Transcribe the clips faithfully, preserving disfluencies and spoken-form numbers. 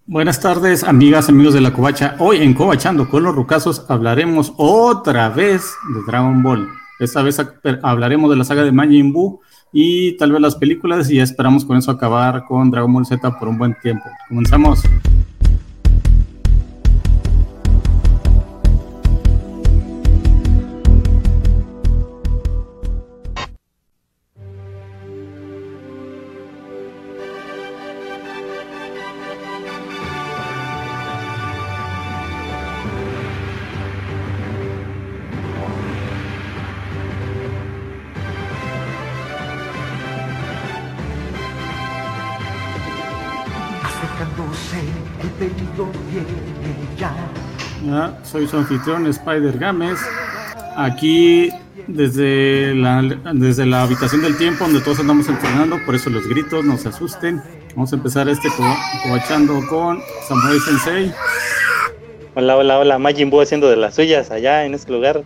Buenas tardes, amigas, amigos de la Covacha. Hoy en Covachando con los Rucazos hablaremos otra vez de Dragon Ball. Esta vez hablaremos de la saga de Majin Buu y tal vez las películas, y ya esperamos con eso acabar con Dragon Ball Z por un buen tiempo. Comenzamos. El peligro viene ya. Ya, soy su anfitrión Spider Gámez, aquí desde la, desde la habitación del tiempo donde todos andamos entrenando, por eso los gritos, no se asusten. Vamos a empezar este co- Covachando con Samurai Sensei. Hola, hola, hola, Majin Buu haciendo de las suyas allá en este lugar.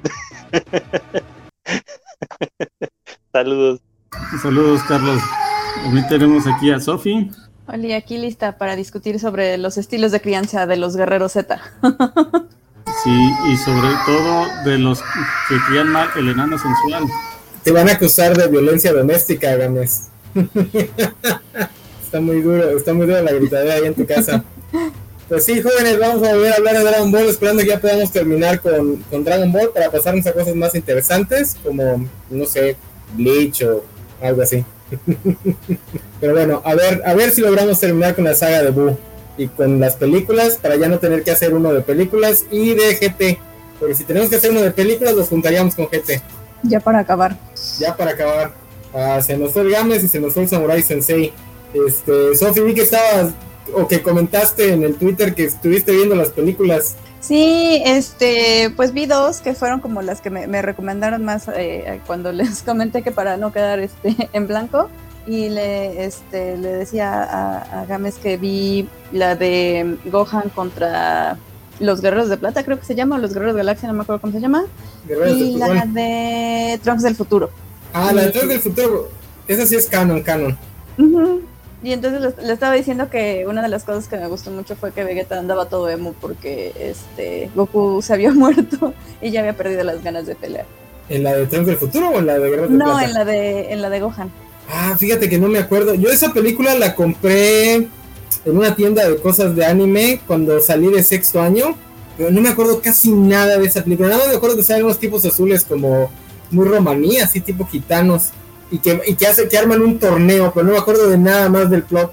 Saludos. Saludos, Carlos. También tenemos aquí a Sofi. Hola, aquí lista para discutir sobre los estilos de crianza de los guerreros Z. Sí, y sobre todo de los que crían mal el enano sensual. Te van a acusar de violencia doméstica, Gámez. Está muy duro, está muy dura la gritadera ahí en tu casa. Pues sí, jóvenes, vamos a volver a hablar de Dragon Ball, esperando que ya podamos terminar con, con Dragon Ball para pasarnos a cosas más interesantes, como, no sé, Bleach o algo así. Pero bueno, a ver, a ver si logramos terminar con la saga de Buu y con las películas, para ya no tener que hacer uno de películas y de G T, porque si tenemos que hacer uno de películas los juntaríamos con G T. Ya para acabar. Ya para acabar. Ah, se nos fue el Gámez y se nos fue el Samurai Sensei. Este, Sofi, vi que estabas, o que comentaste en el Twitter que estuviste viendo las películas. Sí, este, pues vi dos que fueron como las que me, me recomendaron más eh, cuando les comenté que para no quedar este en blanco, y le este le decía a, a Gámez que vi la de Gohan contra los Guerreros de Plata, creo que se llama, o los Guerreros de Galaxia, no me acuerdo cómo se llama, Guerreros y de la bueno. de Trunks del Futuro. Ah, la de Trunks del Futuro, esa sí es canon, canon. Uh-huh. Y entonces le, le estaba diciendo que una de las cosas que me gustó mucho fue que Vegeta andaba todo emo porque este Goku se había muerto y ya había perdido las ganas de pelear. ¿En la de Trunks del Futuro o en la de Guerreros de No, Plata? en la de en la de Gohan. Ah, fíjate que no me acuerdo. Yo esa película la compré en una tienda de cosas de anime cuando salí de sexto año, pero no me acuerdo casi nada de esa película. Nada más me acuerdo que salen unos tipos azules como muy romaní, así tipo gitanos, y que, y que hace que arman un torneo, pero no me acuerdo de nada más del plot.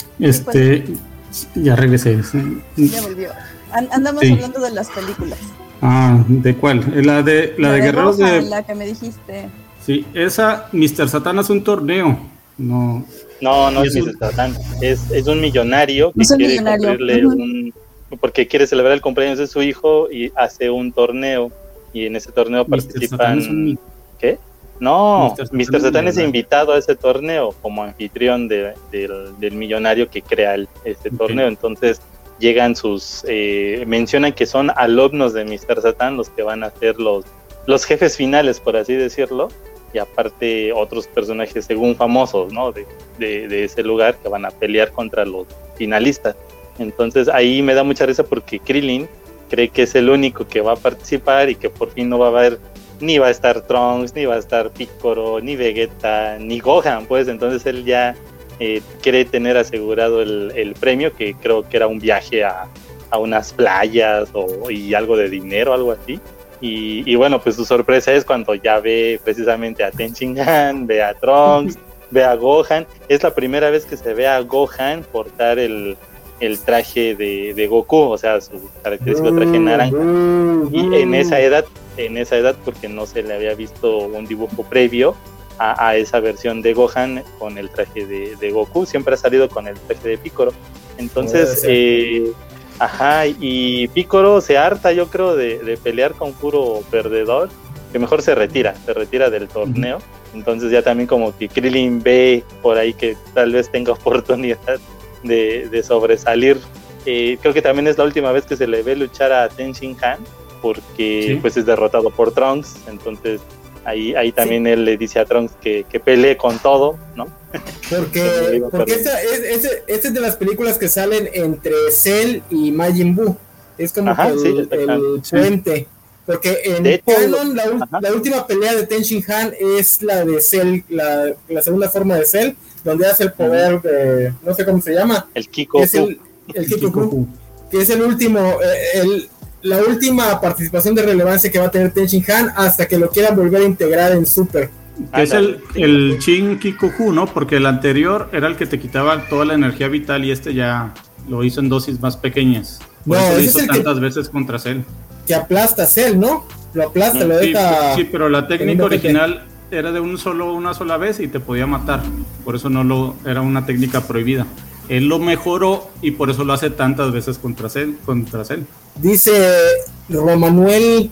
Este, ya regresé. Ya volvió. And- andamos Sí. hablando de las películas. Ah, ¿de cuál? La de la, La de de Guerreros Gohan, de. la que me dijiste. Sí, esa mister Satan es un torneo. No. No, no Y es eso- mister Satan, es, es un millonario que Es un quiere millonario. cumplirle Ujú. un... porque quiere celebrar el cumpleaños de su hijo y hace un torneo, y en ese torneo mister Satan es un participan... mi- ¿Qué? No, mister Satan mister es un Satan es millonario. invitado a ese torneo como anfitrión de, del, del millonario que crea el, este Ok. torneo. Entonces llegan sus... Eh, mencionan que son alumnos de mister Satan los que van a ser los, los jefes finales, por así decirlo, y aparte otros personajes según famosos, ¿no? De, de, de ese lugar, que van a pelear contra los finalistas. Entonces ahí me da mucha risa porque Krillin cree que es el único que va a participar y que por fin no va a haber, ni va a estar Trunks, ni va a estar Piccolo, ni Vegeta, ni Gohan, pues entonces él ya eh, quiere tener asegurado el, el premio, que creo que era un viaje a, a unas playas o, y algo de dinero, algo así. Y, y bueno, pues su sorpresa es cuando ya ve precisamente a Ten Shin Han, ve a Trunks, ve a Gohan. Es la primera vez que se ve a Gohan portar el, el traje de, de Goku, o sea, su característico traje naranja. Y en esa edad, en esa edad, porque no se le había visto un dibujo previo a, a esa versión de Gohan con el traje de, de Goku, siempre ha salido con el traje de Piccolo. Entonces, eh, ajá, y Piccolo se harta, yo creo, de, de pelear con puro perdedor, que mejor se retira, se retira del torneo. Entonces ya también como que Krillin ve por ahí que tal vez tenga oportunidad de, de sobresalir. Eh, creo que también es la última vez que se le ve luchar a Ten Shin Han, porque sí. pues es derrotado por Trunks. Entonces ahí, ahí también sí. él le dice a Trunks que, que pelee con todo, ¿no? Porque, porque esta es, es, esta es de las películas que salen entre Cell y Majin Buu. Es como Ajá, que el, sí, el puente. Porque en De hecho, Canon la, la última pelea de Ten Shin Han es la de Cell, la, la segunda forma de Cell, donde hace el poder de, no sé cómo se llama. El Kiko. Es el, el Kiko, que es el último, eh, el, la última participación de relevancia que va a tener Ten Shin Han hasta que lo quieran volver a integrar en Super. Es el, el Shin Kikoku, ¿no? Porque el anterior era el que te quitaba toda la energía vital y este ya lo hizo en dosis más pequeñas. Por No, eso lo ese hizo es el tantas que, veces contra Cell. que aplasta a Cell, ¿no? Lo aplasta, Sí, lo deja. sí, pero la técnica teniendo que- original era de un solo, una sola vez y te podía matar. Por eso no lo era una técnica prohibida. Él lo mejoró y por eso lo hace tantas veces contra Cell. Contra Cell. Dice Romanuel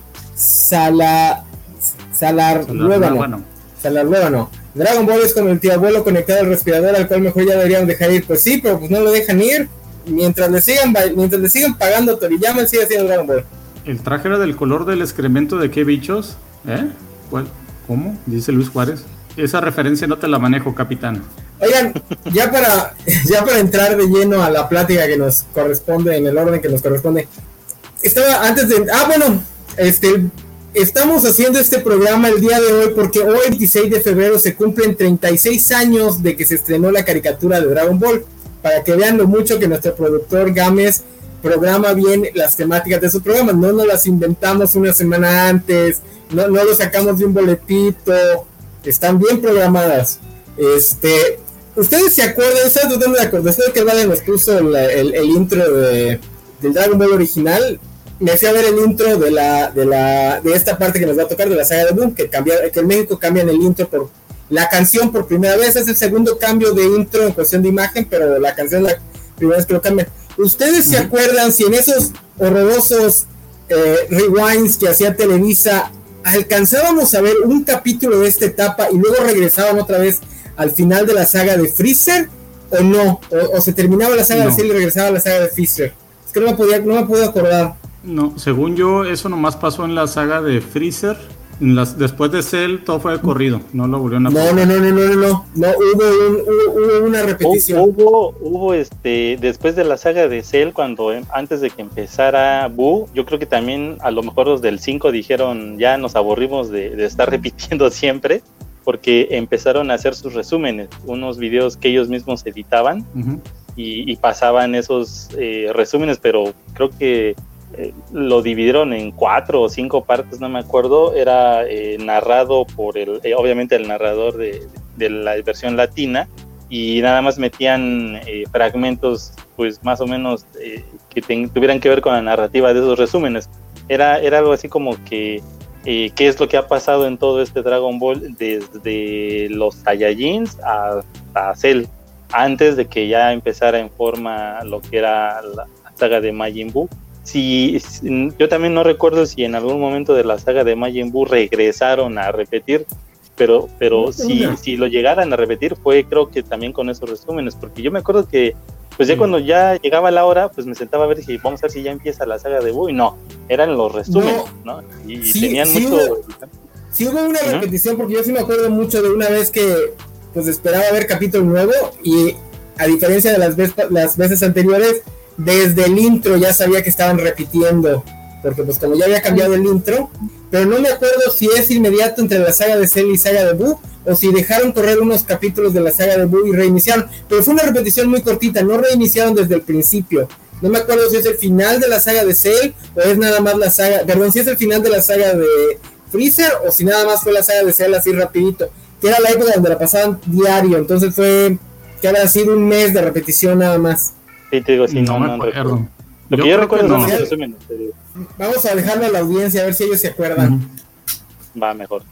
Sala Salarruébano. Bueno, Salarruébano. Dragon Ball es como el tío abuelo conectado al respirador al cual mejor ya deberían dejar ir. Pues sí, pero pues no lo dejan ir. Mientras le sigan ba- mientras le sigan pagando a Toriyama, él sigue haciendo Dragon Ball. el traje era del color del excremento de qué bichos, ¿eh? ¿Cuál? ¿Cómo? Dice Luis Juárez. Esa referencia no te la manejo, capitán. Oigan, ya para, ya para entrar de lleno a la plática que nos corresponde, en el orden que nos corresponde. Estaba antes de... Ah, bueno, este... Estamos haciendo este programa el día de hoy porque hoy, veintiséis de febrero, se cumplen treinta y seis años de que se estrenó la caricatura de Dragon Ball. Para que vean lo mucho que nuestro productor Gámez programa bien las temáticas de sus programas. No nos las inventamos una semana antes, no, no lo sacamos de un boletito, están bien programadas. Este, ¿ustedes se acuerdan? ¿Ustedes tratando de acordar? Después de que Vale nos puso el, el, el intro de, del Dragon Ball original, me fui a ver el intro de la de la de esta parte que nos va a tocar de la saga de Boom, que cambia, que en México cambian el intro por la canción por primera vez. Es el segundo cambio de intro en cuestión de imagen, pero la canción es la primera vez que lo cambian. ¿Ustedes se acuerdan si en esos horrorosos eh, rewinds que hacía Televisa alcanzábamos a ver un capítulo de esta etapa y luego regresaban otra vez al final de la saga de Freezer o no? O, o se terminaba la saga No. de Cell y regresaba a la saga de Freezer. Es que no me podía, no me puedo acordar. No, según yo, eso nomás pasó en la saga de Freezer. En las, después de Cell, todo fue de corrido. No lo volvieron a No, poner. no, no, no, no, no, no, hubo, un, hubo, hubo una repetición. Hubo, hubo este, después de la saga de Cell, cuando em, antes de que empezara Buu, yo creo que también a lo mejor los del cinco dijeron, ya nos aburrimos de, de estar repitiendo siempre, porque empezaron a hacer sus resúmenes, unos videos que ellos mismos editaban Ujú. y, y pasaban esos eh, resúmenes, pero creo que eh, lo dividieron en cuatro o cinco partes, no me acuerdo. Era eh, narrado por el, eh, obviamente el narrador de, de la versión latina, y nada más metían eh, fragmentos, pues más o menos eh, que ten, tuvieran que ver con la narrativa de esos resúmenes. Era, era algo así como que eh, qué es lo que ha pasado en todo este Dragon Ball desde los Saiyajins hasta Cell, antes de que ya empezara en forma lo que era la, la saga de Majin Buu. Si, si, yo también no recuerdo si en algún momento de la saga de Majin Buu regresaron a repetir, pero, pero no, si, no. si lo llegaran a repetir fue creo que también con esos resúmenes, porque yo me acuerdo que pues ya sí. cuando ya llegaba la hora, pues me sentaba a ver si vamos a ver si ya empieza la saga de Buu, y no, eran los resúmenes, ¿no? ¿no? Y, sí, y tenían sí mucho... Hubo, sí hubo una uh-huh. repetición, porque yo sí me acuerdo mucho de una vez que pues esperaba ver capítulo nuevo, y a diferencia de las, vez, las veces anteriores, desde el intro ya sabía que estaban repitiendo, porque pues como ya había cambiado el intro, pero no me acuerdo si es inmediato entre la saga de Cell y saga de Buu, o si dejaron correr unos capítulos de la saga de Buu y reiniciaron, pero fue una repetición muy cortita, no reiniciaron desde el principio. No me acuerdo si es el final de la saga de Cell, o es nada más la saga, perdón, si es el final de la saga de Freezer, o si nada más fue la saga de Cell así rapidito, que era la época donde la pasaban diario, entonces fue que habrá sido un mes de repetición nada más. Sí, te digo, sí, no, no, me no acuerdo. Lo que yo, yo recuerdo no. es resumen, vamos a dejarlo a la audiencia a ver si ellos se acuerdan. Uh-huh. Va mejor.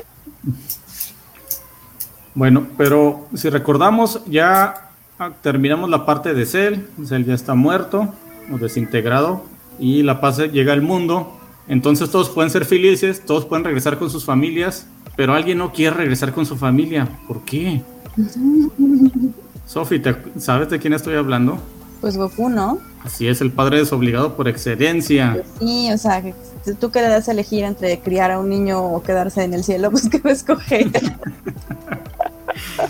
Bueno, pero si recordamos, ya terminamos la parte de Cell. Cell ya está muerto o desintegrado y la paz llega al mundo. Entonces todos pueden ser felices, todos pueden regresar con sus familias, pero alguien no quiere regresar con su familia. ¿Por qué? Sofi, ¿sabes de quién estoy hablando? Pues Goku, ¿no? Así es, el padre desobligado por excelencia. Pues sí, o sea, si tú que le das a elegir entre criar a un niño o quedarse en el cielo, pues ¿qué va a escoger?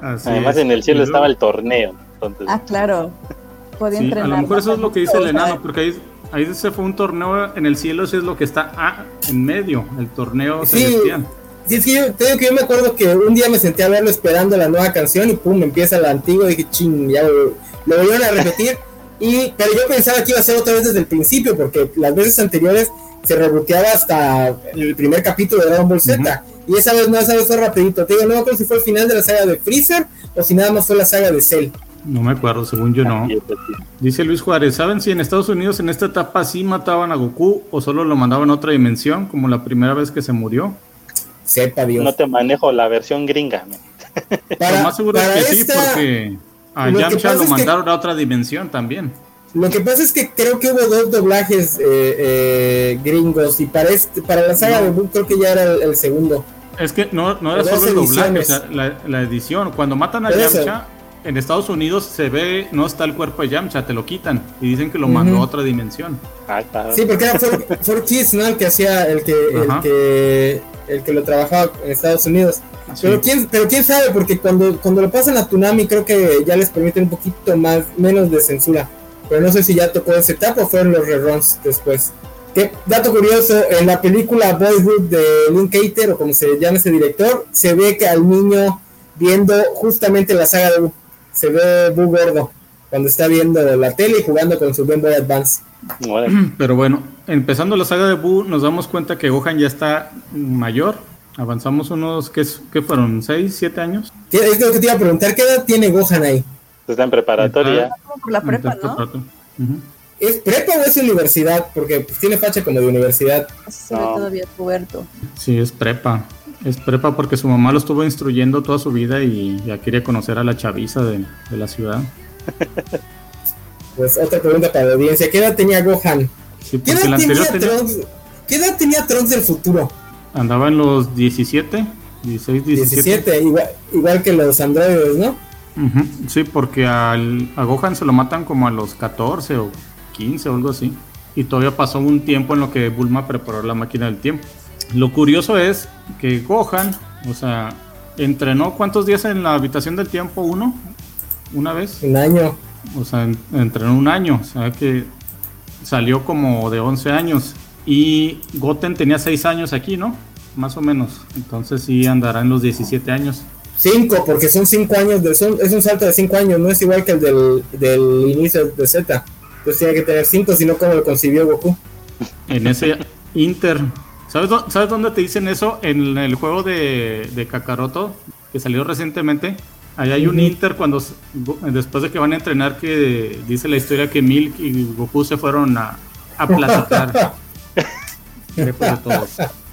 Así Además es. en el cielo Y luego- estaba el torneo. Entonces, Ah, claro. Podía Sí, a entrenar. lo mejor eso es lo que dice el O sea, enano, porque ahí, ahí se fue un torneo en el cielo, eso es lo que está ah, en medio, el torneo Sí. celestial. Sí, es que yo, te digo que yo me acuerdo que un día me senté a verlo esperando la nueva canción y pum, empieza la antigua y dije, ching, ya lo, lo volvieron a repetir. Y, pero yo pensaba que iba a ser otra vez desde el principio, porque las veces anteriores se reboteaba hasta el primer capítulo de Dragon Ball Z. Y esa vez no, esa vez fue rapidito. Te digo, no me acuerdo si fue el final de la saga de Freezer o si nada más fue la saga de Cell. No me acuerdo, según yo no. y es así. Dice Luis Juárez, ¿saben si en Estados Unidos en esta etapa sí mataban a Goku o solo lo mandaban a otra dimensión, como la primera vez que se murió? Sepa Dios. No te manejo la versión gringa. man. Para- Lo más seguro es para que sí, esta- porque a lo que Yamcha pasa lo es que- mandaron a otra dimensión también. Lo que pasa es que creo que hubo dos doblajes eh, eh, gringos y para, este, para la saga No. de Buu creo que ya era el, el segundo. Es que no, no era Dos solo el doblaje, o ediciones. sea, la, la edición. Cuando matan a Por eso. Yamcha, en Estados Unidos se ve, no está el cuerpo de Yamcha, te lo quitan y dicen que lo mandó Ujú. a otra dimensión. Ah, claro. Sí, porque era Four Kids, ¿no? El que hacía, el que, el Ajá. que, el que lo trabajaba en Estados Unidos. Sí. Pero quién, pero quién sabe, porque cuando, cuando lo pasan a Toonami creo que ya les permiten un poquito más, menos de censura. Pero no sé si ya tocó esa etapa o fueron los reruns después. Que, dato curioso, en la película Boyhood de Lynn Carter, o como se llama ese director, se ve que al niño viendo justamente la saga de Buu, se ve Buu gordo, cuando está viendo la tele y jugando con su Game Boy Advance. Órale. Pero bueno, empezando la saga de Buu, nos damos cuenta que Gohan ya está mayor. Avanzamos unos, ¿qué, es- qué fueron? ¿seis, siete años? Es lo que te iba a preguntar, ¿qué edad tiene Gohan ahí? Está en preparatoria. como por la prepa, ¿no? Ujú. ¿Es prepa o es universidad? Porque pues, tiene facha como de universidad. Se ve No. todavía puberto. Sí, es prepa. Es prepa porque su mamá lo estuvo instruyendo toda su vida y ya quería conocer a la chaviza de, de la ciudad. Pues otra pregunta para la audiencia, ¿qué edad tenía Gohan? Sí, ¿Qué porque edad la tenía anterior tenía- Trunks? ¿Qué edad tenía Trunks del futuro? andaba en los diecisiete, dieciséis, diecisiete. diecisiete, igual, igual que los androides, ¿no? Ujú, sí, porque al, a Gohan se lo matan como a los catorce o quince o algo así. Y todavía pasó un tiempo en lo que Bulma preparó la máquina del tiempo. Lo curioso es que Gohan, o sea, entrenó ¿cuántos días en la habitación del tiempo? ¿Uno? ¿Una vez? Un año. O sea, en- entrenó un año. O sea, que salió como de once años. Y Goten tenía seis años aquí, ¿no? Más o menos. Entonces sí andará en los diecisiete años. cinco, porque son cinco años, de, son, es un salto de cinco años, no es igual que el del, del inicio de Z. Entonces tiene que tener cinco, si no, ¿cómo lo concibió Goku? En ese Inter. ¿Sabes, dó- ¿Sabes dónde te dicen eso? En el juego de, de Kakaroto, que salió recientemente. Ahí hay un Ujú. Inter cuando s- Go- después de que van a entrenar, que dice la historia que Milk y Goku se fueron a, a platicar. Después de todos.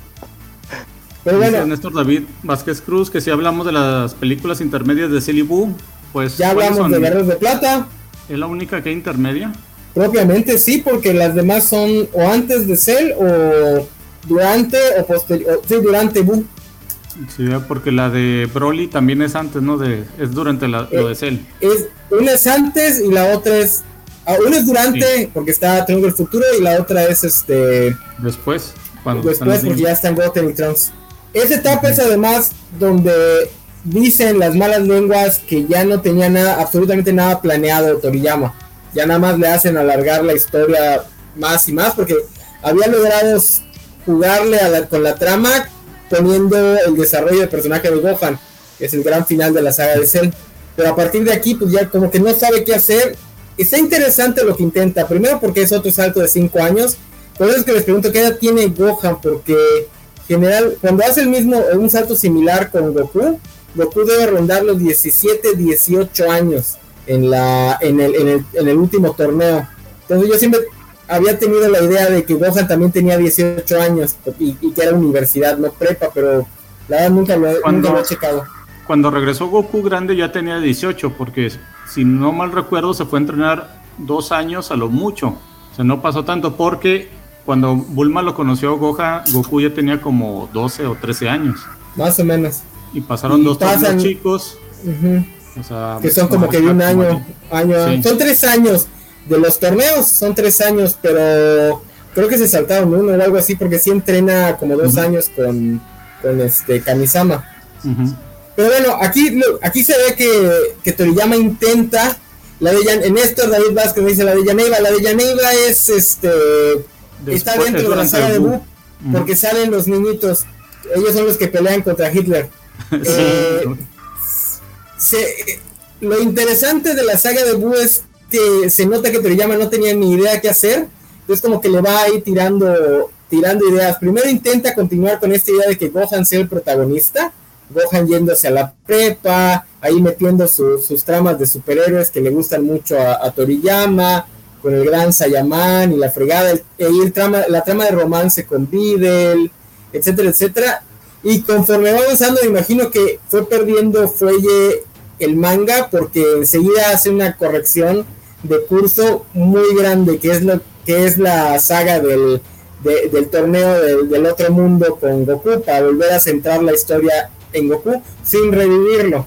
Pero Dice bueno, Néstor David Vázquez Cruz que si hablamos de las películas intermedias de Cell y Buu, pues ya ¿cuáles hablamos son? de Guerreros de Plata. ¿Es la única que hay intermedia? Propiamente sí, porque las demás son o antes de Cell o durante o posterior, sí, durante Buu. Sí, porque la de Broly también es antes, ¿no? De, es durante la- lo de Cell. Es, una es antes y la otra es, ah, una es durante, Sí. porque está Trunks del futuro, y la otra es este Después, cuando están después, los porque ya niños. están Goten y Trunks. Esa etapa es además donde dicen las malas lenguas que ya no tenía nada, absolutamente nada planeado Toriyama. Ya nada más le hacen alargar la historia más y más, porque había logrado jugarle a la- con la trama, poniendo el desarrollo del personaje de Gohan, que es el gran final de la saga de Cell. Pero a partir de aquí, pues ya como que no sabe qué hacer. Está interesante lo que intenta, primero porque es otro salto de cinco años. Por eso es que les pregunto qué edad tiene Gohan, porque general, cuando hace el mismo, un salto similar con Goku, Goku debe rondar los diecisiete, dieciocho años en la en el, en el, en el último torneo. Entonces yo siempre había tenido la idea de que Gohan también tenía dieciocho años y, y que era universidad, no prepa, pero la verdad nunca lo, he- Cuando- nunca lo he checado. Cuando regresó Goku grande ya tenía dieciocho, porque si no mal recuerdo se fue a entrenar dos años a lo mucho. O sea, no pasó tanto porque cuando Bulma lo conoció Gohan, Goku ya tenía como doce o trece años. Más o menos. Y pasaron Y dos pasan- torneos chicos. Ujú. O sea, Que son como que de un año, año Sí. son tres años de los torneos, son tres años, pero creo que se saltaron uno o algo así, porque sí entrena como dos Ujú. años con, con este Kamisama. Ujú. Pero bueno, aquí, aquí se ve que, que Toriyama intenta, la de Yan, en esto David Vázquez dice la de Yaneiba, la de Yaneiba es este Después, está dentro de la saga de Buu, porque mm. salen los niñitos, ellos son los que pelean contra Hitler. eh, se, lo interesante de la saga de Buu es que se nota que Toriyama no tenía ni idea qué hacer, es como que le va ahí tirando, tirando ideas. Primero intenta continuar con esta idea de que Gohan sea el protagonista, Gohan yéndose a la prepa, ahí metiendo su, sus tramas de superhéroes que le gustan mucho a, a Toriyama, con el gran Saiyaman y la fregada, el, el trama, la trama de romance con Videl, etcétera, etcétera. Y conforme va avanzando, me imagino que fue perdiendo fuelle el manga, porque enseguida hace una corrección de curso muy grande, que es lo que es la saga del, de, del torneo del, del otro mundo con Goku, para volver a centrar la historia en Goku sin revivirlo.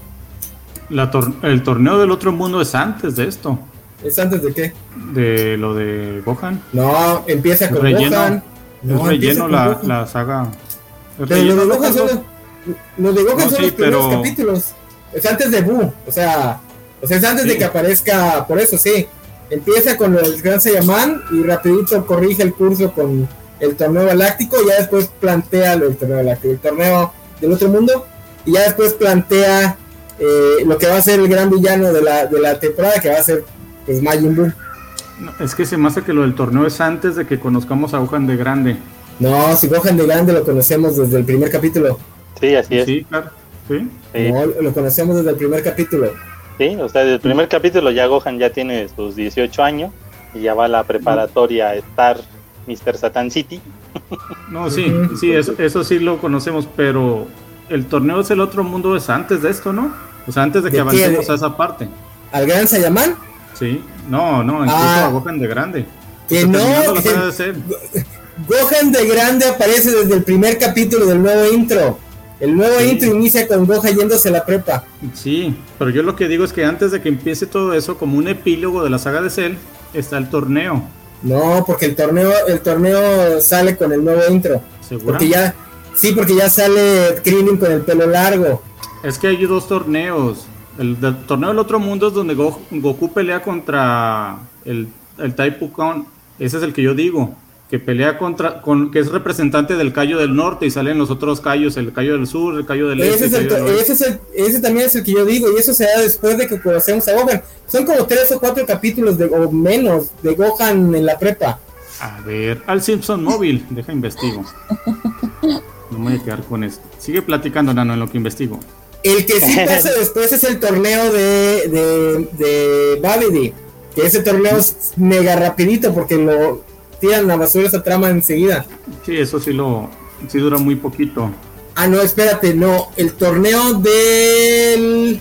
La tor- el torneo del otro mundo es antes de esto. ¿Es antes de qué? De lo de Gohan. No, empieza con relleno, Gohan. No, es relleno la, la saga. Es pero lo de Gohan son los, lo de Gohan no, son sí, los primeros pero... capítulos. Es antes de Buu, o sea, o sea es antes sí. de que aparezca, por eso sí. Empieza con el Gran Saiyaman y rapidito corrige el curso con el torneo galáctico, y ya después plantea el torneo galáctico, el torneo del otro mundo, y ya después plantea eh, lo que va a ser el gran villano de la, de la temporada, que va a ser pues Majin Buu. No, es que se me hace que lo del torneo es antes de que conozcamos a Gohan de grande. No, si Gohan de grande lo conocemos desde el primer capítulo. Sí, así es. Sí, claro. ¿Sí? Sí. No, lo conocemos desde el primer capítulo. Sí, o sea, desde el primer capítulo ya Gohan ya tiene sus dieciocho años y ya va a la preparatoria a estar mister Satan City. No, sí, sí, eso, eso sí lo conocemos, pero el torneo es el otro mundo, es antes de esto, ¿no? O sea, antes de que ¿De avancemos a esa parte. ¿Al Gran Saiyaman? Sí, no, no, incluso ah, a Gohan de grande. Que no, que Gohan de grande aparece desde el primer capítulo del nuevo intro. El nuevo sí. intro inicia con Gohan yéndose a la prepa. Sí, pero yo lo que digo es que antes de que empiece todo eso, como un epílogo de la saga de Cell, está el torneo. No, porque el torneo, el torneo sale con el nuevo intro. ¿Seguro? Porque ya, sí, porque ya sale Krillin con el pelo largo. Es que hay dos torneos. El del torneo del otro mundo es donde Go, Goku pelea contra el, el Taipukon. Ese es el que yo digo. Que pelea contra, con, que es representante del Kaio del Norte, y salen los otros Kaios, el Kaio del Sur, el Kaio del Este. Ese, es el, ese, es el, ese también es el que yo digo, y eso se da después de que conocemos a Gohan. Son como tres o cuatro capítulos de, o menos de Gohan en la prepa. A ver, al Simpson móvil, deja investigo. No me voy a quedar con esto. Sigue platicando, Nano, en lo que investigo. El que sí pasa después es el torneo de, de, de Babidi, que ese torneo es mega rapidito porque lo tiran a basura esa trama enseguida. Sí, eso sí lo sí dura muy poquito. Ah, no, espérate, no, el torneo del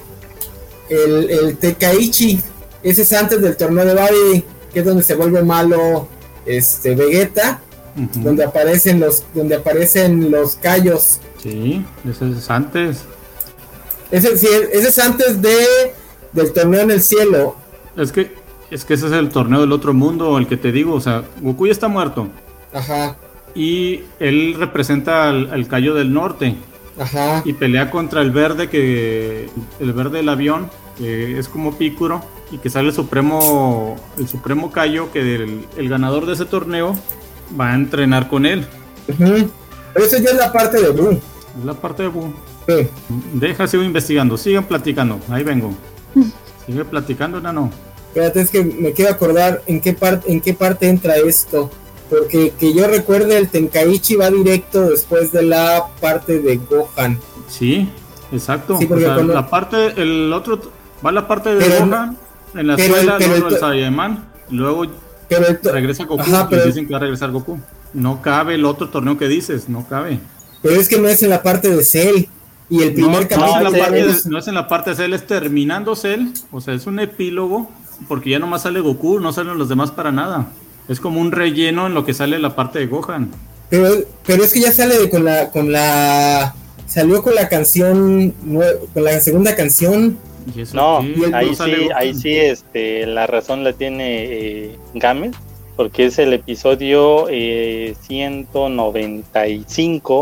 el, el Tenkaichi, ese es antes del torneo de Babidi, que es donde se vuelve malo este Vegeta, uh-huh. donde aparecen los donde aparecen los Kaios. Sí, ese es antes. Ese, sí, ese es antes de del torneo en el cielo. Es que Es que ese es el torneo del otro mundo, el que te digo, o sea, Goku ya está muerto. Ajá. Y él representa al, al Kaio del Norte. Ajá. Y pelea contra el verde, que el verde del avión, que es como Piccolo, y que sale el supremo, el supremo Kaio, que el, el ganador de ese torneo va a entrenar con él. Uh-huh. Pero eso ya es la parte de Buu. Es la parte de Buu. Sí. Deja, sigo investigando, sigan platicando, ahí vengo. Sigue platicando, Nano. Espérate, es que me quiero acordar en qué parte en qué parte entra esto, porque que yo recuerde el Tenkaichi va directo después de la parte de Gohan. Sí, exacto. Sí, o sea, cuando... la parte, el otro va la parte de pero, Gohan en la pero, escuela, pero, luego el, el Saiyaman, luego pero el, regresa Goku, ajá, y pero, dicen que va a regresar Goku. No cabe el otro torneo que dices, no cabe. Pero es que no es en la parte de Cell. Y el primer no, capítulo no, es en la parte es... de, no es en la parte de Cell, es terminando Cell, o sea, es un epílogo. Porque ya nomás sale Goku, no salen los demás para nada. Es como un relleno en lo que sale la parte de Gohan. Pero, pero es que ya sale con la, con la, salió con la canción, con la segunda canción. ¿Y eso no, qué? ahí sí, Gohan? ahí sí, este, la razón la tiene eh, Gámez, porque es el episodio eh, ciento noventa y cinco,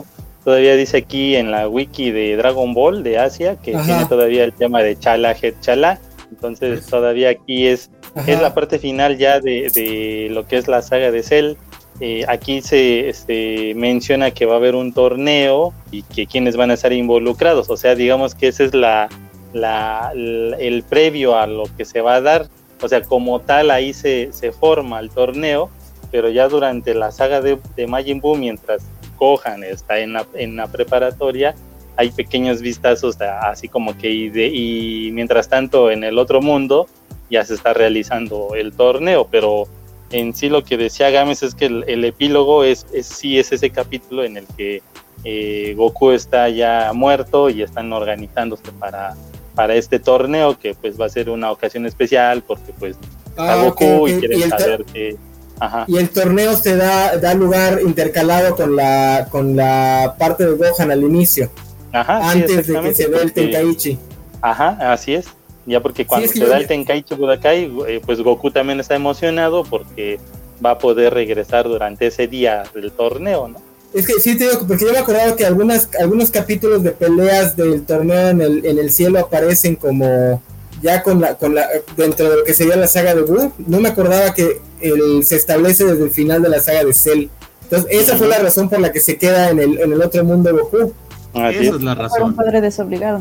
todavía dice aquí en la wiki de Dragon Ball de Asia que Ajá. tiene todavía el tema de Chala Het Chala. Entonces todavía aquí es, es la parte final ya de, de lo que es la saga de Cell. Eh, aquí se este, menciona que va a haber un torneo y que quienes van a estar involucrados. O sea, digamos que ese es la, la, la el previo a lo que se va a dar. O sea, como tal ahí se, se forma el torneo, pero ya durante la saga de, de Majin Buu, mientras Gohan está en la, en la preparatoria, hay pequeños vistazos así como que y, de, y mientras tanto en el otro mundo ya se está realizando el torneo, pero en sí lo que decía Gámez es que el, el epílogo es, es sí es ese capítulo en el que eh, Goku está ya muerto y están organizándose para, para este torneo, que pues va a ser una ocasión especial porque pues está ah, Goku okay, okay. y quieren saber que Ajá. Y el torneo se da, da lugar intercalado con la con la parte de Gohan al inicio. Ajá, antes sí, de que se dé el Tenkaichi. Ajá, así es. Ya porque cuando sí, es que se da el Tenkaichi Budokai, eh, pues Goku también está emocionado porque va a poder regresar durante ese día del torneo, ¿no? Es que sí te digo, porque yo me acordaba que algunas, algunos capítulos de peleas del torneo en el, en el cielo aparecen como ya con la, con la, dentro de lo que sería la saga de Buu. No me acordaba que el, se establece desde el final de la saga de Cell. Entonces esa uh-huh. fue la razón por la que se queda en el, en el otro mundo de Goku. Ah, esa es la razón. Era un padre desobligado.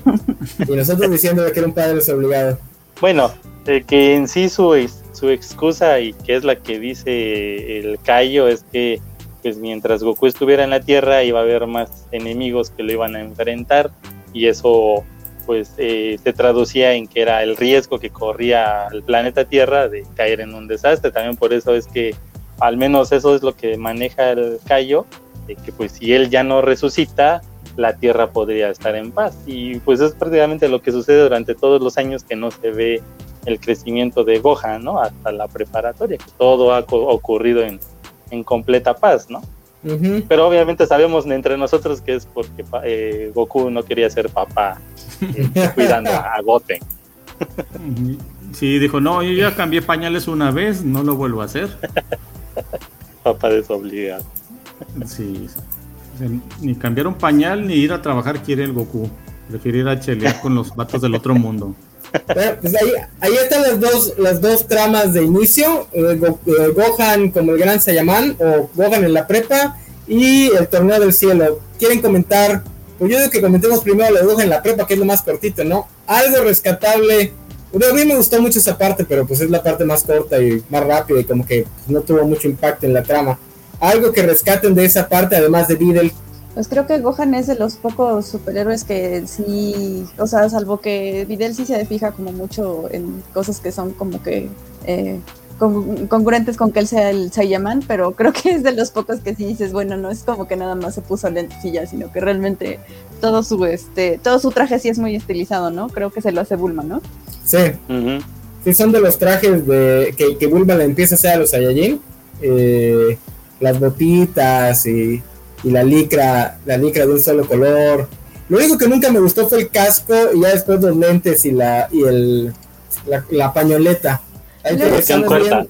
Y nosotros diciendo que era un padre desobligado. Bueno, eh, que en sí su, su excusa, y que es la que dice el Kaio, es que pues mientras Goku estuviera en la Tierra iba a haber más enemigos que lo iban a enfrentar, y eso pues eh, se traducía en que era el riesgo que corría el planeta Tierra de caer en un desastre. También por eso es que al menos eso es lo que maneja el Kaio, de que pues si él ya no resucita, la Tierra podría estar en paz. Y pues es prácticamente lo que sucede durante todos los años que no se ve el crecimiento de Gohan, ¿no? Hasta la preparatoria, que todo ha co- ocurrido en, en completa paz, ¿no? Uh-huh. Pero obviamente sabemos entre nosotros que es porque eh, Goku no quería ser papá eh, cuidando a, a Goten. Sí, dijo, no, yo ya cambié pañales una vez, no lo vuelvo a hacer. Papá desobligado. Sí, ni cambiar un pañal ni ir a trabajar quiere el Goku. Prefiere ir a chelear con los vatos del otro mundo. Bueno, pues ahí, ahí están las dos, las dos tramas de inicio, eh, Go, eh, Gohan como el gran Saiyaman, o Gohan en la prepa, y el torneo del cielo. ¿Quieren comentar? Pues yo digo que comentemos primero lo de Gohan en la prepa, que es lo más cortito, ¿no? Algo rescatable. Bueno, a mí me gustó mucho esa parte, pero pues es la parte más corta y más rápida, y como que no tuvo mucho impacto en la trama. Algo que rescaten de esa parte, además de Videl. Pues creo que Gohan es de los pocos superhéroes que sí, o sea, salvo que Videl sí se fija como mucho en cosas que son como que eh, con, congruentes con que él sea el Saiyaman, pero creo que es de los pocos que sí dices, bueno, no es como que nada más se puso lentes y ya, sino que realmente todo su este todo su traje sí es muy estilizado, ¿no? Creo que se lo hace Bulma, ¿no? Sí, uh-huh. Sí, son de los trajes de que, que Bulma le empieza a hacer a los Saiyajin, eh, las botitas y y la licra, la licra de un solo color. Lo único que nunca me gustó fue el casco, y ya después los lentes y la y el la, la pañoleta. Ahí te bien.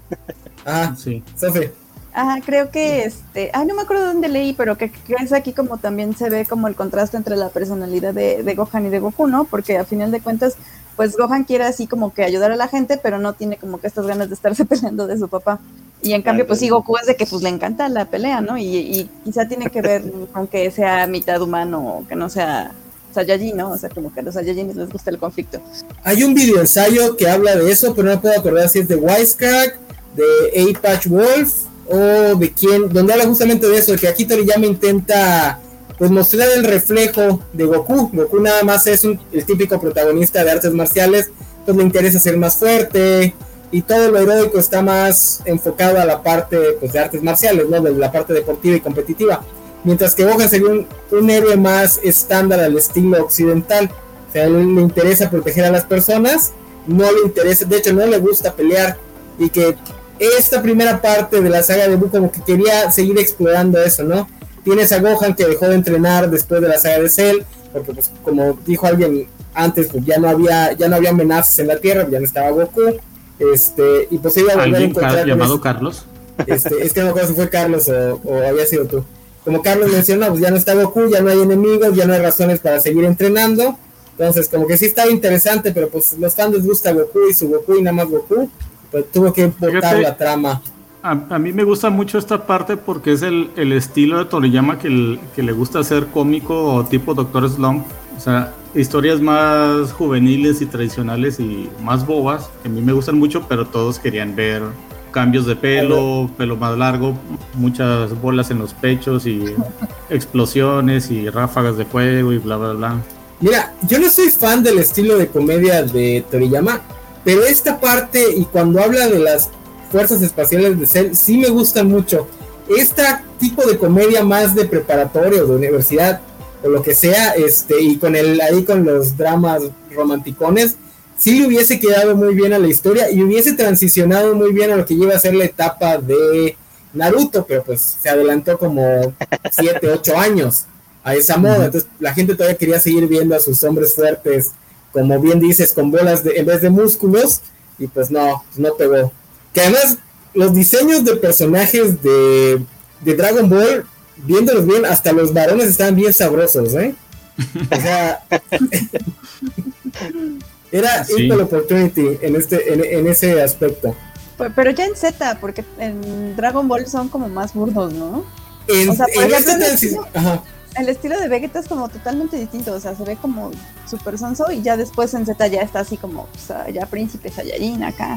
Ah, sí. Sofi. Ajá, creo que este, ah, no me acuerdo dónde leí, pero que, que es aquí como también se ve como el contraste entre la personalidad de, de Gohan y de Goku, ¿no? Porque a final de cuentas, pues Gohan quiere así como que ayudar a la gente, pero no tiene como que estas ganas de estarse peleando de su papá. Y en cambio, pues sí, Goku es de que pues le encanta la pelea, ¿no? Y, y quizá tiene que ver con que sea mitad humano o que no sea Saiyajin, ¿no? O sea, como que a los Saiyajines les gusta el conflicto. Hay un video ensayo que habla de eso, pero no puedo acordar si es de Wisecrack, de Apex Wolf o de quién, donde habla justamente de eso, que aquí Toriyama intenta pues mostrar el reflejo de Goku. Goku nada más es un, el típico protagonista de artes marciales, pues le interesa ser más fuerte, y todo lo heroico está más enfocado a la parte pues, de artes marciales, ¿no? De la parte deportiva y competitiva. Mientras que Gohan sería un, un héroe más estándar al estilo occidental. O sea, a él le interesa proteger a las personas, no le interesa, de hecho no le gusta pelear. Y que esta primera parte de la saga de Buu como que quería seguir explorando eso, ¿no? Tienes a Gohan que dejó de entrenar después de la saga de Cell, porque pues como dijo alguien antes, pues ya no había, ya no había amenazas en la Tierra, ya no estaba Goku. Este, y pues iba a volver a encontrar llamado Carlos. Este, es que no me acuerdo si fue Carlos o, o había sido tú. como Carlos mencionó, pues ya no está Goku, ya no hay enemigos, ya no hay razones para seguir entrenando. Entonces, como que sí estaba interesante, pero pues los fans les gusta Goku y su Goku y nada más Goku, pues tuvo que botar la trama. A, a mí me gusta mucho esta parte porque es el, el estilo de Toriyama que, el, que le gusta hacer cómico o tipo Doctor Slump. O sea, historias más juveniles y tradicionales y más bobas, que a mí me gustan mucho, pero todos querían ver cambios de pelo, pelo más largo, muchas bolas en los pechos y explosiones y ráfagas de fuego y bla, bla, bla. Mira, yo no soy fan del estilo de comedia de Toriyama, pero esta parte y cuando habla de las fuerzas espaciales de Cell, sí me gustan mucho. Este tipo de comedia más de preparatorio, de universidad, o lo que sea, este, y con el ahí con los dramas romanticones, sí le hubiese quedado muy bien a la historia y hubiese transicionado muy bien a lo que iba a ser la etapa de Naruto, pero pues se adelantó como siete, ocho años a esa moda. Entonces la gente todavía quería seguir viendo a sus hombres fuertes, como bien dices, con bolas de, en vez de músculos, y pues no, no pegó. Que además los diseños de personajes de, de Dragon Ball, viéndolos bien, hasta los varones estaban bien sabrosos, ¿eh? O sea, era sí. Equal Opportunity en este, en, en ese aspecto. Pero ya en Z, porque en Dragon Ball son como más burdos, ¿no? En, o sea, por en ejemplo, este el, estilo, Ajá. el estilo de Vegeta es como totalmente distinto, o sea, se ve como super sonso y ya después en Z ya está así como, o sea, ya Príncipe Saiyajin acá.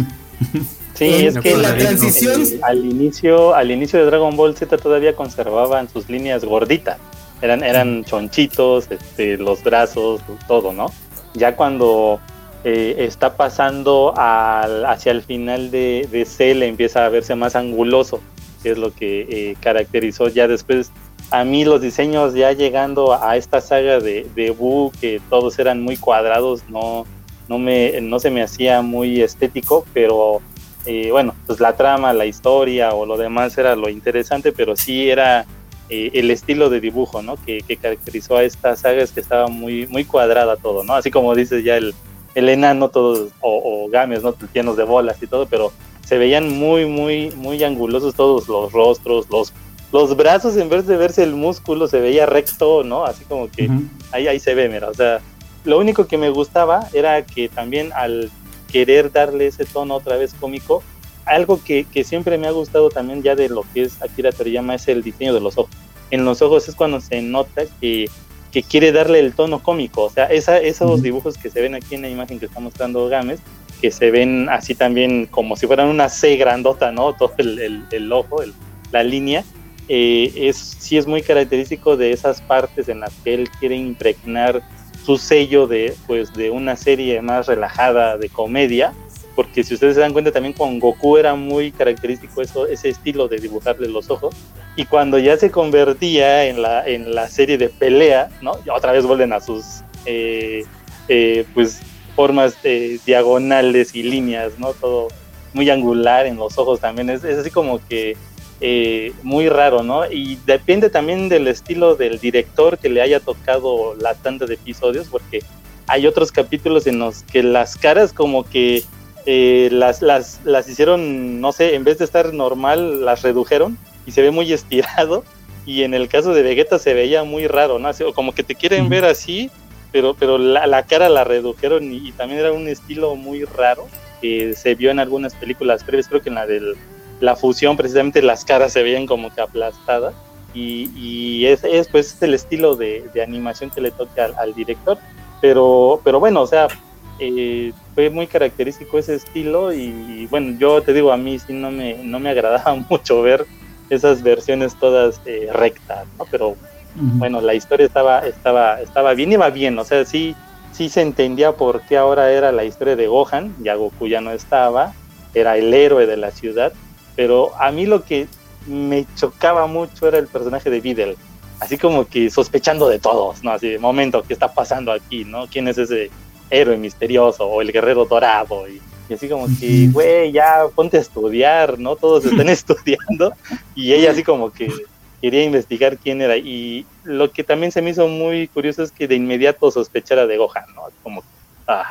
Sí, en, es que la transición el, al inicio, al inicio de Dragon Ball Z todavía conservaban sus líneas gorditas, eran, eran chonchitos, este, los brazos, todo, ¿no? Ya cuando eh, está pasando al, hacia el final de, de Cell empieza a verse más anguloso, que es lo que eh, caracterizó ya después. A mí los diseños ya llegando a esta saga de, de Buu, que todos eran muy cuadrados, no, no, me, no se me hacía muy estético, pero eh, bueno, pues la trama, la historia o lo demás era lo interesante, pero sí era eh, el estilo de dibujo, ¿no? Que, que caracterizó a esta saga, es que estaba muy, muy cuadrada todo, ¿no? Así como dices ya el, el enano, todos, o, o games, ¿no? Llenos de bolas y todo, pero se veían muy, muy, muy angulosos todos los rostros, los Los brazos, en vez de verse el músculo, se veía recto, ¿no? Así como que uh-huh. ahí, ahí se ve, mira. O sea, lo único que me gustaba era que también al querer darle ese tono otra vez cómico, algo que, que siempre me ha gustado también ya de lo que es Akira Toriyama es el diseño de los ojos. En los ojos es cuando se nota que, que quiere darle el tono cómico. O sea, esa, esos uh-huh. dibujos que se ven aquí en la imagen que está mostrando Gámez, que se ven así también como si fueran una C grandota, ¿no? Todo el, el, el ojo, el, la línea. Eh, es, sí es muy característico de esas partes en las que él quiere impregnar su sello de, pues, de una serie más relajada de comedia, porque si ustedes se dan cuenta también con Goku era muy característico eso, ese estilo de dibujarle los ojos, y cuando ya se convertía en la, en la serie de pelea, ¿no? Y otra vez vuelven a sus eh, eh, pues formas eh, diagonales y líneas, ¿no? Todo muy angular en los ojos también, es, es así como que Eh, muy raro, ¿no? Y depende también del estilo del director que le haya tocado la tanda de episodios, porque hay otros capítulos en los que las caras como que eh, las, las, las hicieron, no sé, en vez de estar normal, las redujeron y se ve muy estirado, y en el caso de Vegeta se veía muy raro, ¿no? Así, como que te quieren ver así, pero, pero la, la cara la redujeron y, y también era un estilo muy raro que se vio en algunas películas previas, creo que en la del la fusión, precisamente las caras se veían como que aplastadas, y, y es, es pues el estilo de, de animación que le toca al, al director, pero, pero bueno, o sea, eh, fue muy característico ese estilo, y, y bueno, yo te digo, a mí sí no me, no me agradaba mucho ver esas versiones todas eh, rectas, ¿no? Pero uh-huh. bueno, la historia estaba, estaba, estaba bien, iba bien, o sea, sí, sí se entendía por qué ahora era la historia de Gohan, ya Goku ya no estaba, era el héroe de la ciudad. Pero a mí lo que me chocaba mucho era el personaje de Videl, así como que sospechando de todos, ¿no? Así, de momento, ¿qué está pasando aquí, no? ¿Quién es ese héroe misterioso o el guerrero dorado? Y, y así como que, güey, ya ponte a estudiar, ¿no? Todos están estudiando, y ella así como que quería investigar quién era. Y lo que también se me hizo muy curioso es que de inmediato sospechara de Gohan, ¿no? Como, ah...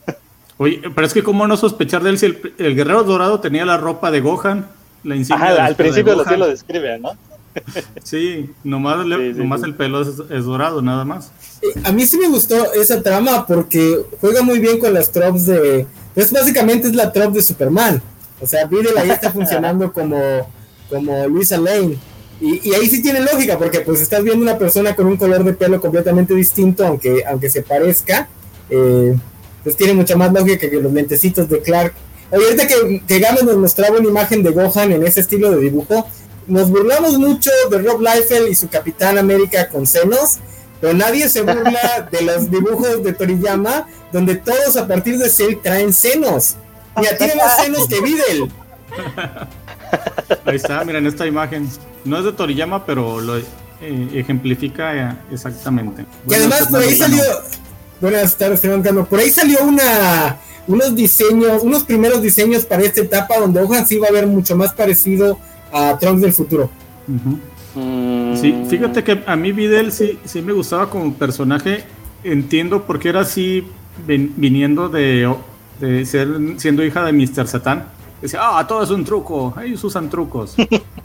Oye, pero es que cómo no sospechar de él si el, el guerrero dorado tenía la ropa de Gohan, la insignia. Ajá, de al principio de así lo describe, ¿no? Sí, nomás, le, Sí, sí, nomás sí. el pelo es, es dorado, nada más. Eh, A mí sí me gustó esa trama porque juega muy bien con las tropes de... Pues básicamente es la trope de Superman. O sea, Videl ahí está funcionando como, como Luisa Lane. Y, y ahí sí tiene lógica, porque pues estás viendo una persona con un color de pelo completamente distinto, aunque, aunque se parezca. Eh, pues tiene mucha más lógica que los lentecitos de Clark. Oye, ahorita que, que Gámez nos mostraba una imagen de Gohan en ese estilo de dibujo, nos burlamos mucho de Rob Liefeld y su Capitán América con senos, pero nadie se burla de los dibujos de Toriyama, donde todos a partir de Cell traen senos. Mira, tiene más senos que Videl. Ahí está, miren esta imagen. No es de Toriyama, pero lo eh, ejemplifica eh, exactamente. Y además por ahí salió, buenas tardes, Fernando, por ahí salió una unos diseños, unos primeros diseños para esta etapa donde Gohan sí va a ver mucho más parecido a Trunks del futuro. Uh-huh. Mm. Sí, fíjate que a mí Videl sí, sí me gustaba como personaje. Entiendo por qué era así ven, viniendo de, de ser siendo hija de mister Satan. Decía, ah, todo es un truco, ellos usan trucos.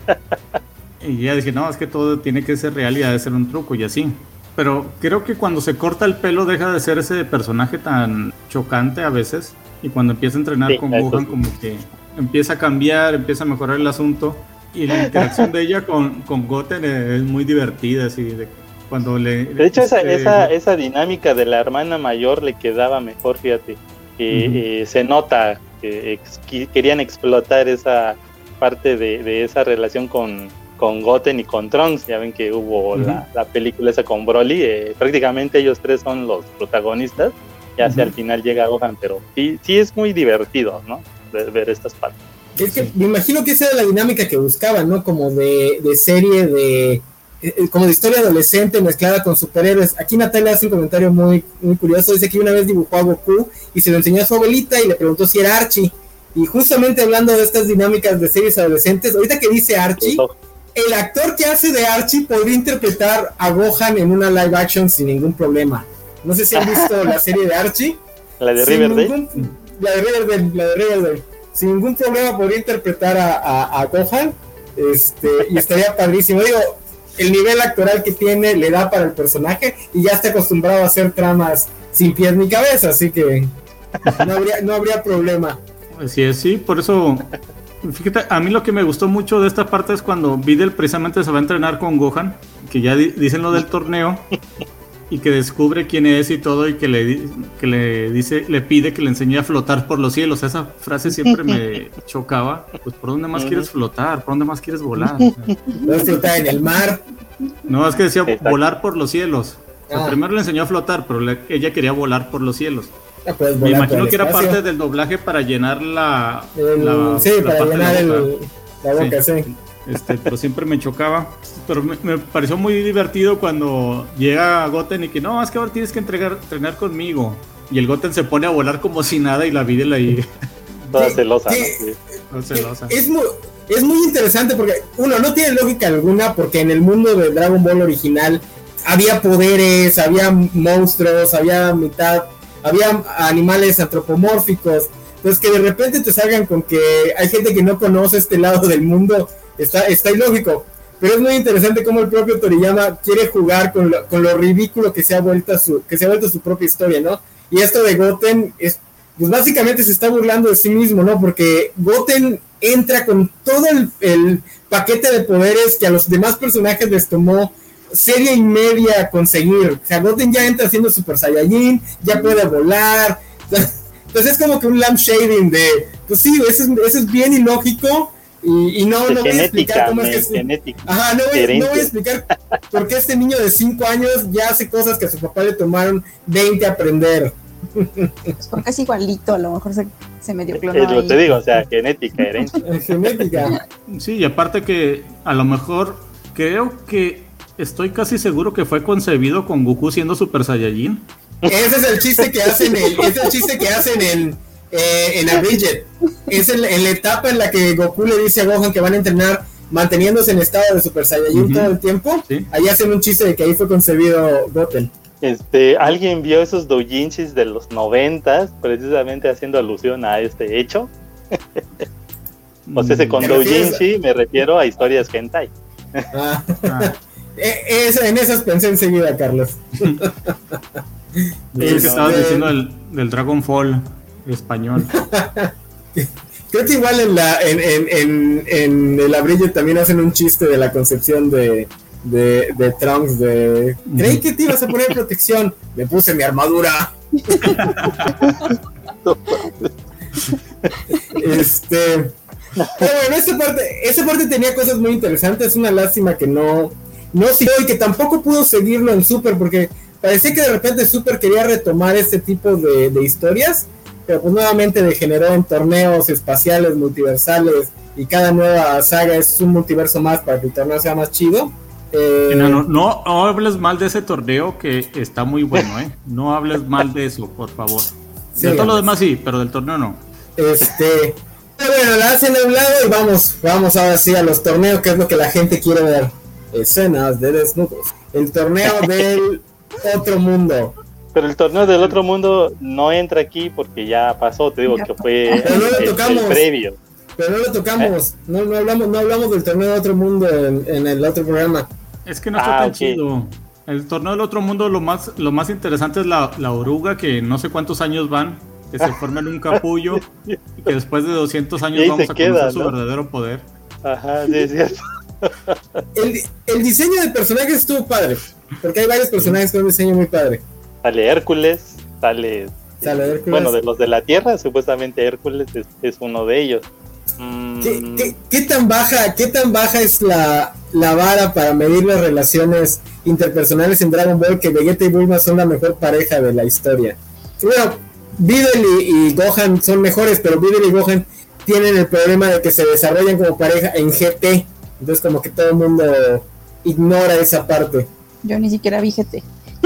Y ya dije, no, es que todo tiene que ser real y ha de ser un truco y así. Pero creo que cuando se corta el pelo deja de ser ese personaje tan chocante a veces. Y cuando empieza a entrenar Sí, con eso Gohan, sí. como que empieza a cambiar, empieza a mejorar el asunto. Y la interacción de ella con, con Goten es muy divertida, así de cuando le... De hecho, esa, este, esa, esa dinámica de la hermana mayor le quedaba mejor, fíjate. Que Ujú. eh, se nota que ex- que querían explotar esa parte de, de esa relación con, con Goten y con Trunks. Ya ven que hubo Ujú. la, la película esa con Broly. Eh, prácticamente ellos tres son los protagonistas. Ya Ujú. si al final llega Gohan, pero sí, sí es muy divertido, ¿no? Ver, ver estas partes. Es que me imagino que esa era la dinámica que buscaban, ¿no? Como de, de serie de... eh, como de historia adolescente mezclada con superhéroes. Aquí Natalia hace un comentario muy, muy curioso. Dice que una vez dibujó a Goku y se lo enseñó a su abuelita y le preguntó si era Archie. Y justamente hablando de estas dinámicas de series adolescentes, ahorita que dice Archie, Eso. el actor que hace de Archie podría interpretar a Gohan en una live action sin ningún problema. No sé si han visto la serie de Archie. La de Sin Riverdale. ningún- la de Riverdale, la de Riverdale. Sin ningún problema podría interpretar a, a, a Gohan. Este, y estaría padrísimo. Digo, el nivel actoral que tiene le da para el personaje y ya está acostumbrado a hacer tramas sin pies ni cabeza, así que no habría, no habría problema. Así es, sí, por eso, fíjate, a mí lo que me gustó mucho de esta parte es cuando Videl precisamente se va a entrenar con Gohan, que ya di- dicen lo del torneo, y que descubre quién es y todo, y que le, di- que le dice, le pide que le enseñe a flotar por los cielos. Esa frase siempre me chocaba. Pues, ¿por dónde más quieres flotar? ¿Por dónde más quieres volar? O sea, Puedes flotar en el mar. no, es que decía Exacto. volar por los cielos. O sea, Ah. primero le enseñó a flotar, pero le- ella quería volar por los cielos. Ya puedes Me volar por imagino el que era espacio. parte del doblaje para llenar la, El- la- sí, la para parte de la llenar boca. el, la boca, sí. Este, pero siempre me chocaba. Pero me, me pareció muy divertido cuando llega Goten y que no, es que ahora tienes que entregar, entrenar conmigo. Y el Goten se pone a volar como si nada y la Videl ahí Toda Sí, celosa, sí. ¿no? Sí. no celosa. Es muy, es muy interesante porque, uno, no tiene lógica alguna porque en el mundo de Dragon Ball original había poderes, había monstruos, había mitad, había animales antropomórficos. Entonces que de repente te salgan con que hay gente que no conoce este lado del mundo, está, está ilógico. Pero es muy interesante cómo el propio Toriyama quiere jugar con lo, con lo ridículo que se ha vuelto su, que se ha vuelto su propia historia, ¿no? Y esto de Goten es, pues básicamente se está burlando de sí mismo, ¿no? Porque Goten entra con todo el, el paquete de poderes que a los demás personajes les tomó serie y media conseguir. O sea, Goten ya entra siendo Super Saiyajin, ya puede volar. Entonces es como que un lamp shading de, pues sí, eso es, eso es bien ilógico. Y, y no, De no voy a explicar genética, cómo es men, que es. genética. Ajá, no voy, no Herencia. voy a explicar por qué este niño de cinco años ya hace cosas que a su papá le tomaron veinte a aprender. Pues porque es igualito, a lo mejor se, se medio clonó Es lo ahí. te digo, o sea, genética, herencia. En genética. Sí, y aparte que a lo mejor creo que estoy casi seguro que fue concebido con Goku siendo Super Saiyajin. Ese es el chiste que hacen el, ese es el chiste que hacen en, eh, en Abridged. Es en, en la etapa en la que Goku le dice a Gohan que van a entrenar manteniéndose en estado de Super Saiyajin Ujú. todo el tiempo. Sí. Ahí hacen un chiste de que ahí fue concebido Goten. Este, ¿alguien vio esos doujinshis de los noventas, precisamente haciendo alusión a este hecho? O sea, ese con ¿Te refieres doujinshi me refiero a historias hentai. Ah. Ah. Es, en esas pensé enseguida, Carlos. Es que estabas diciendo del, del Dragonfall español. Creo que igual en la en, en, en, en el Abrillo también hacen un chiste de la concepción de, de, de Trunks de creí que te ibas a poner protección, me puse mi armadura. Este pero bueno, esa parte, esa parte tenía cosas muy interesantes. Es una lástima que no no siguió y que tampoco pudo seguirlo en Super, porque parecía que de repente Super quería retomar este tipo de, de historias, pero pues nuevamente degeneró en torneos espaciales, multiversales, y cada nueva saga es un multiverso más para que el torneo sea más chido. Eh... No, no, no, no hables mal de ese torneo que está muy bueno, ¿eh? No hables mal de eso, por favor. Sí, de todo lo demás sí, pero del torneo no. Este, pero bueno, la hacen a un lado y vamos, vamos ahora sí a los torneos, que es lo que la gente quiere ver. Escenas de desnudos. El torneo del otro mundo. Pero el torneo del otro mundo no entra aquí porque ya pasó, te digo ya que fue pero no lo el, tocamos, el previo. Pero no lo tocamos, ¿Eh? no, no hablamos, no hablamos del torneo del otro mundo en, en el otro programa. Es que no está ah, tan okay. chido. El torneo del otro mundo, lo más, lo más interesante es la, la oruga, que no sé cuántos años van, que se forma en un capullo, y que después de doscientos años vamos a queda, conocer ¿no? su verdadero poder. Ajá, sí, es cierto. El, el diseño de personajes estuvo padre, porque hay varios personajes con un diseño muy padre. Sale Hércules, sale, sale Hércules. Bueno, de los de la Tierra, supuestamente Hércules es, es uno de ellos. Mm. ¿Qué, qué, qué tan baja, qué tan baja es la, la vara para medir las relaciones interpersonales en Dragon Ball, que Vegeta y Bulma son la mejor pareja de la historia? Bueno, Videl y, y Gohan son mejores, pero Videl y Gohan tienen el problema de que se desarrollan como pareja en G T. Entonces como que todo el mundo ignora esa parte. Yo ni siquiera vi G T.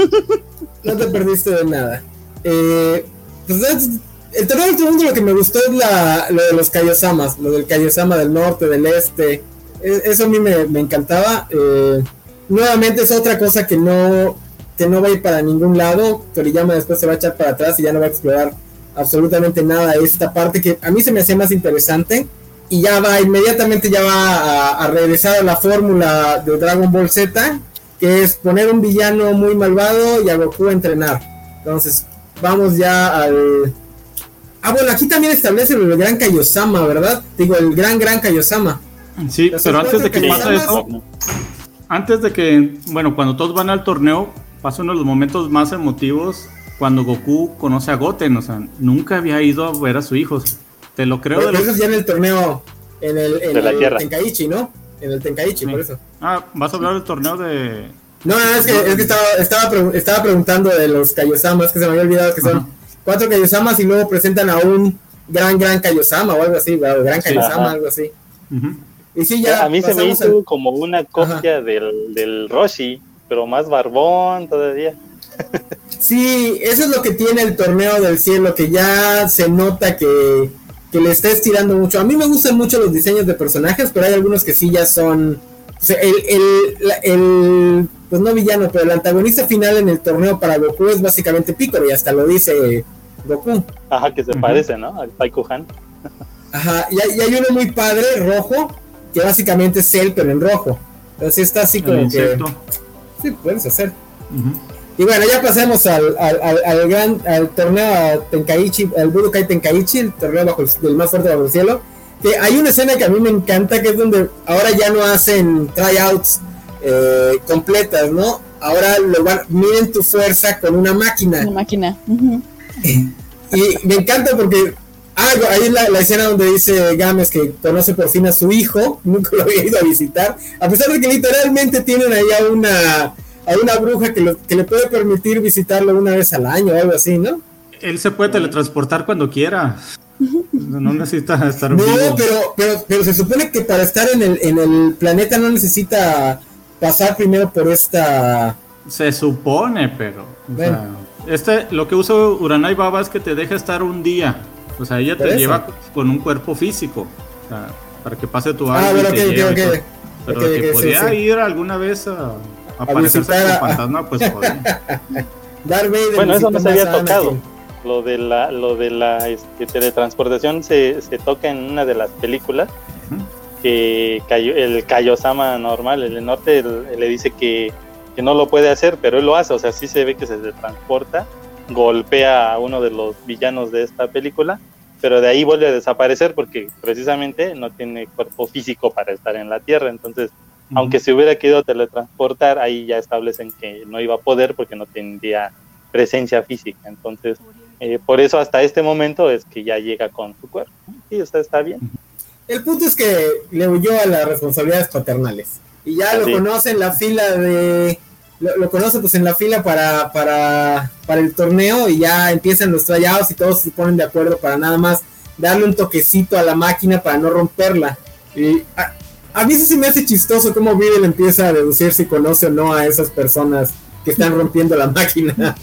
No te perdiste de nada. Eh, pues, el torneo del mundo lo que me gustó es la, lo de los Kaiosamas, lo del Kaiosama del norte, del este. Eso a mí me, me encantaba. Eh, nuevamente es otra cosa que no, que no va a ir para ningún lado. Toriyama después se va a echar para atrás y ya no va a explorar absolutamente nada de esta parte que a mí se me hacía más interesante. Y ya va, inmediatamente ya va a, a regresar a la fórmula de Dragon Ball Z, que es poner un villano muy malvado y a Goku entrenar. Entonces, vamos ya al... Ah, bueno, aquí también establece el gran Kaiosama, ¿verdad? Digo, el gran, gran Kaiosama. Sí, pero antes de que pase eso, antes de que, bueno, cuando todos van al torneo, pasa uno de los momentos más emotivos cuando Goku conoce a Goten, o sea, nunca había ido a ver a su hijo. Te lo creo. Pero de eso los... es ya en el torneo, en el, en de la el tierra. Tenkaichi, ¿no? En el Tenkaichi, sí. Por eso. Ah, ¿vas a hablar del torneo de...? No, no, es que, es que estaba, estaba, pre- estaba preguntando de los Kaiosamas, que se me había olvidado que son Ajá. cuatro Kaiosamas y luego presentan a un gran, gran Kaiosama o algo así, ¿verdad? Gran Kaiosama, sí, algo así. Uh-huh. Y sí, ya a mí se me hizo al... como una copia del, del Roshi, pero más barbón todavía. Sí, eso es lo que tiene el torneo del cielo, que ya se nota que, que le está estirando mucho. A mí me gustan mucho los diseños de personajes, pero hay algunos que sí ya son... O sea, el, el, el, pues no villano, pero el antagonista final en el torneo para Goku es básicamente Piccolo, y hasta lo dice Goku. Ajá, que se uh-huh. parece, ¿no? Al Paikuhan. Ajá, y hay, y hay uno muy padre, rojo, que básicamente es Cell, pero en rojo. Entonces está así como el que... Insecto. Sí, puedes hacer. Uh-huh. Y bueno, ya pasemos al, al, al, al gran al torneo Tenkaichi, al Budokai Tenkaichi, el torneo bajo el, del más fuerte bajo el cielo. Que hay una escena que a mí me encanta, que es donde ahora ya no hacen tryouts eh, completas, ¿no? Ahora lo van, miden tu fuerza con una máquina. Una máquina. Uh-huh. Y me encanta porque ah, ahí es la, la escena donde dice Games que conoce por fin a su hijo, nunca lo había ido a visitar, a pesar de que literalmente tienen ahí a una, a una bruja que, lo, que le puede permitir visitarlo una vez al año o algo así, ¿no? Él se puede teletransportar cuando quiera. No necesita estar no, vivo. pero, pero, pero se supone que para estar en el, en el planeta no necesita pasar primero por esta... Se supone, pero... O bueno. sea, este, lo que usa Uranai Baba es que te deja estar un día. O sea, ella te eso? lleva con un cuerpo físico. O sea, para que pase tu alma. Ah, bueno, ok, ok, ok. Pero okay, que okay, podía sí, sí. ir alguna vez a, a aparecerse como a... fantasma, pues podía. Bueno, eso no se había tocado. Anakin. Lo de la, lo de la este, teletransportación se, se toca en una de las películas. Uh-huh. que Kaio, el Kaiosama normal, el del norte, el, le dice que, que no lo puede hacer, pero él lo hace, o sea, sí se ve que se transporta, golpea a uno de los villanos de esta película, pero de ahí vuelve a desaparecer porque precisamente no tiene cuerpo físico para estar en la Tierra. Entonces, uh-huh. aunque se hubiera querido teletransportar, ahí ya establecen que no iba a poder porque no tendría presencia física. Entonces, eh, por eso hasta este momento es que ya llega con su cuerpo. Sí, o sea, está bien. El punto es que le huyó a las responsabilidades paternales y ya lo sí. conoce en la fila de... Lo, lo conoce pues en la fila para, para, para el torneo y ya empiezan los tryouts y todos se ponen de acuerdo para nada más darle un toquecito a la máquina para no romperla. Y a, a mí sí se me hace chistoso cómo Videl empieza a deducir si conoce o no a esas personas que están rompiendo la máquina.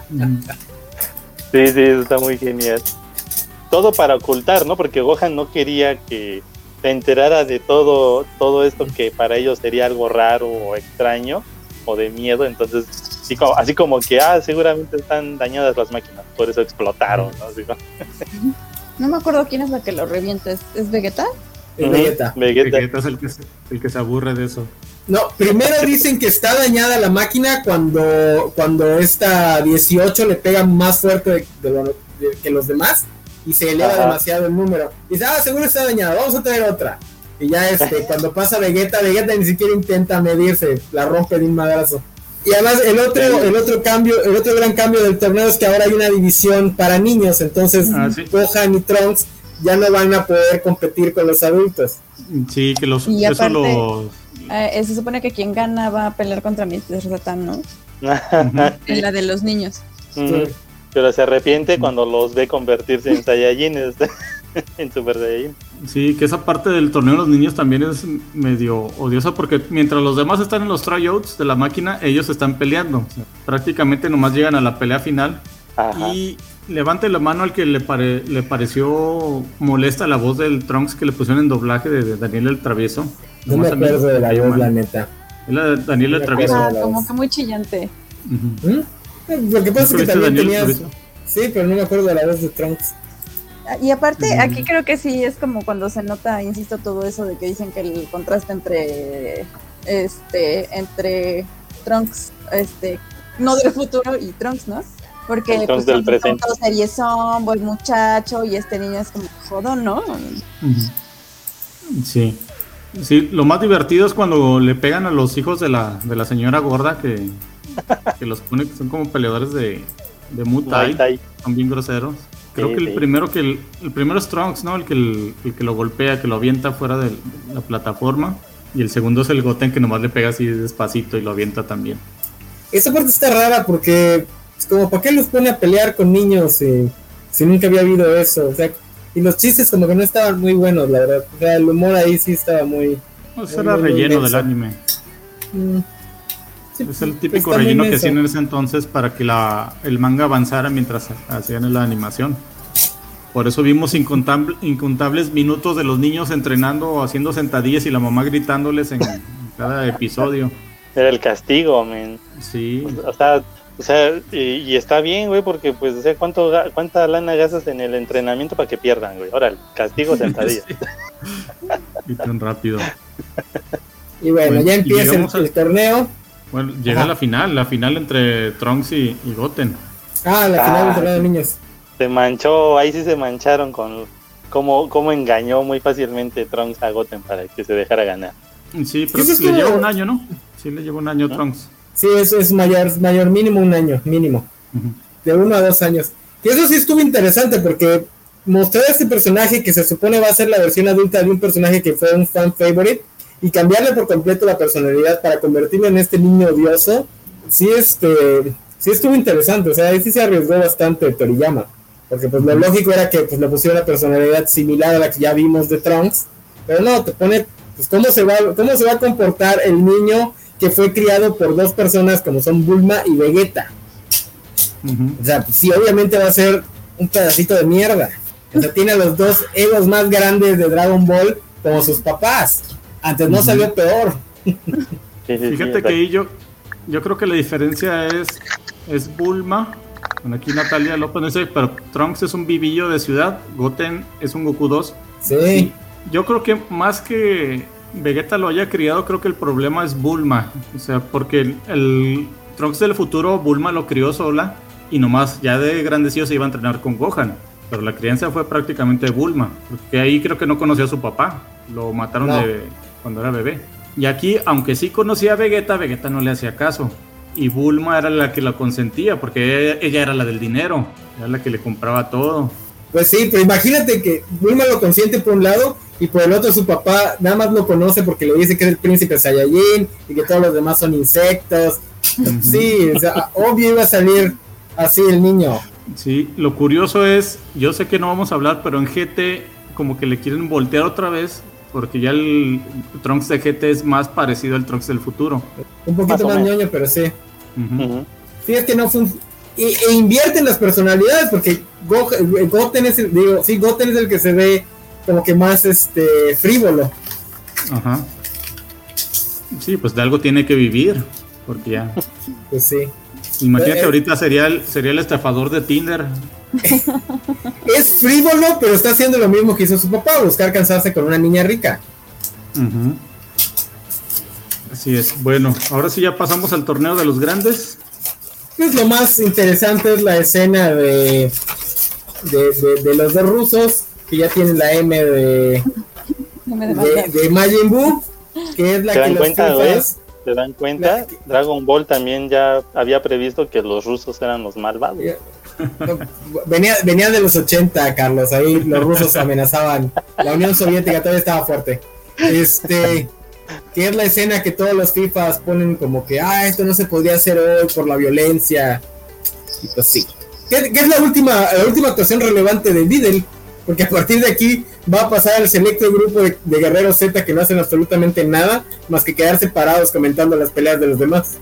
Sí, sí, eso está muy genial. Todo para ocultar, ¿no? Porque Gohan no quería que se enterara de todo, todo esto que para ellos sería algo raro o extraño o de miedo, entonces así como, así como que ah seguramente están dañadas las máquinas, por eso explotaron, ¿no? Así, ¿no? No me acuerdo quién es la que lo revienta, ¿es, ¿es Vegeta? Es Vegeta. Vegeta. Vegeta es el que, se, el que se aburre de eso. No, primero dicen que está dañada la máquina cuando cuando esta dieciocho le pega más fuerte de, de lo, de, que los demás y se eleva Ajá. demasiado el número. Y dice, ah, seguro está dañada, vamos a traer otra. Y ya este, cuando pasa Vegeta, Vegeta ni siquiera intenta medirse, la rompe de un madrazo. Y además el otro, el otro cambio, el otro gran cambio del torneo es que ahora hay una división para niños, entonces ah, ¿sí? Gohan y Trunks ya no van a poder competir con los adultos. Sí, que los y eso aparte, los... eh, se supone que quien gana va a pelear contra mister Satan, ¿no? En la de los niños. Sí. Pero se arrepiente cuando los ve convertirse en Saiyajines. En Super Saiyajin. Sí, que esa parte del torneo de los niños también es medio odiosa porque mientras los demás están en los tryouts de la máquina, ellos están peleando. O sea, prácticamente nomás llegan a la pelea final. Ajá. Y levante la mano al que le, pare, le pareció molesta la voz del Trunks que le pusieron en doblaje de, de Daniel el Travieso. No me acuerdo de la voz, la neta. Es la de Daniel el Travieso. Ah, como que muy chillante. Uh-huh. ¿Mm? Lo que pasa es que también Daniel tenías... Sí, pero no me acuerdo de la voz de Trunks. Y aparte, mm. aquí creo que sí es como cuando se nota, insisto, todo eso de que dicen que el contraste entre este entre Trunks, este, no del futuro y Trunks, ¿no? Porque el pues, del presente. Son todos seriezón, buen muchacho, y este niño es como jodón, ¿no? Sí. Sí, lo más divertido es cuando le pegan a los hijos de la, de la señora gorda que, que los pone que son como peleadores de, de Muay Thai, Thai. Son bien groseros. Creo sí, que el sí. primero que el, el primero es Trunks, ¿no? El que el, el que lo golpea, que lo avienta fuera de la plataforma. Y el segundo es el Goten que nomás le pega así despacito y lo avienta también. Esa parte está rara porque es como, ¿para qué los pone a pelear con niños eh, si nunca había habido eso? O sea, y los chistes como que no estaban muy buenos, la verdad. O sea, el humor ahí sí estaba muy... Pues muy era muy relleno muy del anime. Mm. Sí, es el típico relleno que hacían en ese entonces para que la, el manga avanzara mientras hacían la animación. Por eso vimos incontable, incontables minutos de los niños entrenando o haciendo sentadillas y la mamá gritándoles en, en cada episodio. Era el castigo, men. Sí. O sea, o sea y, y está bien, güey, porque pues, o sea, ¿cuánto, ¿cuánta lana gastas en el entrenamiento para que pierdan, güey? Ahora, el castigo sentadillas. Sí. Y tan rápido. Y bueno, bueno ya empieza el, a... el torneo. Bueno, llega Ajá. la final, la final entre Trunks y, y Goten. Ah, la final ah, del torneo de niños. Se manchó, ahí sí se mancharon con cómo, cómo engañó muy fácilmente Trunks a Goten para que se dejara ganar. Sí, pero le como... lleva un año, ¿no? Sí, le lleva un año a ¿no? Trunks. Sí, eso es mayor, mayor mínimo un año, mínimo. Uh-huh. De uno a dos años. Y eso sí estuvo interesante porque mostrar a este personaje que se supone va a ser la versión adulta de un personaje que fue un fan favorite y cambiarle por completo la personalidad para convertirlo en este niño odioso, sí, este, sí estuvo interesante. O sea, ahí sí se arriesgó bastante Toriyama, porque pues lo lógico era que pues le pusiera una personalidad similar a la que ya vimos de Trunks, pero no, te pone pues cómo se va, cómo se va a comportar el niño que fue criado por dos personas como son Bulma y Vegeta. Uh-huh. O sea, pues, sí, obviamente va a ser un pedacito de mierda. O sea, tiene a los dos egos más grandes de Dragon Ball como sus papás. Antes no uh-huh. salió peor. Fíjate que ahí yo, yo creo que la diferencia es, es Bulma. Bueno, aquí Natalia López no sé, pero Trunks es un vivillo de ciudad, Goten es un Goku dos. Sí. Yo creo que más que Vegeta lo haya criado, creo que el problema es Bulma. O sea, porque el, el Trunks del futuro, Bulma lo crió sola y nomás ya de grandecillo se iba a entrenar con Gohan. Pero la crianza fue prácticamente de Bulma, porque ahí creo que no conocía a su papá. Lo mataron no. de, cuando era bebé. Y aquí, aunque sí conocía a Vegeta, Vegeta no le hacía caso. Y Bulma era la que la consentía, porque ella, ella era la del dinero, era la que le compraba todo. Pues sí, pero imagínate que Bulma lo consiente por un lado y por el otro su papá nada más lo conoce porque le dice que es el príncipe Saiyajin y que todos los demás son insectos. Uh-huh. Sí, o sea, obvio iba a salir así el niño. Sí, lo curioso es, yo sé que no vamos a hablar, pero en G T como que le quieren voltear otra vez, porque ya el Trunks de G T es más parecido al Trunks del futuro. Un poquito más, más ñoño, pero sí. Uh-huh. Uh-huh. Sí, es que no fue un... E, e invierten las personalidades, porque Goten es el, digo, sí, Goten es el que se ve como que más este frívolo. Ajá. Sí, pues de algo tiene que vivir, porque ya. Pues sí. Imagínate, eh, ahorita sería el, sería el estafador de Tinder. Es frívolo, pero está haciendo lo mismo que hizo su papá, buscar cansarse con una niña rica. Uh-huh. Así es. Bueno, ahora sí ya pasamos al torneo de los grandes. Pues lo más interesante es la escena de de, de, de los dos rusos que ya tienen la M de de, de Majin Buu, que es la que los fifas, ¿te dan cuenta? La... Dragon Ball también ya había previsto que los rusos eran los malvados. Venía, venía de los ochenta, Carlos, ahí los rusos amenazaban, la Unión Soviética todavía estaba fuerte. Este... que es la escena que todos los FIFAs ponen como que, ah, esto no se podría hacer hoy por la violencia. Y pues sí. Que, que es la última, la última actuación relevante de Videl, porque a partir de aquí va a pasar al selecto grupo de, de guerreros Z que no hacen absolutamente nada, más que quedarse parados comentando las peleas de los demás.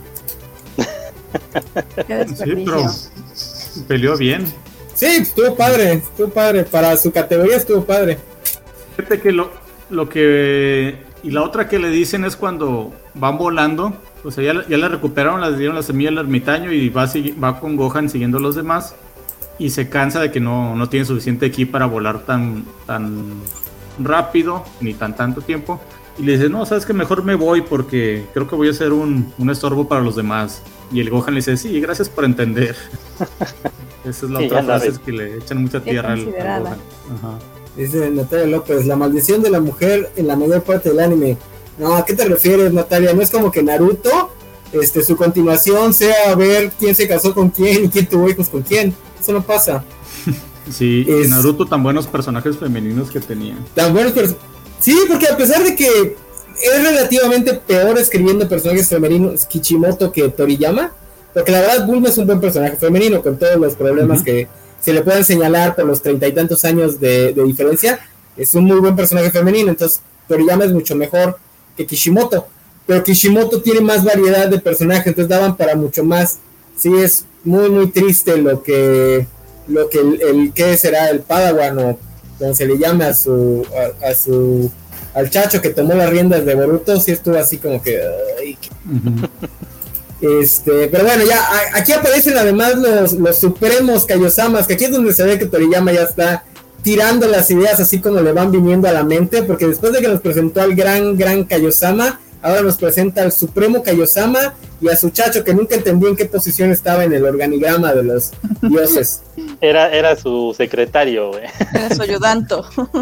Sí, pero peleó bien. Sí, estuvo padre, estuvo padre. Para su categoría estuvo padre. Fíjate que lo, lo que... Y la otra que le dicen es cuando van volando, o sea, ya, ya la recuperaron, le dieron la semilla al ermitaño y va, va con Gohan siguiendo a los demás y se cansa de que no, no tiene suficiente ki para volar tan, tan rápido ni tan tanto tiempo y le dice, no, sabes que mejor me voy porque creo que voy a ser un, un estorbo para los demás. Y el Gohan le dice, sí, gracias por entender. Esa es la sí, otra frase, es que le echan mucha tierra al, al Gohan. Ajá. Dice Natalia López, la maldición de la mujer en la mayor parte del anime. No, ¿a qué te refieres, Natalia? No es como que Naruto, este, su continuación sea ver quién se casó con quién y quién tuvo hijos con quién. Eso no pasa. Sí, es... Naruto tan buenos personajes femeninos que tenía. Tan buenos personajes. Sí, porque a pesar de que es relativamente peor escribiendo personajes femeninos Kishimoto que Toriyama, porque la verdad Bulma es un buen personaje femenino con todos los problemas uh-huh. que se le pueden señalar por los treinta y tantos años de, de diferencia. Es un muy buen personaje femenino, entonces Toriyama es mucho mejor que Kishimoto, pero Kishimoto tiene más variedad de personajes, entonces daban para mucho más. Sí, es muy muy triste lo que lo que el, el que será el Padawan o como se le llame a su a, a su al chacho que tomó las riendas de Boruto, sí estuvo así como que ay, uh-huh. Este, pero bueno, ya a, aquí aparecen además los, los supremos Kaiosamas, que aquí es donde se ve que Toriyama ya está tirando las ideas así como le van viniendo a la mente, porque después de que nos presentó al gran, gran Kaiosama, ahora nos presenta al supremo Kaiosama y a su chacho que nunca entendí en qué posición estaba en el organigrama de los dioses. Era, era su secretario, güey. Era su ayudanto.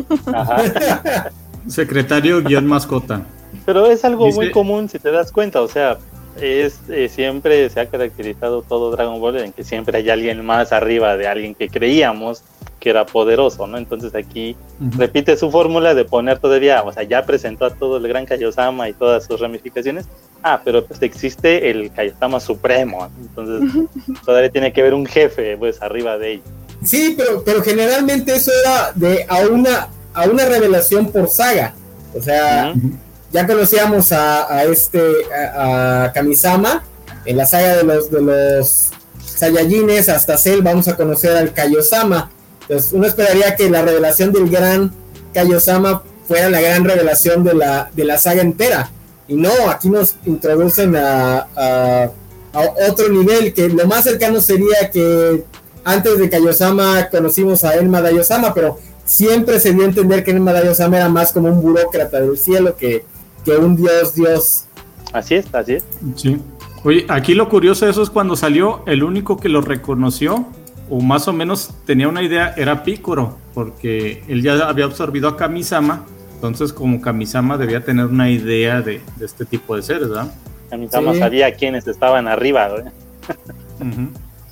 Ajá. Secretario guión mascota. Pero es algo ¿Viste? muy común si te das cuenta, o sea, es eh, siempre se ha caracterizado todo Dragon Ball en que siempre hay alguien más arriba de alguien que creíamos que era poderoso, ¿no? Entonces aquí uh-huh. repite su fórmula de poner todavía, o sea, ya presentó a todo el gran Kaiosama y todas sus ramificaciones, ah, pero pues existe el Kaiosama supremo, entonces uh-huh. todavía tiene que haber un jefe, pues, arriba de él. Sí, pero, pero generalmente eso era de a una, a una revelación por saga, o sea... Uh-huh. Ya conocíamos a, a este a, a Kamisama en la saga de los de los Saiyajines, hasta Cell vamos a conocer al Kaiosama. Entonces uno esperaría que la revelación del gran Kaiosama fuera la gran revelación de la de la saga entera. Y no, aquí nos introducen a, a, a otro nivel, que lo más cercano sería que antes de Kaiosama conocimos a Elma Daiosama, pero siempre se dio a entender que Madara Osama era más como un burócrata del cielo que, que un dios dios. Así es, así es. Sí. Oye, aquí lo curioso de eso es cuando salió, el único que lo reconoció, o más o menos tenía una idea, era Picoro, porque él ya había absorbido a Kamisama, entonces como Kamisama debía tener una idea de, de este tipo de seres, ¿verdad? Kamisama Sí. sabía quiénes estaban arriba, ¿no? Uh-huh.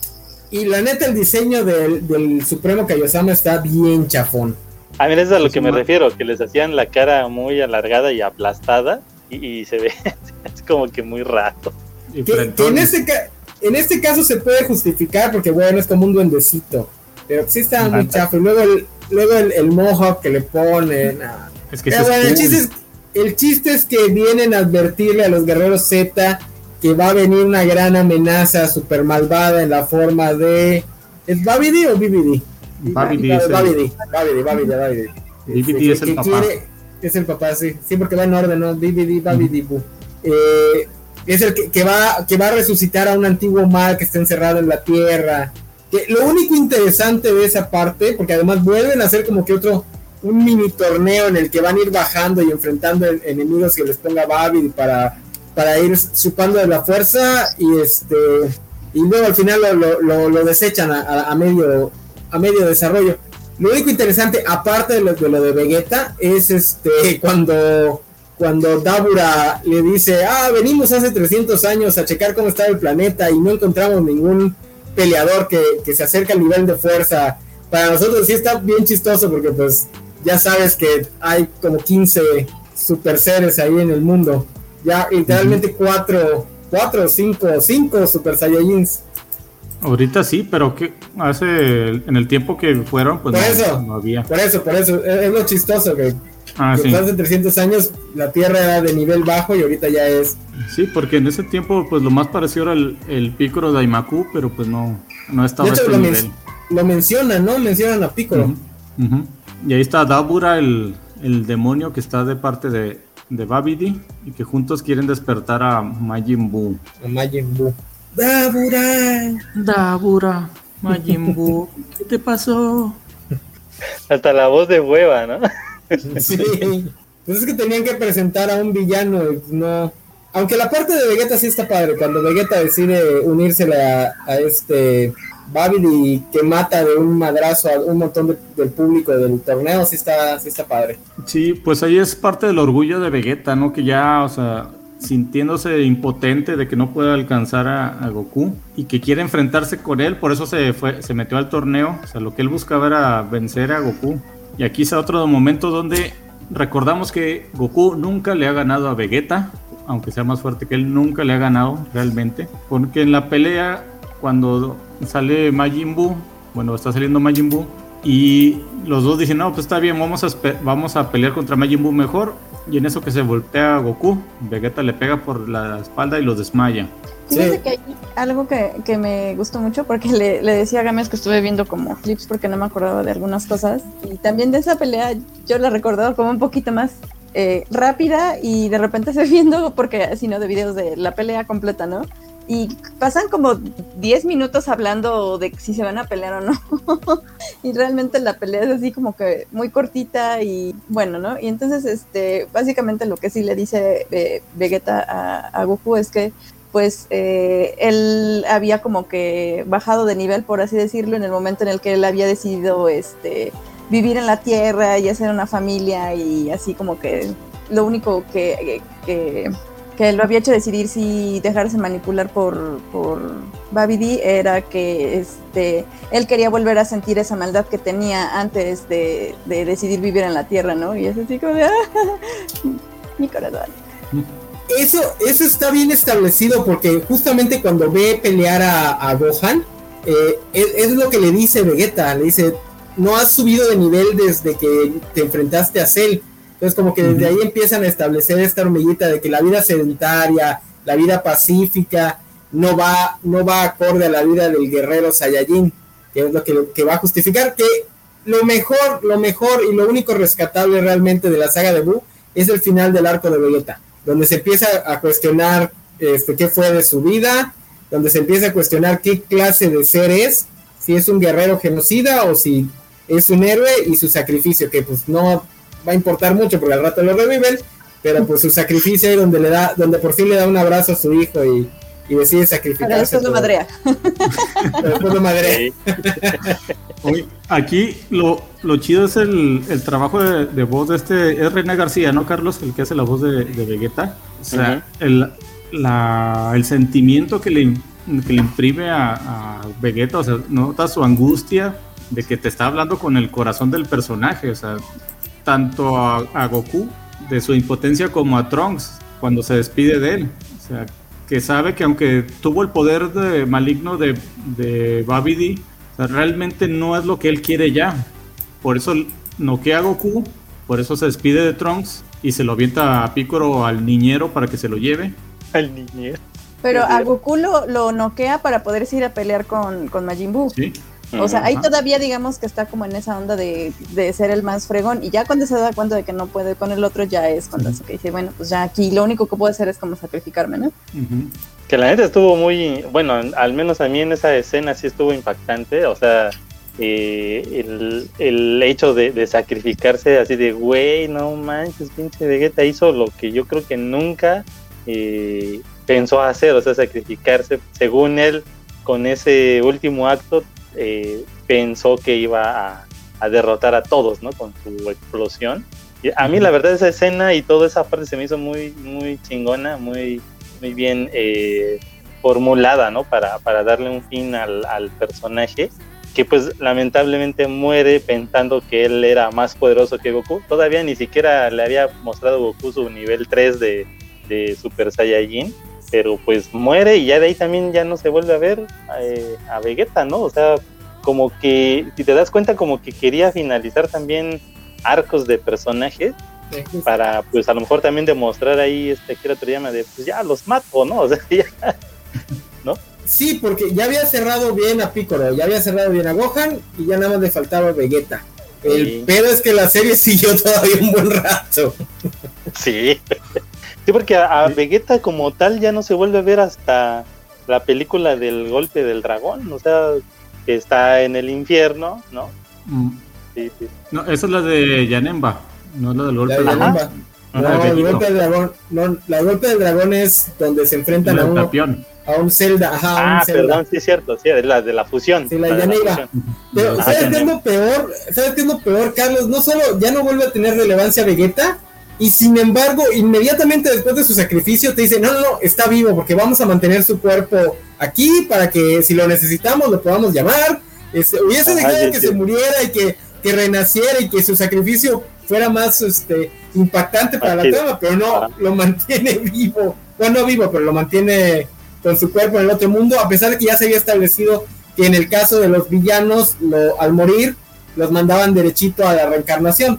Y la neta, el diseño del, del Supremo Kaiosama está bien chafón. A ver, eso es a lo Es que me una- refiero, que les hacían la cara muy alargada y aplastada, y, y se ve, es como que muy raro. Y Que, que en, frentón. este ca- en este caso se puede justificar porque, bueno, es como un duendecito. Pero sí está muy Ajá. chafo. Y luego el, luego el, el mohawk que le ponen. ah. Es que Pero ese es bueno, el, cool. chiste es, el chiste es que vienen a advertirle a los guerreros Z que va a venir una gran amenaza super malvada en la forma de... ¿Es Babidi o B B D? Babidi es el- Babidi, Babidi, Babidi, Babidi. B B D es el que papá. quiere- es el papá, sí. Sí, porque va en orden, ¿no? B B D, Babidi, Bu. Eh, es el que, que va que va a resucitar a un antiguo mal que está encerrado en la tierra. Que lo único interesante de esa parte, porque además vuelven a hacer como que otro, un mini torneo en el que van a ir bajando y enfrentando en- enemigos que les ponga Babidi para, para ir chupando de la fuerza y este y luego al final lo, lo, lo, lo desechan a, a, a medio a medio desarrollo. Lo único interesante, aparte de lo de, lo de Vegeta, es este cuando cuando Dabura le dice, ah, venimos hace trescientos años a checar cómo está el planeta y no encontramos ningún peleador que, que se acerque al nivel de fuerza. Para nosotros sí está bien chistoso porque pues ya sabes que hay como quince super seres ahí en el mundo. Ya literalmente cuatro, cuatro, cinco, cinco super saiyajins. Ahorita sí, pero que hace en el tiempo que fueron, pues Por no, eso. no había. Por eso, por eso, es, es lo chistoso que, Ah, que sí. hace trescientos años la Tierra era de nivel bajo y ahorita ya es... Sí, porque en ese tiempo, pues lo más parecido era el, el Picoro Daimaku, pero pues no, no estaba De a hecho, este lo, nivel. men- lo mencionan, ¿no? Mencionan a Piccolo. Ujú, ujú. Y ahí está Dabura, el, el demonio que está de parte de, de Babidi, y que juntos quieren despertar a Majin Buu. A Majin Buu. Dabura. Dabura, Majin Buu, ¿qué te pasó? Hasta la voz de hueva, ¿no? Sí. Pues es que tenían que presentar a un villano, y no. Aunque la parte de Vegeta sí está padre, cuando Vegeta decide unírsele a, a este Babidi que mata de un madrazo a un montón de- del público del torneo, sí está, sí está padre. Sí, pues ahí es parte del orgullo de Vegeta, ¿no? Que ya, o sea, sintiéndose impotente de que no puede alcanzar a, a Goku y que quiere enfrentarse con él, por eso se fue, se metió al torneo. O sea, lo que él buscaba era vencer a Goku. Y aquí está otro momento donde recordamos que Goku nunca le ha ganado a Vegeta, aunque sea más fuerte que él, nunca le ha ganado realmente, porque en la pelea cuando sale Majin Buu, bueno, está saliendo Majin Buu y los dos dicen, no, pues está bien, vamos a, espe- vamos a pelear contra Majin Buu mejor. Y en eso que se voltea a Goku, Vegeta le pega por la espalda y lo desmaya. Fíjate Sí. que hay algo que, que me gustó mucho porque le, le decía a Gámez que estuve viendo como clips porque no me acordaba de algunas cosas y también de esa pelea yo la recordaba como un poquito más eh, rápida y de repente estoy viendo porque así no de videos de la pelea completa, ¿no? Y pasan como diez minutos hablando de si se van a pelear o no. Y realmente la pelea es así como que muy cortita y bueno, ¿no? Y entonces, este, básicamente lo que sí le dice eh, Vegeta a, a Goku es que pues eh, él había como que bajado de nivel, por así decirlo, en el momento en el que él había decidido este, vivir en la Tierra y hacer una familia y así como que lo único que... que que lo había hecho decidir si dejarse manipular por, por Babidi era que este él quería volver a sentir esa maldad que tenía antes de, de decidir vivir en la Tierra, ¿no? Y es así como de ¡ah! Mi corazón. Eso, eso está bien establecido porque justamente cuando ve pelear a, a Gohan, eh, es, es lo que le dice Vegeta, le dice, no has subido de nivel desde que te enfrentaste a Cell. Entonces como que desde ahí empiezan a establecer esta hormiguita de que la vida sedentaria, la vida pacífica, no va, no va acorde a la vida del guerrero Saiyajin, que es lo que, que va a justificar que lo mejor, lo mejor y lo único rescatable realmente de la saga de Buu es el final del arco de Vegeta, donde se empieza a cuestionar este, qué fue de su vida, donde se empieza a cuestionar qué clase de ser es, si es un guerrero genocida o si es un héroe y su sacrificio, que pues no va a importar mucho porque al rato lo reviven, pero pues su sacrificio ahí donde le da, donde por fin le da un abrazo a su hijo y, y decide sacrificarse. Pero después lo madrea. Pero después lo madrea. Oye, aquí lo, lo chido es el, el trabajo de, de voz de este, es René García, ¿no, Carlos? El que hace la voz de, de Vegeta. O sea, uh-huh. el, la, el sentimiento que le, que le imprime a, a Vegeta, o sea, nota su angustia de que te está hablando con el corazón del personaje, o sea, tanto a, a Goku, de su impotencia, como a Trunks, cuando se despide de él. O sea, que sabe que aunque tuvo el poder de, maligno de, de Babidi, o sea, realmente no es lo que él quiere ya. Por eso noquea a Goku, por eso se despide de Trunks y se lo avienta a Piccolo, al niñero, para que se lo lleve. Al niñero. Pero a Goku lo, lo noquea para poder ir a pelear con, con Majin Buu. Sí. O sea, ahí todavía digamos que está como en esa onda de, de ser el más fregón, y ya cuando se da cuenta de que no puede con el otro, ya es cuando uh-huh. se dice, bueno, pues ya aquí lo único que puedo hacer es como sacrificarme, ¿no? Uh-huh. Que la neta estuvo muy, bueno, al menos a mí en esa escena sí estuvo impactante, o sea, eh, el, el hecho de, de sacrificarse así de, güey, no manches, pinche Vegeta hizo lo que yo creo que nunca eh, pensó hacer, o sea, sacrificarse, según él, con ese último acto, Eh, pensó que iba a, a derrotar a todos, ¿no? Con su explosión. Y a mí la verdad esa escena y toda esa parte se me hizo muy muy chingona, muy muy bien eh, formulada, ¿no? Para, para darle un fin al, al personaje, que pues lamentablemente muere pensando que él era más poderoso que Goku. Todavía ni siquiera le había mostrado Goku su nivel tres de, de Super Saiyajin, pero pues muere y ya de ahí también ya no se vuelve a ver eh, a Vegeta, ¿no? O sea, como que, si te das cuenta, como que quería finalizar también arcos de personajes sí. para, pues a lo mejor también demostrar ahí, este, que te llama de, pues ya los mato, ¿no? O sea, ya, ¿no? Sí, porque ya había cerrado bien a Piccolo, ya había cerrado bien a Gohan y ya nada más le faltaba a Vegeta. El sí. pedo es que la serie siguió todavía un buen rato. Sí. Sí, porque a, a Vegeta como tal ya no se vuelve a ver hasta la película del golpe del dragón, o sea, que está en el infierno, ¿no? Mm. Sí, sí. No, esa es la de Janemba, no es la del golpe del dragón. No, no, el golpe del dragón, no, la golpe del dragón es donde se enfrentan a, uno, a un Zelda, ajá, ah, un Zelda. Perdón, sí es cierto, sí, es la de la fusión. Sí, la de Janemba. Pero, ajá, ¿sabes qué es lo peor? ¿Sabes qué es lo peor, Carlos? No solo ya no vuelve a tener relevancia Vegeta, y sin embargo, inmediatamente después de su sacrificio te dicen, no, no, no, está vivo porque vamos a mantener su cuerpo aquí para que si lo necesitamos lo podamos llamar. Este, hubiese dejado que se muriera y que, que renaciera y que su sacrificio fuera más este impactante para la trama, pero no, lo mantiene vivo. Bueno, no vivo, pero lo mantiene con su cuerpo en el otro mundo, a pesar de que ya se había establecido que en el caso de los villanos, lo, al morir, los mandaban derechito a la reencarnación.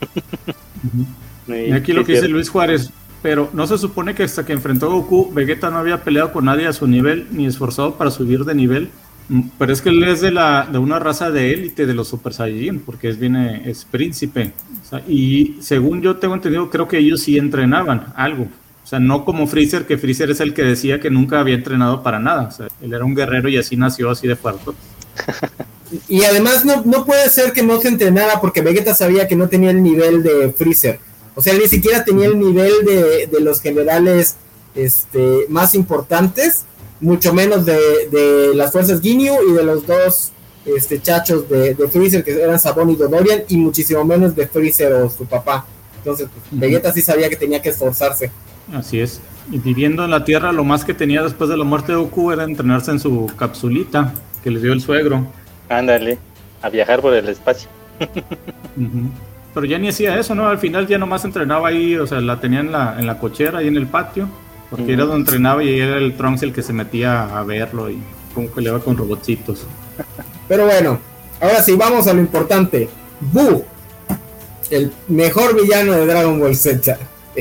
Y aquí lo que dice Luis Juárez, pero no se supone que hasta que enfrentó a Goku, Vegeta no había peleado con nadie a su nivel, ni esforzado para subir de nivel, pero es que él es de la de una raza de élite de los Super Saiyajin, porque es, viene, es príncipe, o sea, y según yo tengo entendido, creo que ellos sí entrenaban algo, o sea, no como Freezer, que Freezer es el que decía que nunca había entrenado para nada, o sea, él era un guerrero y así nació, así de fuerte. Y además no, no puede ser que no se entrenara, porque Vegeta sabía que no tenía el nivel de Freezer. O sea, ni siquiera tenía el nivel de, de los generales este, más importantes, mucho menos de, de las fuerzas Ginyu y de los dos este, chachos de, de Freezer, que eran Sabón y Dodorian, y muchísimo menos de Freezer o su papá. Entonces, pues, uh-huh. Vegeta sí sabía que tenía que esforzarse. Así es. Y viviendo en la Tierra, lo más que tenía después de la muerte de Goku era entrenarse en su capsulita que le dio el suegro. Ándale, a viajar por el espacio. Uh-huh. Pero ya ni hacía eso, ¿no? Al final ya nomás entrenaba ahí, o sea, la tenía en la, en la cochera, ahí en el patio, porque uh-huh. era donde entrenaba y era el Trunks el que se metía a verlo y como que le iba con robotcitos. Pero bueno, ahora sí, vamos a lo importante. Buu, el mejor villano de Dragon Ball Z.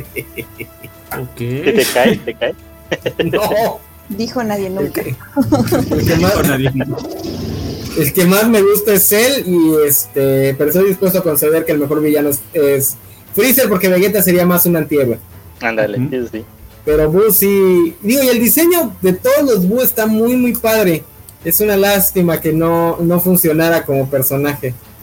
Okay. ¿Te cae? ¿Te cae? No. Dijo nadie nunca. El que, el que más... El que más me gusta es él, y este, pero estoy dispuesto a conceder que el mejor villano es, es Freezer, porque Vegeta sería más un antihéroe. Ándale, uh-huh. sí, sí. Pero Buu sí, digo, y el diseño de todos los Buu está muy muy padre. Es una lástima que no, no funcionara como personaje.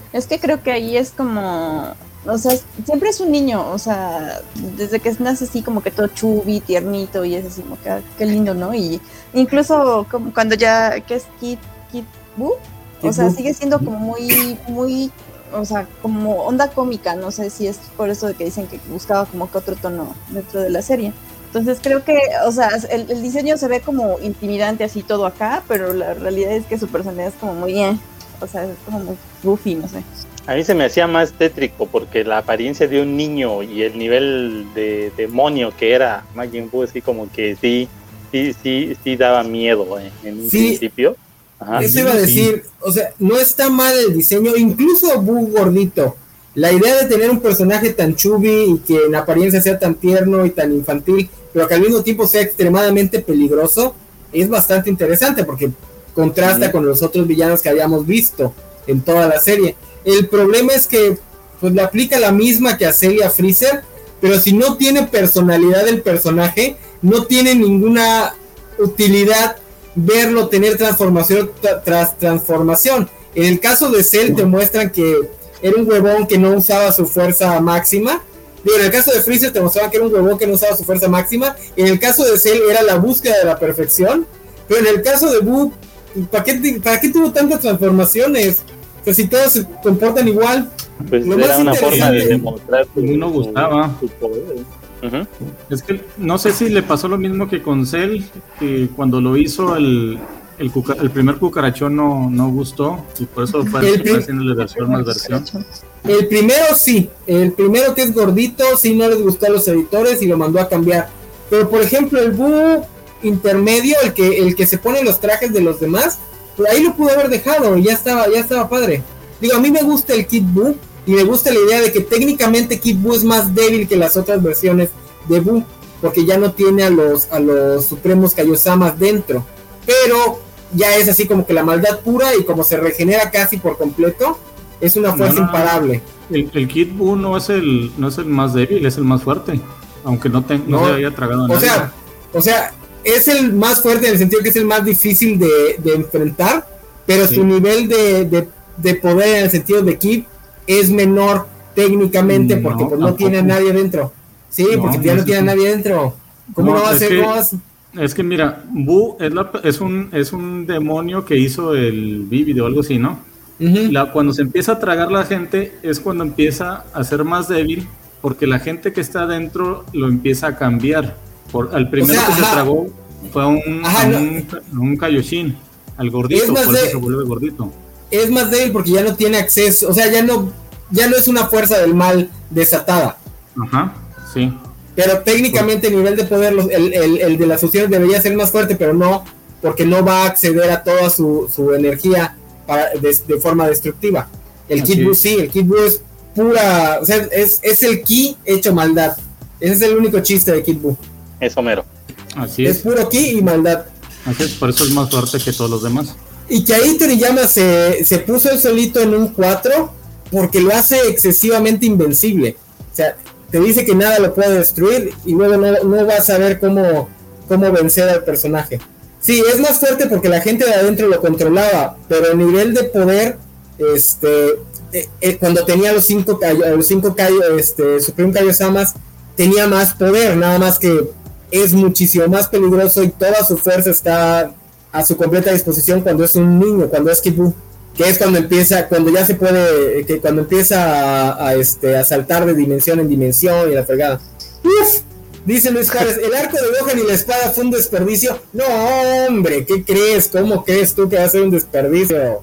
Es que creo que ahí es como, o sea, siempre es un niño, o sea, desde que nace así como que todo chubby, tiernito y es así como que, ah, qué lindo, ¿no? Y incluso como cuando ya, ¿qué es Kid, Kid Buu? O sea, sigue siendo como muy, muy, o sea, como onda cómica, no sé si es por eso de que dicen que buscaba como que otro tono dentro de la serie. Entonces creo que, o sea, el, el diseño se ve como intimidante así todo acá, pero la realidad es que su personalidad es como muy bien. O sea, es como muy goofy, no sé. A mí se me hacía más tétrico porque la apariencia de un niño y el nivel de demonio que era Majin Buu, así como que sí, sí, sí, sí daba miedo eh, en un Sí. principio. Ajá. Eso iba a decir, o sea, no está mal el diseño, incluso Buu gordito. La idea de tener un personaje tan chubby y que en apariencia sea tan tierno y tan infantil, pero que al mismo tiempo sea extremadamente peligroso, es bastante interesante porque contrasta sí. con los otros villanos que habíamos visto en toda la serie. El problema es que pues le aplica la misma que a Celia Freezer, pero si no tiene personalidad el personaje, no tiene ninguna utilidad verlo tener transformación tra- tras transformación. En el caso de Cell te muestran que era un huevón que no usaba su fuerza máxima. Digo, en el caso de Freezer te mostraban que era un huevón que no usaba su fuerza máxima. En el caso de Cell era la búsqueda de la perfección. Pero en el caso de Buu, ¿para qué, ¿para qué tuvo tantas transformaciones? O sea, si todos se comportan igual. Pues lo era una forma de demostrar que no gustaba. Su, su poder. Uh-huh. Es que no sé si le pasó lo mismo que con Cell, que cuando lo hizo el, el, cuca, el primer cucarachón no, no gustó, y por eso fue el prim- haciéndole versión más versión. El primero sí, el primero que es gordito, sí no les gustó a los editores y lo mandó a cambiar. Pero por ejemplo el Buu intermedio, el que, el que se pone los trajes de los demás, pues ahí lo pudo haber dejado y ya estaba, ya estaba padre. Digo, a mí me gusta el Kid Buu y me gusta la idea de que técnicamente Kid Buu es más débil que las otras versiones de Buu, porque ya no tiene a los, a los supremos Kaiosamas dentro. Pero ya es así como que la maldad pura y como se regenera casi por completo, es una fuerza no, no, imparable. El, el Kid Buu no es el, no es el más débil, es el más fuerte, aunque no, te, no, no se haya tragado a nadie. O sea, o sea, es el más fuerte en el sentido que es el más difícil de, de enfrentar, pero sí. su nivel de, de, de poder en el sentido de Kid es menor técnicamente no, porque pues, no tiene a nadie dentro. Sí, no, porque ya no, no tiene a nadie dentro. ¿Cómo no, no va a ser? Que, vas? Es que mira, Buu es, la, es, un, es un demonio que hizo el Vívido o algo así, ¿no? Uh-huh. La, cuando se empieza a tragar la gente es cuando empieza a ser más débil porque la gente que está adentro lo empieza a cambiar. Por, al primero o sea, que ajá. se tragó fue a un, ajá, a un, no. un Kaioshin, al gordito, por eso se vuelve gordito. Es más débil porque ya no tiene acceso, o sea, ya no, ya no es una fuerza del mal desatada. Ajá, sí. Pero técnicamente el nivel de poder, el, el, el de las fusiones debería ser más fuerte, pero no, porque no va a acceder a toda su, su energía para, de, de forma destructiva. El Kid Buu sí, el Kid Buu es pura, o sea, es, es el ki hecho maldad. Ese es el único chiste de Kid Buu. Es Homero. Así es. Es puro ki y maldad. Así es, por eso es más fuerte que todos los demás. Y que ahí Toriyama se, se puso él solito en un cuatro porque lo hace excesivamente invencible. O sea, te dice que nada lo puede destruir y luego no, no vas a saber cómo, cómo vencer al personaje. Sí, es más fuerte porque la gente de adentro lo controlaba, pero el nivel de poder, este, eh, eh, cuando tenía los cinco, los cinco este, Supreme Kaiosamas, tenía más poder, nada más que es muchísimo más peligroso y toda su fuerza está a su completa disposición cuando es un niño, cuando es Kid Buu, que es cuando empieza, cuando ya se puede, que cuando empieza a, a este a saltar de dimensión en dimensión y la fregada. Uf, dice Luis Juárez, el arco de Gohan y la espada fue un desperdicio. No, hombre, ¿qué crees? ¿Cómo crees tú que va a ser un desperdicio?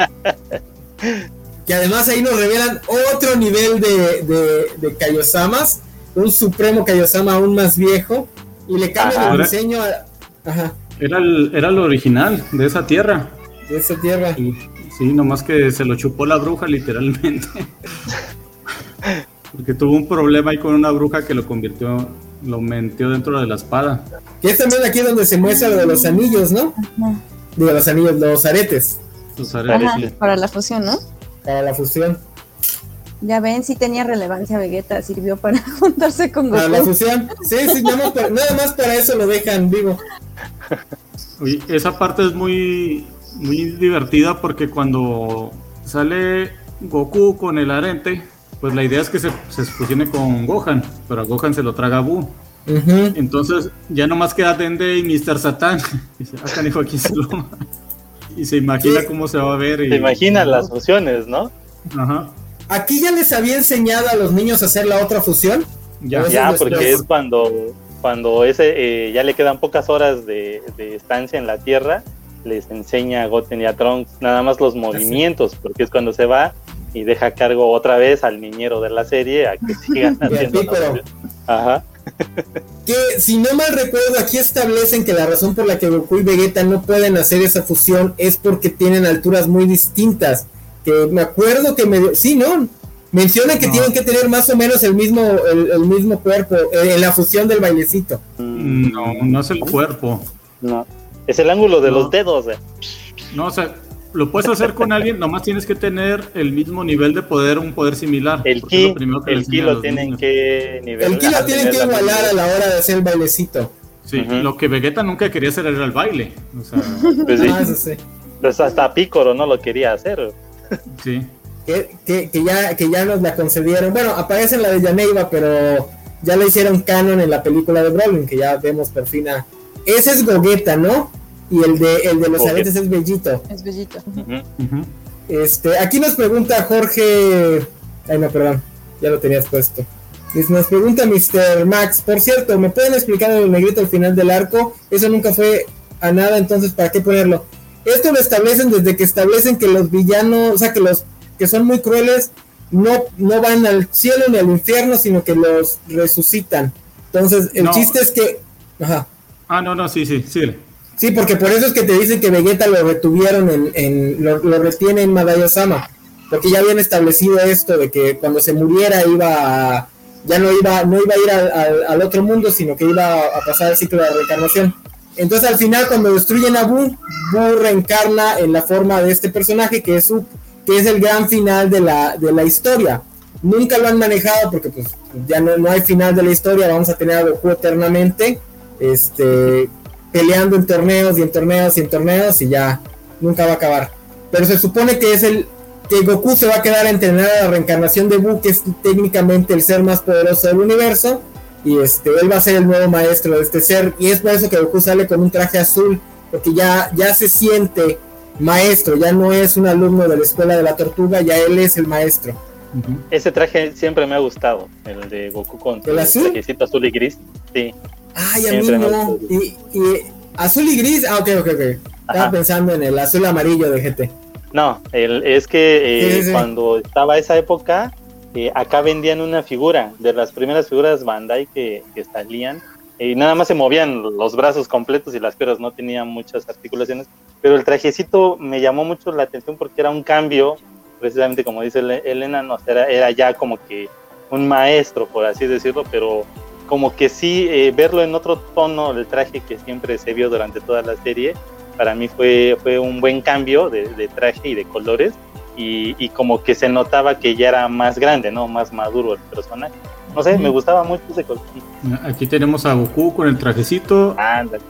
Que además ahí nos revelan otro nivel de, de, de Kaiosamas, un supremo Kaiosama aún más viejo, y le cambian Ajá, el diseño a... Ajá. Era el, era el original de esa tierra. De esa tierra. Sí, sí, nomás que se lo chupó la bruja literalmente. Porque tuvo un problema ahí con una bruja que lo convirtió, lo metió dentro de la espada. Que es también aquí donde se muestra lo de los anillos, ¿no? Ajá. Digo, los anillos, los aretes. Los aretes. Ajá, para la fusión, ¿no? Para la fusión. Ya ven, sí tenía relevancia Vegeta, sirvió para juntarse con Goku. Para la fusión, sí, sí, nada más para, nada más para eso lo dejan vivo. Oye, esa parte es muy, muy divertida porque cuando sale Goku con el Arente, pues la idea es que se, se fusione con Gohan, pero a Gohan se lo traga Buu. Uh-huh. Entonces ya nomás queda Dende y mister Satan. Y se ah, canijo, aquí se lo... Y se imagina ¿Qué? Cómo se va a ver. Y... Se imaginan ¿no? las fusiones, ¿no? Ajá. ¿Aquí ya les había enseñado a los niños a hacer la otra fusión? Ya, ya porque después? es cuando, cuando ese eh, ya le quedan pocas horas de, de estancia en la Tierra, les enseña a Goten y a Trunks nada más los movimientos, porque es cuando se va y deja a cargo otra vez al niñero de la serie a que sigan haciendo. Ajá. Que si no mal recuerdo, aquí establecen que la razón por la que Goku y Vegeta no pueden hacer esa fusión es porque tienen alturas muy distintas. Que me acuerdo que me... Sí, ¿no? Mencionan que no. tienen que tener más o menos el mismo el, el mismo cuerpo eh, en la fusión del bailecito. No, no es el cuerpo. No, es el ángulo de no. los dedos. Eh. No, o sea, lo puedes hacer con alguien, nomás tienes que tener el mismo nivel de poder, un poder similar. El ki, lo, el ki lo tienen niños. que nivelar. El ki lo tienen que igualar a la hora de hacer el bailecito. Sí, uh-huh. Lo que Vegeta nunca quería hacer era el baile. O sea, pues sí. Ah, eso sí. Pues hasta Piccolo no lo quería hacer. Sí. Que, que, que, ya, que ya nos la concedieron. Bueno, aparece en la de Yaneiba, pero ya la hicieron canon en la película de Brolin, que ya vemos por fin a... Ese es Gogeta, ¿no? Y el de, el de los aretes es Bellito. Es Bellito. Uh-huh. Uh-huh. Este, aquí nos pregunta Jorge... Ay, no, perdón. Ya lo tenías puesto. Nos pregunta mister Max. Por cierto, ¿me pueden explicar el negrito al final del arco? Eso nunca fue a nada, entonces ¿para qué ponerlo? Esto lo establecen desde que establecen que los villanos... O sea, que los que son muy crueles no, no van al cielo ni al infierno, sino que los resucitan. Entonces, el no. chiste es que... Ajá. Ah, no, no, sí, sí, sí. Sí, porque por eso es que te dicen que Vegeta lo retuvieron en... en lo, lo retiene en Madara-sama. Porque ya habían establecido esto de que cuando se muriera iba a... Ya no iba, no iba a ir al, al, al otro mundo, sino que iba a, a pasar el ciclo de reencarnación. Entonces, al final, cuando destruyen a Buu, Buu reencarna en la forma de este personaje, que es Up, que es el gran final de la, de la historia. Nunca lo han manejado porque pues ya no, no hay final de la historia, vamos a tener a Goku eternamente este, peleando en torneos y en torneos y en torneos y ya nunca va a acabar. Pero se supone que es el que Goku se va a quedar a entrenar a la reencarnación de Buu, que es técnicamente el ser más poderoso del universo, y este, él va a ser el nuevo maestro de este ser, y es por eso que Goku sale con un traje azul, porque ya, ya se siente maestro, ya no es un alumno de la escuela de la tortuga, ya él es el maestro. Uh-huh. Ese traje siempre me ha gustado, el de Goku con el azul, trajecito azul y gris. Sí. Ay, a mí no. Y, y azul y gris, ah, ok, ok, ok. Estaba Ajá. pensando en el azul amarillo de G T. No, el, es que eh, sí, sí. cuando estaba esa época, eh, acá vendían una figura, de las primeras figuras Bandai que, que salían, y nada más se movían los brazos completos y las piernas, no tenían muchas articulaciones, pero el trajecito me llamó mucho la atención porque era un cambio, precisamente como dice Elena, no, era, era ya como que un maestro, por así decirlo, pero como que sí, eh, verlo en otro tono, el traje que siempre se vio durante toda la serie, para mí fue, fue un buen cambio de, de traje y de colores, y, y como que se notaba que ya era más grande, ¿no? Más maduro el personaje. No sé, me gustaba mucho ese color. Aquí tenemos a Goku con el trajecito. Ándale.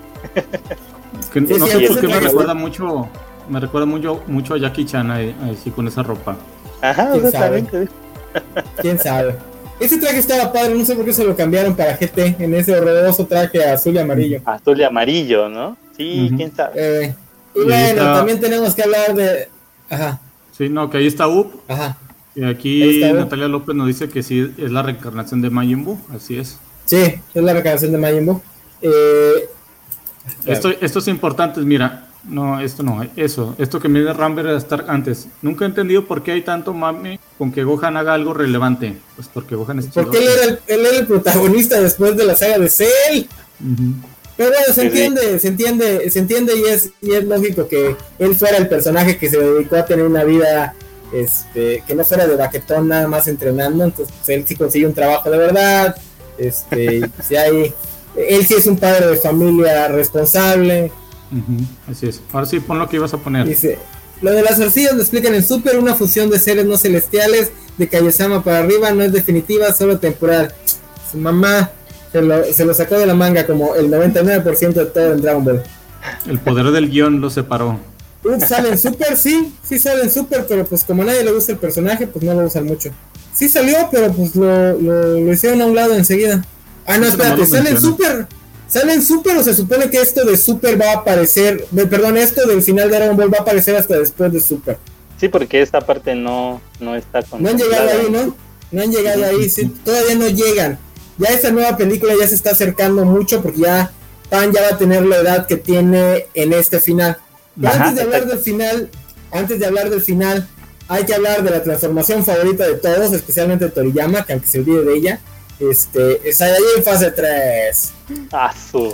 Que, no sé por qué me recuerda mucho, me recuerda mucho, mucho a Jackie Chan ahí, así con esa ropa. Ajá, exactamente. ¿Quién sabe? Ese traje estaba padre, no sé por qué se lo cambiaron para G T, en ese horroroso traje azul y amarillo. Azul y amarillo, ¿no? Sí, uh-huh. quién sabe. Eh, y, y bueno, está... también tenemos que hablar de... Ajá. Sí, no, que ahí está Up. Ajá. Y aquí Natalia López nos dice que sí es la reencarnación de Majin Buu, así es. Sí, es la reencarnación de Majin Buu. Eh, esto, esto es importante, mira, no, esto no, eso, esto que me dice Rambert a estar antes. Nunca he entendido por qué hay tanto mame con que Gohan haga algo relevante. Pues porque Gohan es chido. Porque él era, el, él era el protagonista después de la saga de Cell. Uh-huh. Pero bueno, se entiende, se entiende, se entiende y es, y es lógico que él fuera el personaje que se dedicó a tener una vida este, que no fuera de baquetón nada más entrenando, entonces pues, él sí consiguió un trabajo de verdad, este, si hay, él sí es un padre de familia responsable. Uh-huh, así es. Ahora sí, pon lo que ibas a poner. Dice, lo de las arcillas lo explican en Super, una fusión de seres no celestiales de Kaiosama para arriba, no es definitiva, solo temporal. Su mamá se lo, se lo sacó de la manga como el noventa y nueve por ciento de todo en Dragon Ball. El poder del guión lo separó. Uf, salen Super, sí, sí salen Super, pero pues como a nadie le gusta el personaje, pues no lo usan mucho. Sí salió, pero pues lo, lo, lo hicieron a un lado enseguida. Ah, no, espérate, ¿salen Super? ¿Salen Super o se supone que esto de Super va a aparecer, de, perdón, esto del final de Dragon Ball va a aparecer hasta después de Super? Sí, porque esta parte no, no está con. No han llegado ahí, ¿no? No han llegado ahí, sí, todavía no llegan. Ya esta nueva película ya se está acercando mucho porque ya Pan ya va a tener la edad que tiene en este final. Pero antes de hablar del final, antes de hablar del final, hay que hablar de la transformación favorita de todos, especialmente de Toriyama, que aunque se olvide de ella, este, es ahí en fase tres. Ah, su.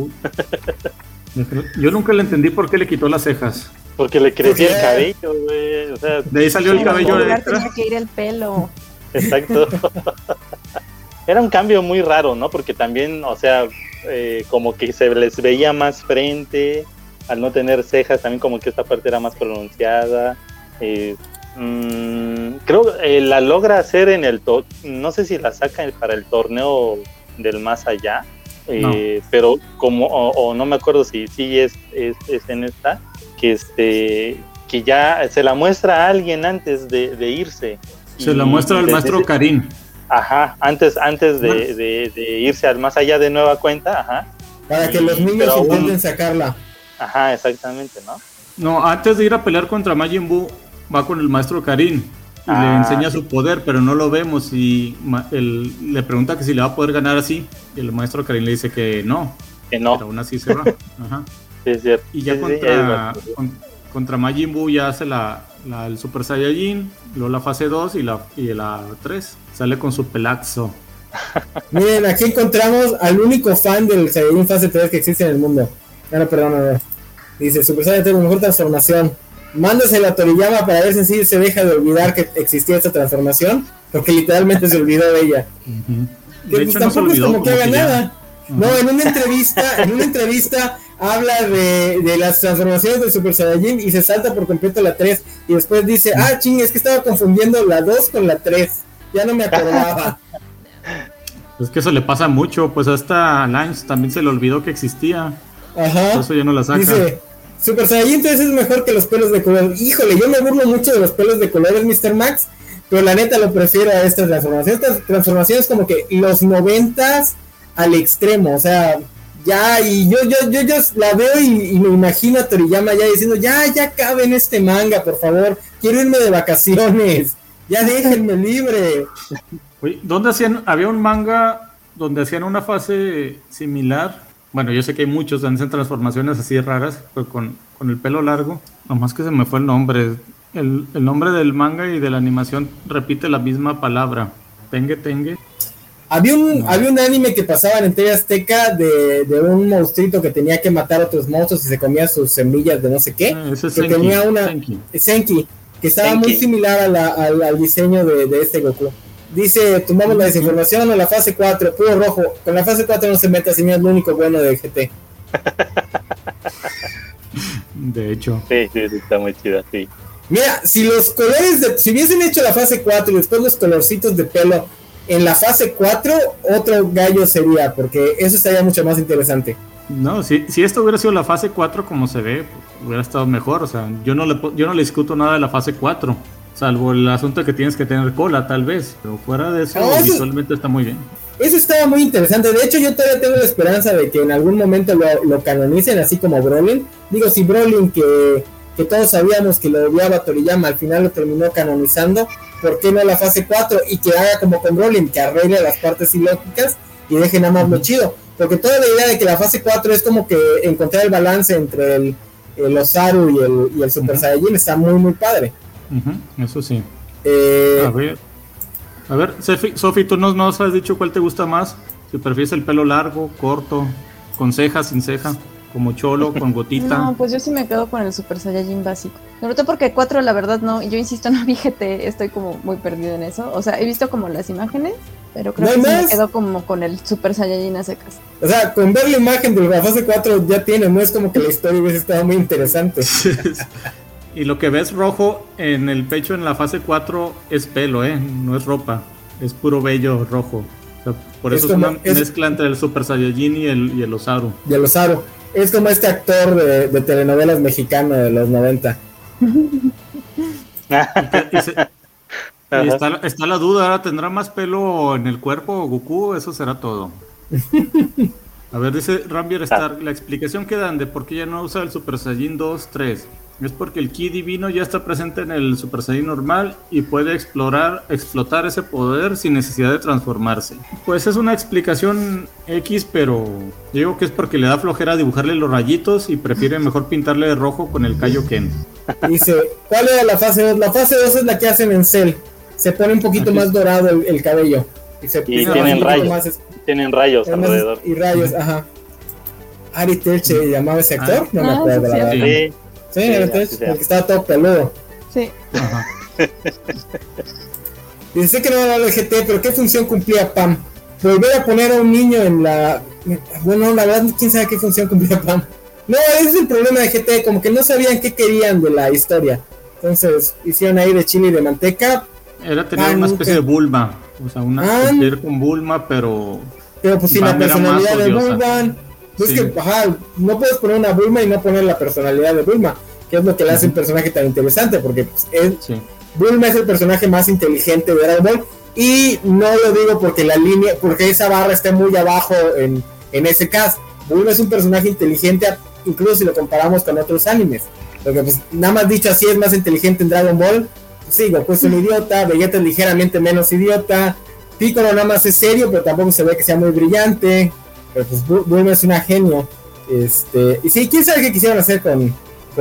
Yo nunca le entendí por qué le quitó las cejas. Porque le crecía el cabello, güey. O sea, de ahí salió el cabello. En lugar tenía que ir el pelo. Exacto. Era un cambio muy raro, ¿no? Porque también, o sea, eh, como que se les veía más frente, al no tener cejas, también como que esta parte era más pronunciada. Eh, mmm, creo que eh, la logra hacer en el... To- no sé si la saca para el torneo del más allá, eh, no. Pero como, o, o no me acuerdo si sí es, es, es en esta, que este que ya se la muestra a alguien antes de, de irse. Se la muestra al maestro de, Karin. Ajá, antes, antes de, de, de, de irse al más allá de nueva cuenta, ajá. Para que y, los niños intenten sacarla. Ajá, exactamente, ¿no? No, antes de ir a pelear contra Majin Buu, va con el maestro Karin y ah, le enseña sí. su poder, pero no lo vemos y él le pregunta que si le va a poder ganar así, y el maestro Karin le dice que no, que no. Pero aún así se va. Ajá. Sí, es cierto. Y ya sí, contra, sí, con, contra Majin Buu ya hace la, la, el Super Saiyajin, luego la fase dos y la, y la tres, sale con su pelazo. Miren, aquí encontramos al único fan del Saiyajin fase tres que existe en el mundo. Ah, no, perdón, a ver. Dice, Super Saiyan tiene mejor transformación. Mándasela a Toriyama para ver si sí se deja de olvidar que existía esta transformación, porque literalmente se olvidó de ella. Uh-huh. Que, de pues, hecho, tampoco no es como que haga nada. Uh-huh. No, en una entrevista, en una entrevista habla de, de las transformaciones del Super Saiyajin y se salta por completo la tres y después dice, ah, ching, es que estaba confundiendo la dos con la tres. Ya no me acordaba. Es que eso le pasa mucho, pues hasta Lance también se le olvidó que existía. Ajá. Por eso ya no la saca. Dice, Super Saiyajin tres es mejor que los pelos de color. Híjole, yo me burlo mucho de los pelos de colores, mister Max, pero la neta lo prefiero a estas transformaciones. Estas transformaciones como que los noventas al extremo, o sea, ya, y yo yo yo, yo la veo y, y me imagino a Toriyama ya diciendo, ya, ya cabe en este manga, por favor, quiero irme de vacaciones, ya déjenme libre. Oye, ¿dónde hacían? Había un manga donde hacían una fase similar. Bueno, yo sé que hay muchos donde hacen transformaciones así raras, pero con, con el pelo largo. Nomás que se me fue el nombre. El, el nombre del manga y de la animación repite la misma palabra. Tengue, tengue. Había un, no. había un anime que pasaba en T V Azteca de, de un monstruito que tenía que matar a otros monstruos y se comía sus semillas de no sé qué. Ah, ese es que Senki. tenía una Senki. Senki, que estaba Senki. muy similar a la, al, al diseño de, de este Goku. Dice, tomamos la desinformación a la fase cuatro, puro rojo. Con la fase cuatro no se meta, si no es lo único bueno de G T. De hecho. Sí, sí, sí, está muy chida, sí. Mira, si los colores de, si hubiesen hecho la fase cuatro y después los colorcitos de pelo en la fase cuatro, otro gallo sería, porque eso estaría mucho más interesante. No, si, si esto hubiera sido la fase cuatro como se ve, pues, hubiera estado mejor. O sea, yo no le yo no le discuto nada de la fase cuatro. Salvo el asunto que tienes que tener cola, tal vez. Pero fuera de eso, oh, eso, visualmente está muy bien. Eso estaba muy interesante. De hecho, yo todavía tengo la esperanza de que en algún momento lo, lo canonicen, así como Brolin. Digo, si Brolin, que, que todos sabíamos que lo odiaba Toriyama, al final lo terminó canonizando, ¿por qué no la fase cuatro? Y que haga como con Brolin, que arregle las partes ilógicas y deje nada más lo chido. Porque toda la idea de que la fase cuatro es como que encontrar el balance entre el, el Osaru y el, y el Super uh-huh. Saiyajin está muy, muy padre. Uh-huh, eso sí. Eh, a ver, a ver, Sofi, tú nos, nos has dicho cuál te gusta más. Si prefieres el pelo largo, corto, con ceja, sin ceja, como cholo, con gotita. No, pues yo sí me quedo con el Super Saiyajin básico. Sobre todo porque cuatro, la verdad, no. Yo insisto, no vi G T, estoy como muy perdido en eso. O sea, he visto como las imágenes, pero creo ¿No que sí más? me quedo como con el Super Saiyajin a secas. O sea, con ver la imagen de la fase cuatro ya tiene, no es como que la historia hubiese estado muy interesante. Y lo que ves rojo en el pecho en la fase cuatro es pelo, ¿eh? No es ropa, es puro vello rojo. O sea, por Es eso es como- una es- mezcla entre el Super Saiyajin y el, y el Osaru. De los Aro. es como este actor de, de telenovelas mexicano de los noventa. Y, y se, y está, está la duda, ¿tendrá más pelo en el cuerpo Goku? Eso será todo. A ver, dice Rambier Star, la explicación que dan de por qué ya no usa el Super Saiyajin dos tres es porque el Ki divino ya está presente en el Super Saiyajin normal y puede explorar, explotar ese poder sin necesidad de transformarse. Pues es una explicación X, pero digo que es porque le da flojera dibujarle los rayitos y prefiere mejor pintarle de rojo con el Kaioken. Dice, ¿cuál era la fase dos? La fase dos es la que hacen en Cell. Se pone un poquito Aquí. más dorado el, el cabello. Y, se y tienen rayos. Más, tienen rayos alrededor. Y rayos, ajá. Ari Telche se llamaba ese actor, ah, no me acuerdo. Ah, sí, sí. Sí, sí, Ari Telche, el que estaba todo peludo. Sí. Ajá. Dice que no era el G T, pero ¿qué función cumplía Pam? Volver a poner a un niño en la... Bueno, la verdad, quién sabe qué función cumplía Pam. No, ese es el problema de G T, como que no sabían qué querían de la historia. Entonces, hicieron ahí de chile y de manteca. Era tener ah, una especie nunca. de Bulma. O sea, una ah, con Bulma, pero... Pero pues sin la personalidad de Bulma. Pues sí. Es que, ajá, no puedes poner una Bulma y no poner la personalidad de Bulma, que es lo que le hace uh-huh. un personaje tan interesante, porque pues, es, sí. Bulma es el personaje más inteligente de Dragon Ball, y no lo digo porque la línea, porque esa barra está muy abajo en, en ese cast. Bulma es un personaje inteligente, incluso si lo comparamos con otros animes, porque pues nada más dicho así es más inteligente en Dragon Ball. Pues sí, Goku es un idiota, Vegeta es ligeramente menos idiota, Piccolo nada más es serio, pero tampoco se ve que sea muy brillante. Pero pues Bulma es una genio. Este, y sí, quién sabe qué quisieron hacer con,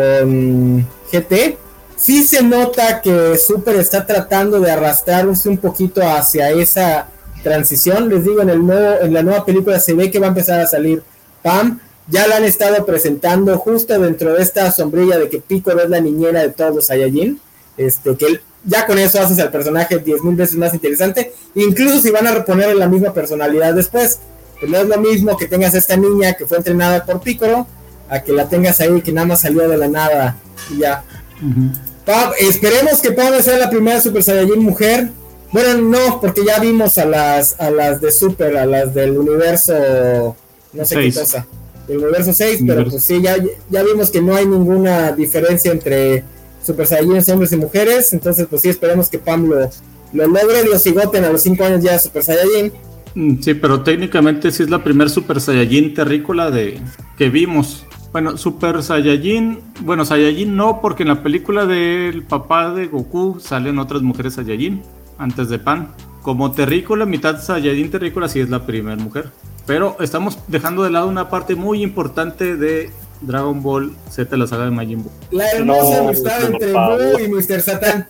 con G T. Sí se nota que Super está tratando de arrastrarse un poquito hacia esa transición. Les digo, en el nuevo, en la nueva película se ve que va a empezar a salir Pam. Ya la han estado presentando justo dentro de esta sombrilla de que Piccolo es la niñera de todos los Saiyajin. Este, que él, ya con eso haces al personaje diez mil veces más interesante. Incluso si van a reponerle la misma personalidad después. Pues no es lo mismo que tengas a esta niña que fue entrenada por Piccolo a que la tengas ahí que nada más salió de la nada y ya. Uh-huh. Pam, esperemos que Pam sea la primera Super Saiyajin mujer. Bueno, no, porque ya vimos a las a las de Super, a las del universo no sé seis. Qué cosa, del universo seis, universo. Pero pues sí, ya, ya vimos que no hay ninguna diferencia entre Super Saiyajines hombres y mujeres, entonces pues sí, esperemos que Pam lo, lo logre, lo cigoten a los cinco años ya Super Saiyajin. Sí, pero técnicamente sí es la primer Super Saiyajin terrícola de que vimos. Bueno, Super Saiyajin, bueno, Saiyajin no, porque en la película del papá de Goku salen otras mujeres Saiyajin antes de Pan. Como terrícola, mitad Saiyajin terrícola sí es la primera mujer. Pero estamos dejando de lado una parte muy importante de Dragon Ball Z, la saga de Majin Buu. La hermosa no, amistad entre Buu y mister Satan.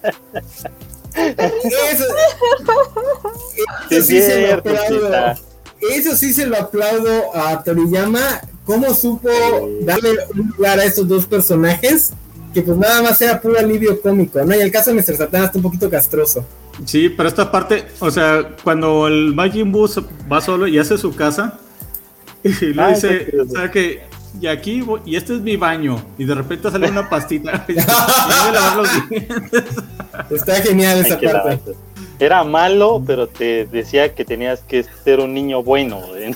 Eso, eso, sí se lo aplaudo, eso sí se lo aplaudo a Toriyama. Cómo supo darle un lugar a estos dos personajes, que pues nada más era puro alivio cómico, ¿no? Y el caso de mister Satan está un poquito castroso. Sí, pero esta parte, o sea, cuando el Majin Buu va solo y hace su casa y le ah, dice, o sea que y aquí y este es mi baño y de repente sale una pastita y lavar los dientes. Está genial esa parte. Lavarte. Era malo, pero te decía que tenías que ser un niño bueno, ¿eh?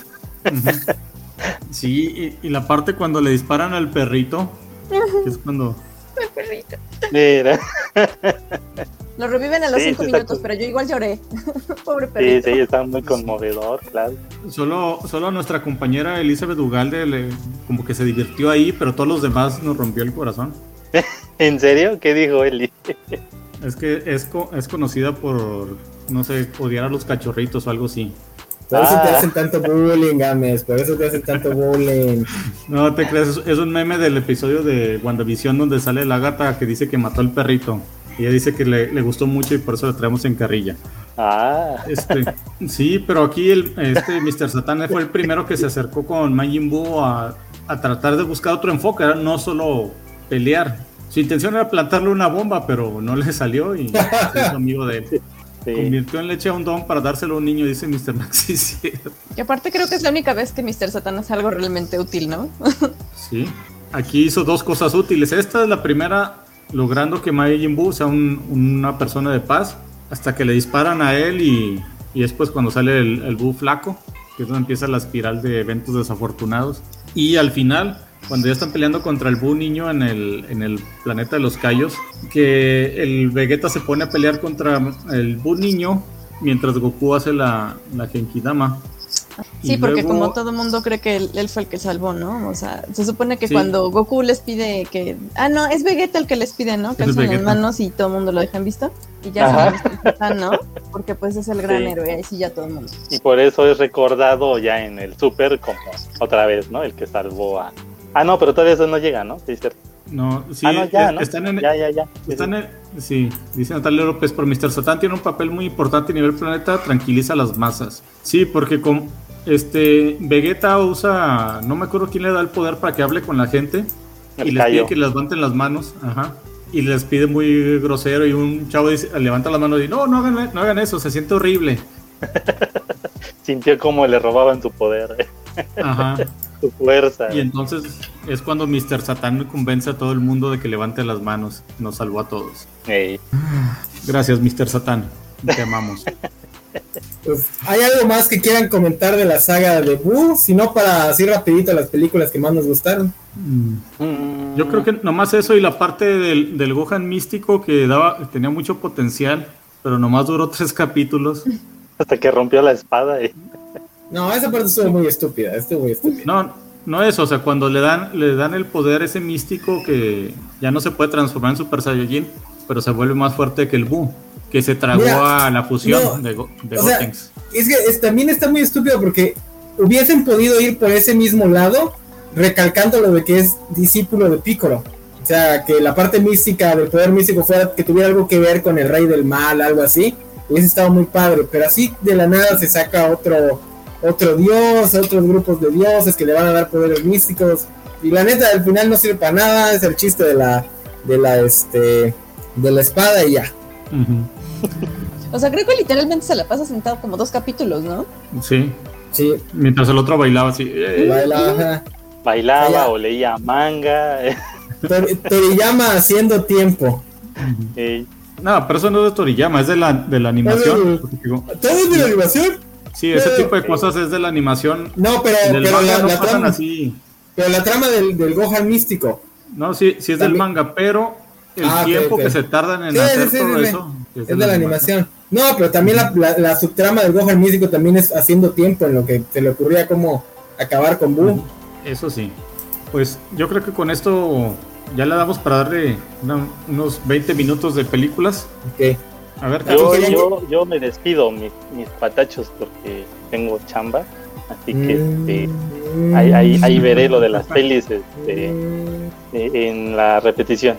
Sí, y, y la parte cuando le disparan al perrito, que es cuando el perrito. Mira. Lo reviven a los sí, cinco minutos, con... pero yo igual lloré. Pobre perrito. Sí, sí, está muy conmovedor, claro. Solo, solo nuestra compañera Elizabeth Ugalde le, como que se divirtió ahí, pero todos los demás nos rompió el corazón. ¿En serio? ¿Qué dijo Eli? Es que es, co- es conocida por, no sé, odiar a los cachorritos o algo así. Por eso ah. te hacen tanto bullying, Games, por eso te hacen tanto bullying. No te crees, es un meme del episodio de WandaVision donde sale la gata que dice que mató al perrito. Y ella dice que le, le gustó mucho y por eso la traemos en carrilla. Ah. Este, sí, pero aquí el, este mister Satan fue el primero que se acercó con Majin Buu a, a tratar de buscar otro enfoque, ¿verdad? No solo pelear. Su intención era plantarle una bomba, pero no le salió y se hizo amigo de él. Sí. Convirtió en leche a un don para dárselo a un niño, dice mister Maxi. Sí. Y aparte creo que es la única vez que mister Satan hace algo realmente útil, ¿no? Sí, aquí hizo dos cosas útiles. Esta es la primera, logrando que Majin Buu sea un, una persona de paz, hasta que le disparan a él y, y después cuando sale el, el Buu flaco, que es donde empieza la espiral de eventos desafortunados. Y al final, cuando ya están peleando contra el Buu niño en el, en el planeta de los Kaijus, que el Vegeta se pone a pelear contra el Buu niño mientras Goku hace la, la Genkidama. Sí, Y porque luego- como todo el mundo cree que él, él fue el que salvó, ¿no? O sea, se supone que Sí. cuando Goku les pide que... Ah, no, es Vegeta el que les pide, ¿no? Que Es alzan las Vegeta. manos y todo el mundo lo deja en visto. Y ya Ajá. se mister Satan, ¿no? Porque pues es el gran Sí. héroe, ahí sí ya todo el mundo. Y por eso es recordado ya en el Super como otra vez, ¿no? El que salvó a... Ah, no, pero todavía eso no llega, ¿no? Sí, es cierto. No, sí, ah, no, ya, ¿no? están en, Ya, ya, ya. Sí, están en- sí, dice Natalia López, pero mister Satan tiene un papel muy importante a nivel planeta, tranquiliza a las masas. Sí, porque con este Vegeta usa, no me acuerdo quién le da el poder para que hable con la gente El y les Kaio. pide que levanten las manos, ajá. Y les pide muy grosero y un chavo dice, levanta las manos y no, no hagan, no hagan eso, se siente horrible. Sintió como le robaban su poder, Ajá. su fuerza. Y entonces es cuando mister Satan convence a todo el mundo de que levante las manos. Nos salvó a todos. Ey. Gracias, mister Satan. Te amamos. Pues, ¿hay algo más que quieran comentar de la saga de Buu? Si no, para así rapidito las películas que más nos gustaron. Mm. Mm, Yo creo que nomás eso y la parte del, del Gohan místico que daba, tenía mucho potencial, pero nomás duró tres capítulos. Hasta que rompió la espada. Y... No, esa parte estuvo muy estúpida, estuvo muy estúpida. No, no eso, o sea, cuando le dan, le dan el poder ese místico que ya no se puede transformar en Super Saiyajin, pero se vuelve más fuerte que el Buu, que se tragó Mira, a la fusión no, de, Go- de o sea, Gotenks. Es que es- también está muy estúpido porque hubiesen podido ir por ese mismo lado, recalcando lo de que es discípulo de Piccolo. O sea, que la parte mística del poder místico fuera que tuviera algo que ver con el rey del mal, algo así, hubiese estado muy padre. Pero así de la nada se saca otro, otro dios, otros grupos de dioses que le van a dar poderes místicos. Y la neta, al final no sirve para nada, es el chiste de la, de la, este, de la espada y ya. Ujú. O sea, creo que literalmente se la pasa sentado como dos capítulos, ¿no? Sí, Sí, mientras el otro bailaba así. eh, baila, ajá. Bailaba Ya. o leía manga. Tor- Toriyama haciendo tiempo. Ey. No, pero eso no es de Toriyama, es de la, de la animación. Eh, Porque digo, ¿Todo es de la animación? sí, ese pero- tipo de cosas es de la animación. No, pero, En el pero, manga la, no la pasan trama, así. pero la trama del, del Gohan místico. No, sí, sí es del También- manga, pero el Ah, ok, tiempo ok. que se tardan en Sí, hacer sí, sí, todo sí, sí. eso Es de la animación. No, pero también la, la, la subtrama del Gohan místico también es haciendo tiempo en lo que se le ocurría cómo acabar con Buu. Eso sí. Pues yo creo que con esto ya le damos para darle una- unos veinte minutos de películas. Ok. A ver, Yo, Carlos, querían yo, yo me despido, mis, mis patachos, porque tengo chamba. Así que este, Mm. ahí, ahí, ahí veré lo de las pelis este, eh, en la repetición.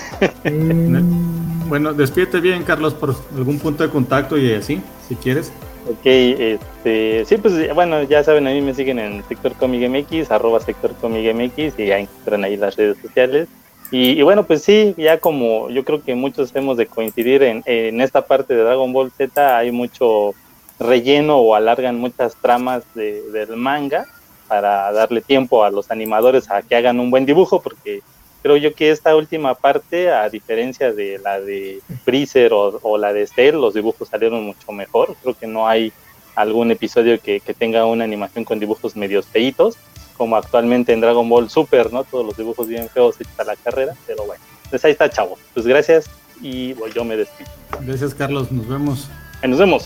Mm. bueno, despídete bien, Carlos, por algún punto de contacto y así, si quieres. Ok, este, sí, pues bueno, ya saben, a mí me siguen en Sector Comic M X, arroba Sector Comic M X, y ya encuentran ahí las redes sociales. Y, y bueno, pues sí, ya como yo creo que muchos hemos de coincidir en, en esta parte de Dragon Ball Z, hay mucho relleno o alargan muchas tramas de, del manga para darle tiempo a los animadores a que hagan un buen dibujo, porque creo yo que esta última parte, a diferencia de la de Freezer o, o la de Cell, los dibujos salieron mucho mejor. Creo que no hay algún episodio que, que tenga una animación con dibujos medios feitos, como actualmente en Dragon Ball Super, ¿no? Todos los dibujos bien feos hechos a la carrera, pero bueno. Pues ahí está, chavos. Pues gracias y bueno, yo me despido. Gracias, Carlos, nos vemos. Ahí nos vemos.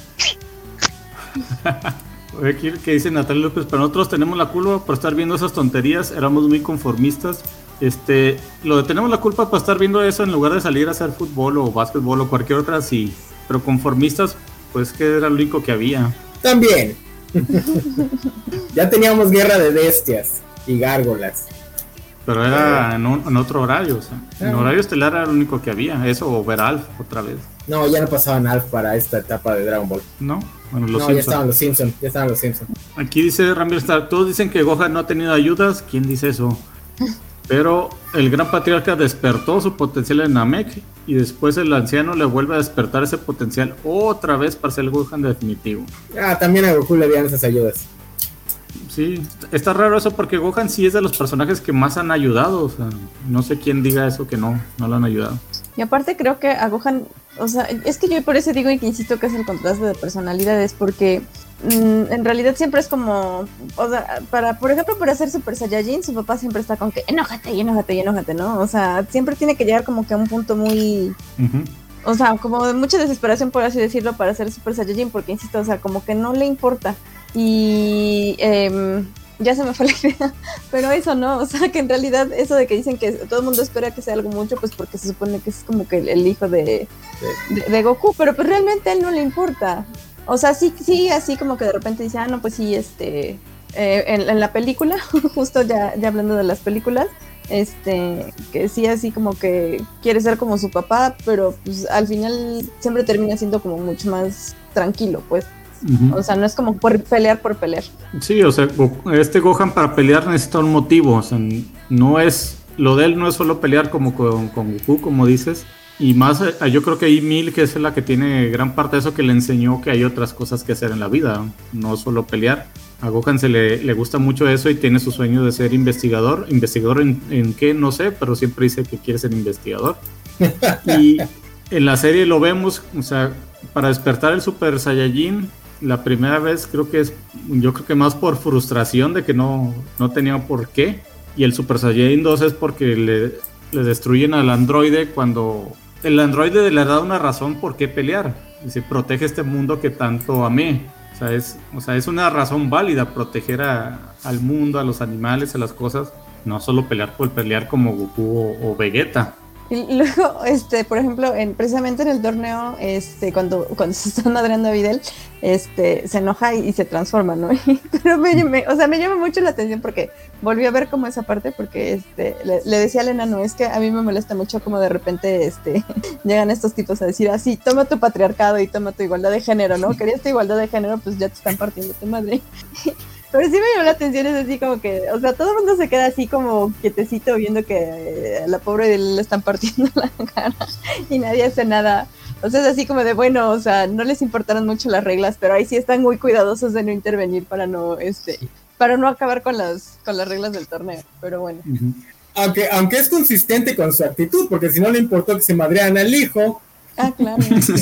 Oye, aquí que dice Natalia López, pero nosotros tenemos la culpa por estar viendo esas tonterías, éramos muy conformistas. Este, lo de tenemos la culpa por estar viendo eso en lugar de salir a hacer fútbol o básquetbol o cualquier otra, sí. Pero conformistas, pues que era lo único que había. También. Ya teníamos guerra de bestias y gárgolas. Pero era en, un- en otro horario, o sea, en Ah. horario estelar era lo único que había, eso o ver Alf otra vez, No, ya no pasaban Alf para esta etapa de Dragon Ball. ¿no? Bueno, los no, ya Simpson. estaban los Simpsons, ya estaban los Simpsons. Aquí dice Ramiro Star, todos dicen que Gohan no ha tenido ayudas, ¿quién dice eso? Pero el gran patriarca despertó su potencial en Namek y después el anciano le vuelve a despertar ese potencial otra vez para ser el Gohan definitivo. Ah, también a Goku le dieron esas ayudas. Sí, está raro eso porque Gohan sí es de los personajes que más han ayudado, o sea, no sé quién diga eso que no, no lo han ayudado. Y aparte creo que a Gohan, o sea, es que yo por eso digo y que insisto que es el contraste de personalidades, porque mm, en realidad siempre es como, o sea, para, por ejemplo, para ser Super Saiyajin, su papá siempre está con que enójate y enójate y enójate, ¿no? O sea, siempre tiene que llegar como que a un punto muy... Uh-huh. O sea, como de mucha desesperación, por así decirlo, para ser Super Saiyajin, porque insisto, o sea, como que no le importa. Y eh, ya se me fue la idea, pero eso no, o sea, que en realidad eso de que dicen que todo el mundo espera que sea algo mucho, pues porque se supone que es como que el, el hijo de, de, de Goku, pero pues realmente a él no le importa. O sea, sí, sí, así como que de repente dice, ah, no, pues sí, este, eh, en, en la película, justo ya, ya hablando de las películas, este, que sí, así como que quiere ser como su papá, pero pues al final siempre termina siendo como mucho más tranquilo, pues. Uh-huh. O sea, no es como por pelear por pelear. Sí, o sea, este Gohan para pelear necesita un motivo, o sea, no es, lo de él no es solo pelear como con, con Goku, como dices, y más, yo creo que ahí Milk es la que tiene gran parte de eso, que le enseñó que hay otras cosas que hacer en la vida, no solo pelear. A Gohan se le, le gusta mucho eso y tiene su sueño de ser investigador. ¿Investigador en, en qué? No sé, pero siempre dice que quiere ser investigador. Y en la serie lo vemos, o sea, para despertar el Super Saiyajin, la primera vez creo que es, yo creo que más por frustración de que no, no tenía por qué. Y el Super Saiyajin dos es porque le, le destruyen al androide cuando... El androide le da una razón por qué pelear. Dice, protege este mundo que tanto amé. O sea, es, o sea, es una razón válida proteger a, al mundo, a los animales, a las cosas, no solo pelear por pelear como Goku o, o Vegeta. Y luego, este, por ejemplo, en, precisamente en el torneo, este, cuando, cuando se está madreando a Videl, este, se enoja y, y se transforma, ¿no? Pero me, me, o sea, me llama mucho la atención porque volví a ver como esa parte, porque este, le, le decía al enano, es que a mí me molesta mucho como de repente este, llegan estos tipos a decir así, toma tu patriarcado y toma tu igualdad de género, ¿no? Querías tu igualdad de género, pues ya te están partiendo tu madre. Pero sí me llamó la atención, es así como que, o sea, todo el mundo se queda así como quietecito viendo que eh, a la pobre le están partiendo la cara y nadie hace nada. O sea, es así como de, bueno, o sea, no les importaron mucho las reglas, pero ahí sí están muy cuidadosos de no intervenir para no, este, para no acabar con las, con las reglas del torneo, pero bueno. Uh-huh. Aunque, aunque es consistente con su actitud, porque si no le importó que se madrearan al hijo. Ah, claro. Sí.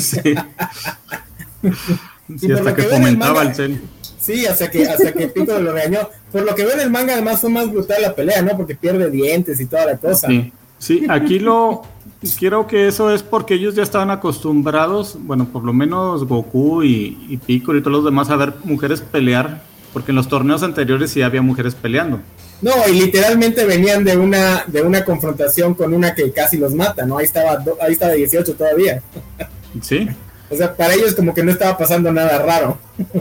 Sí, hasta que fomentaba el cel. Sí, hasta que, hasta que Piccolo lo regañó. Por lo que veo en el manga, además fue más brutal la pelea, ¿no? Porque pierde dientes y toda la cosa. Sí, sí, aquí lo... Creo que eso es porque ellos ya estaban acostumbrados, bueno, por lo menos Goku y, y Piccolo y todos los demás, a ver mujeres pelear, porque en los torneos anteriores sí había mujeres peleando. No, y literalmente venían de una de una confrontación con una que casi los mata, ¿no? Ahí estaba, ahí estaba dieciocho todavía. Sí. O sea, para ellos como que no estaba pasando nada raro.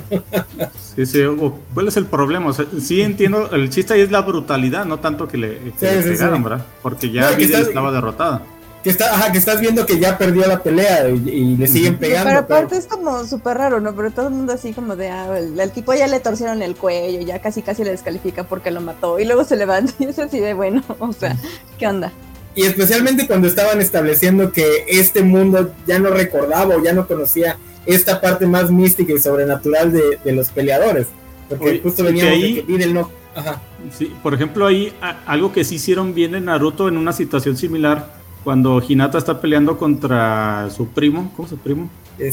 Sí, sí. ¿Cuál es el problema? O sea, sí entiendo, el chiste ahí es la brutalidad, no tanto que le, que sí, le sí, pegaron, sí. ¿verdad? Porque ya no, Videl estás, estaba derrotada. Que, está, ajá, que estás viendo que ya perdió la pelea y, y le siguen pegando. Pero aparte pero... es como súper raro, ¿no? Pero todo el mundo así como de, ah, el, el tipo ya le torcieron el cuello, ya casi casi le descalifica porque lo mató. Y luego se levanta y es así de, bueno, o sea, ¿qué onda? Y especialmente cuando estaban estableciendo que este mundo ya no recordaba o ya no conocía esta parte más mística y sobrenatural de, de los peleadores. Porque Oye, justo veníamos ahí, de que Videl no... Ajá. Sí, por ejemplo, ahí a, algo que sí hicieron bien en Naruto en una situación similar, cuando Hinata está peleando contra su primo, ¿cómo es su primo?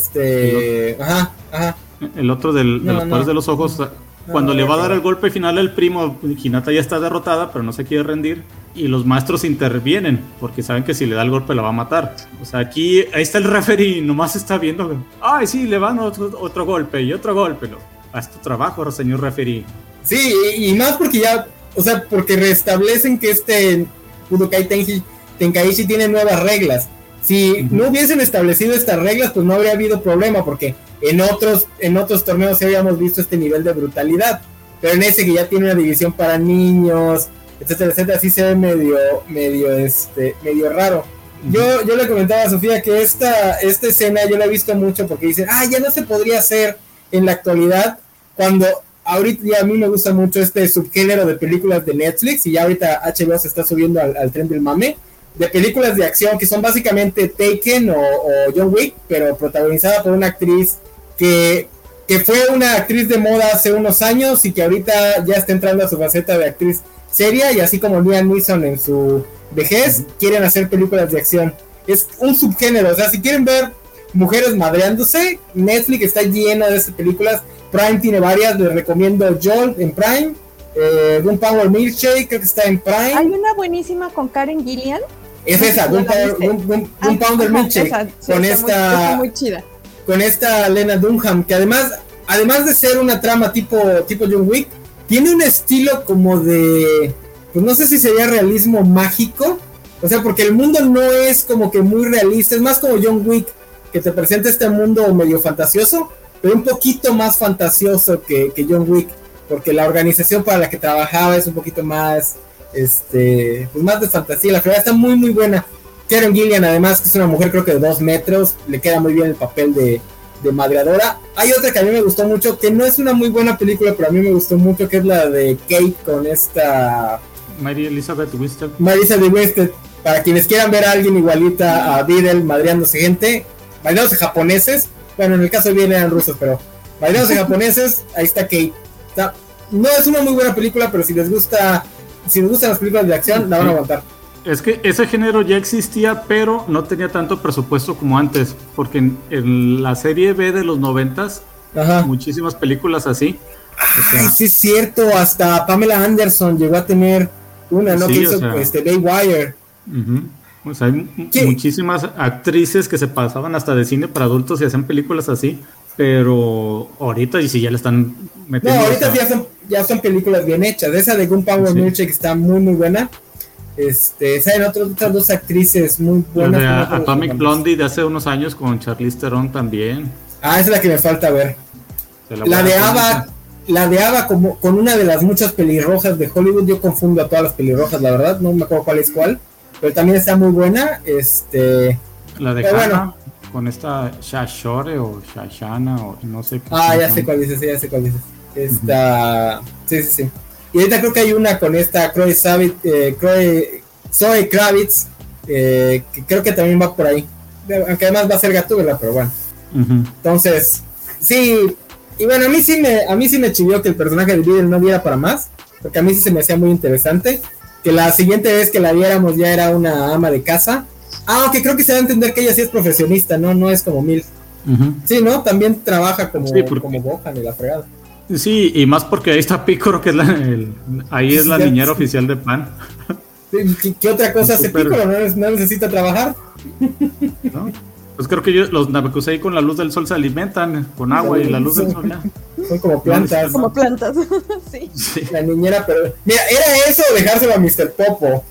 Este... El ajá, ajá. El otro del, de no, los poderes no. de los ojos... Cuando no, le va a dar el golpe final al primo, Hinata ya está derrotada, pero no se quiere rendir. Y los maestros intervienen, porque saben que si le da el golpe la va a matar. O sea, aquí, ahí está el referee, nomás está viendo. Ay, sí, le van otro, otro golpe y otro golpe. Lo, haz tu trabajo, señor referee. Sí, y más porque ya, o sea, porque restablecen que este Budokai Tenji, Tenkaichi tiene nuevas reglas. Si uh-huh. no hubiesen establecido estas reglas, pues no habría habido problema, porque en otros en otros torneos sí habíamos visto este nivel de brutalidad, pero en ese que ya tiene una división para niños, etcétera, etcétera, sí se ve medio medio este medio raro. Uh-huh. Yo yo le comentaba a Sofía que esta esta escena yo la he visto mucho porque dicen, ah, ya no se podría hacer en la actualidad, cuando ahorita ya a mí me gusta mucho este subgénero de películas de Netflix, y ya ahorita H B O se está subiendo al, al tren del mame, de películas de acción que son básicamente Taken o, o John Wick, pero protagonizada por una actriz que, que fue una actriz de moda hace unos años y que ahorita ya está entrando a su faceta de actriz seria, y así como Liam Neeson en su vejez, quieren hacer películas de acción. Es un subgénero, o sea, si quieren ver mujeres madreándose, Netflix está lleno de esas películas Prime tiene varias, les recomiendo Jolt en Prime, eh, Gunpowder Milkshake, creo que está en Prime. Hay una buenísima con Karen Gillian. Es esa, Gunpowder Gun, Gun, Gun Milkshake, esa, sí, con esta, muy, muy chida. Con esta Lena Dunham, que además, además de ser una trama tipo, tipo John Wick, tiene un estilo como de, pues no sé si sería realismo mágico, o sea, porque el mundo no es como que muy realista, es más como John Wick, que te presenta este mundo medio fantasioso, pero un poquito más fantasioso que, que John Wick, porque la organización para la que trabajaba es un poquito más, este, pues más de fantasía. La fregada está muy muy buena. Karen Gillian, además, que es una mujer creo que de dos metros, le queda muy bien el papel de, de madreadora. Hay otra que a mí me gustó mucho, que no es una muy buena película, pero a mí me gustó mucho, que es la de Kate con esta Mary Elizabeth Winstead. Mary Elizabeth Winstead. Para quienes quieran ver a alguien igualita a Videl madreándose gente, madreándose japoneses. Bueno, en el caso de Videl eran rusos, pero madreándose japoneses, ahí está Kate. Está, no es una muy buena película, pero si les gusta, si les gustan las películas de acción, la van a aguantar. Es que ese género ya existía, pero no tenía tanto presupuesto como antes, porque en, en la serie B de los noventas, ajá, muchísimas películas así. O sea, ay, sí es cierto, hasta Pamela Anderson llegó a tener una, ¿no? Sí, que hizo, o sea, este, Baywire. Uh-huh. O sea, hay ¿qué? Muchísimas actrices que se pasaban hasta de cine para adultos y hacían películas así, pero ahorita y si ya le están metiendo. No, ahorita ya son, ya son películas bien hechas. Esa de Gunpowder Milkshake sí está muy muy buena. Este, salen otras, otras dos actrices muy buenas. La de Atomic Blondie de hace unos años con Charlize Theron también. Ah, esa es la que me falta ver. La, la de Ava, la de Ava como con una de las muchas pelirrojas de Hollywood. Yo confundo a todas las pelirrojas, la verdad, no me acuerdo cuál es cuál, pero también está muy buena. Este, la de Hannah, bueno, con esta Shashore o Shashana o no sé qué. Ah, ya sé cuál dices, ya sé cuál dices. Esta, uh-huh. sí, sí, sí. Y ahorita creo que hay una con esta Chloe Savit, eh, Chloe, Zoe Kravitz, eh, que creo que también va por ahí. Aunque además va a ser Gatúbela, pero bueno. Uh-huh. Entonces, sí. Y bueno, a mí sí me, a mí sí me chivió que el personaje de Videl no diera para más, porque a mí sí se me hacía muy interesante. Que la siguiente vez que la viéramos ya era una ama de casa. Ah, aunque creo que se va a entender que ella sí es profesionista, no, no es como Mil. Uh-huh. Sí, ¿no? También trabaja como, sí, porque... como Gohan y la fregada. Sí, y más porque ahí está Piccolo, que es la, el, ahí es la sí, niñera sí. oficial de Pan. ¿Qué, qué otra cosa hace super... Piccolo? ¿No, ¿No necesita trabajar? ¿No? Pues creo que yo, los Namekusei con la luz del sol se alimentan, con agua sí, y la luz sí. del sol ya. Son como plantas. ¿No? Como plantas, sí. sí. La niñera, pero... Mira, ¿era eso o dejárselo a mister Popo?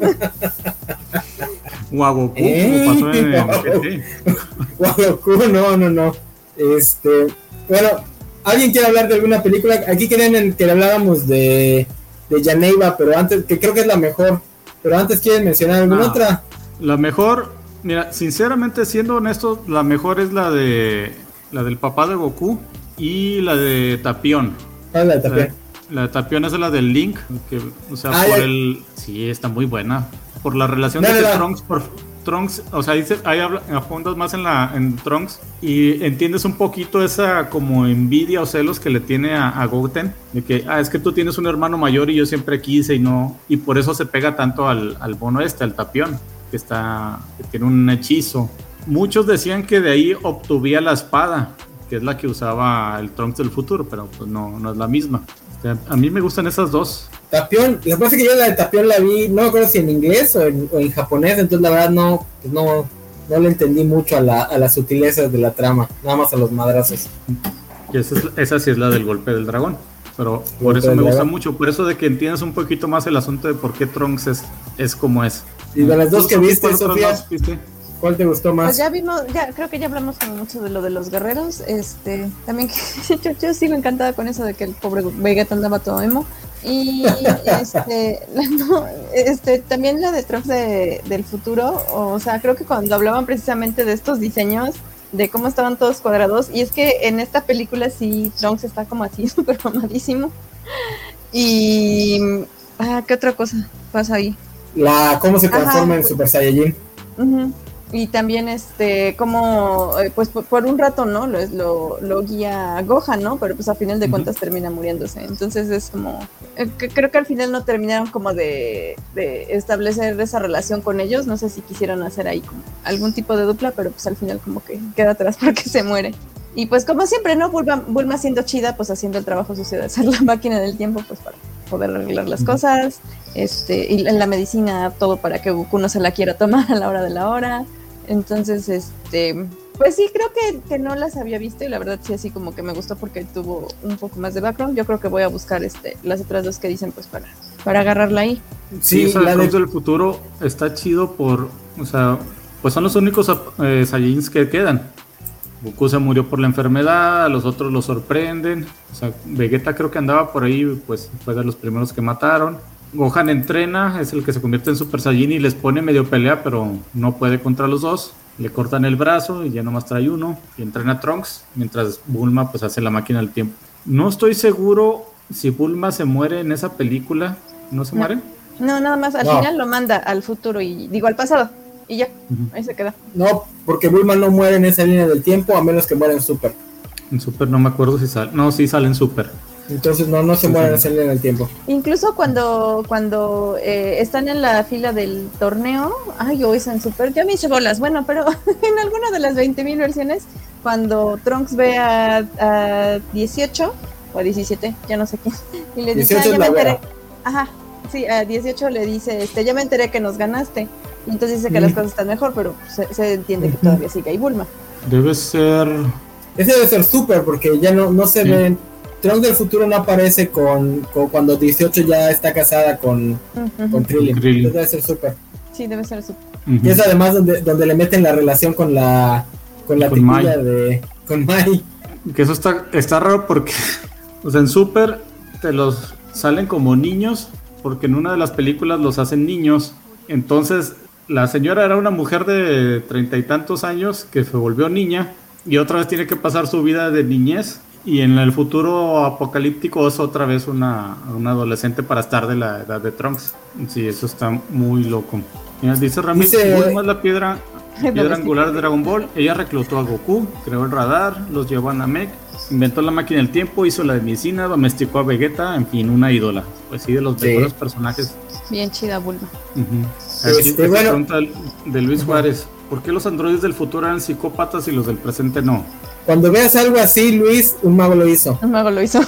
O a Goku, ¿Eh? como pasó en G T. O a Goku, no, no, no. Este, bueno... ¿Alguien quiere hablar de alguna película? Aquí querían que habláramos de, de Yaneiba, pero antes, que creo que es la mejor. Pero antes quieren mencionar alguna no, otra. La mejor, mira, sinceramente siendo honesto, la mejor es la de la del papá de Goku y la de Tapión. Ah, la de Tapión. La, la de Tapión es la del Link, que, o sea, ah, por ya. el, sí, está muy buena. Por la relación no, de no, no. Trunks por Trunks, o sea, dice, ahí apuntas más en la en Trunks y entiendes un poquito esa como envidia o celos que le tiene a, a Goten, de que, ah, es que tú tienes un hermano mayor y yo siempre quise y no, y por eso se pega tanto al, al mono este, al Tapión, que está, que tiene un hechizo. Muchos decían que de ahí obtuvía la espada, que es la que usaba el Trunks del futuro, pero pues no, no es la misma. O sea, a mí me gustan esas dos. Tapión, lo que pasa es que yo la de Tapión la vi, no me acuerdo si en inglés o en, o en japonés, entonces la verdad no, pues no, no le entendí mucho a, la, a las sutilezas de la trama, nada más a los madrazos. Y esa, es, esa sí es la del golpe del dragón, pero por eso me gusta mucho, por eso de que entiendes un poquito más el asunto de por qué Trunks es, es como es. Y de las dos que viste, Sofía, dos, ¿viste? ¿Cuál te gustó más? Pues ya vimos, ya creo que ya hablamos mucho de lo de los guerreros, este, también que yo, yo sigo encantada con eso de que el pobre Vegeta andaba todo emo. Y este, no, este también la de Trunks de, del futuro, o sea, creo que cuando hablaban precisamente de estos diseños, de cómo estaban todos cuadrados, y es que en esta película sí Trunks está como así súper mamadísimo. Y ah, ¿qué otra cosa pasa ahí? La cómo se transforma Ajá, en Super Saiyajin. Uh-huh. Y también este como pues por, por un rato, ¿no? Lo, lo, lo guía Gohan, ¿no? Pero pues a final de uh-huh. cuentas termina muriéndose. Entonces es como eh, que, creo que al final no terminaron como de, de establecer esa relación con ellos. No sé si quisieron hacer ahí como algún tipo de dupla, pero pues al final como que queda atrás porque se muere. Y pues como siempre, ¿no? Bulma, Bulma siendo chida, pues haciendo el trabajo sucio de hacer la máquina del tiempo, pues para poder arreglar las cosas. Este, y en la medicina, todo para que Goku no se la quiera tomar a la hora de la hora. Entonces, este... Pues sí, creo que, que no las había visto y la verdad sí, así como que me gustó porque tuvo un poco más de background. Yo creo que voy a buscar este las otras dos que dicen pues para, para agarrarla ahí. Sí, sí, o sea, la de del futuro está chido por, o sea, pues son los únicos eh, Saiyajins que quedan. Goku se murió por la enfermedad, los otros lo sorprenden. O sea, Vegeta creo que andaba por ahí, pues fue de los primeros que mataron. Gohan entrena, es el que se convierte en Super Saiyajin y les pone medio pelea, pero no puede contra los dos. Le cortan el brazo y ya nomás trae uno. Y entrena a Trunks, mientras Bulma pues hace la máquina del tiempo. No estoy seguro si Bulma se muere en esa película. ¿No se no. muere? No, nada más, al no. final lo manda al futuro y digo al pasado. Y ya, uh-huh. Ahí se queda. No, porque Bulma no muere en esa línea del tiempo, a menos que muera en Super. En Super no me acuerdo si sale. No, sí sale en Super. Entonces no, no se mueren en esa línea del tiempo. Incluso cuando cuando eh, están en la fila del torneo, ay, o es en Super, ya me hice bolas, bueno, pero en alguna de las veinte mil versiones, cuando Trunks ve a, a dieciocho o a diecisiete, ya no sé qué, y le dice, ah, ya me enteré, ajá, sí, a dieciocho le dice, este, ya me enteré que nos ganaste, y entonces dice que mm. las cosas están mejor, pero se, se entiende que todavía sigue ahí Bulma. Debe ser... Ese debe ser Super, porque ya no, no se sí. ven... Trunks del futuro no aparece con, con cuando dieciocho ya está casada con, uh-huh. con Krillin. Entonces debe ser Super. Sí, debe ser Super. Uh-huh. Y es además donde, donde le meten la relación con la con la tequila de con Mai. Que eso está, está raro porque o sea, en Super te los salen como niños, porque en una de las películas los hacen niños. Entonces la señora era una mujer de treinta y tantos años que se volvió niña y otra vez tiene que pasar su vida de niñez. Y en el futuro apocalíptico es otra vez una, una adolescente para estar de la edad de Trunks. Sí, eso está muy loco. Mira, dice Ramírez, Bulma es la piedra, piedra angular de Dragon Ball. Ella reclutó a Goku, creó el radar, los llevó a Namek, inventó la máquina del tiempo, hizo la medicina, domesticó a Vegeta, en fin, una ídola. Pues sí, de los sí. mejores personajes. Bien chida Bulma. Uh-huh. Aquí este, bueno. pregunta de Luis Juárez, ¿por qué los androides del futuro eran psicópatas y los del presente no? Cuando veas algo así, Luis, un mago lo hizo. Un mago lo hizo.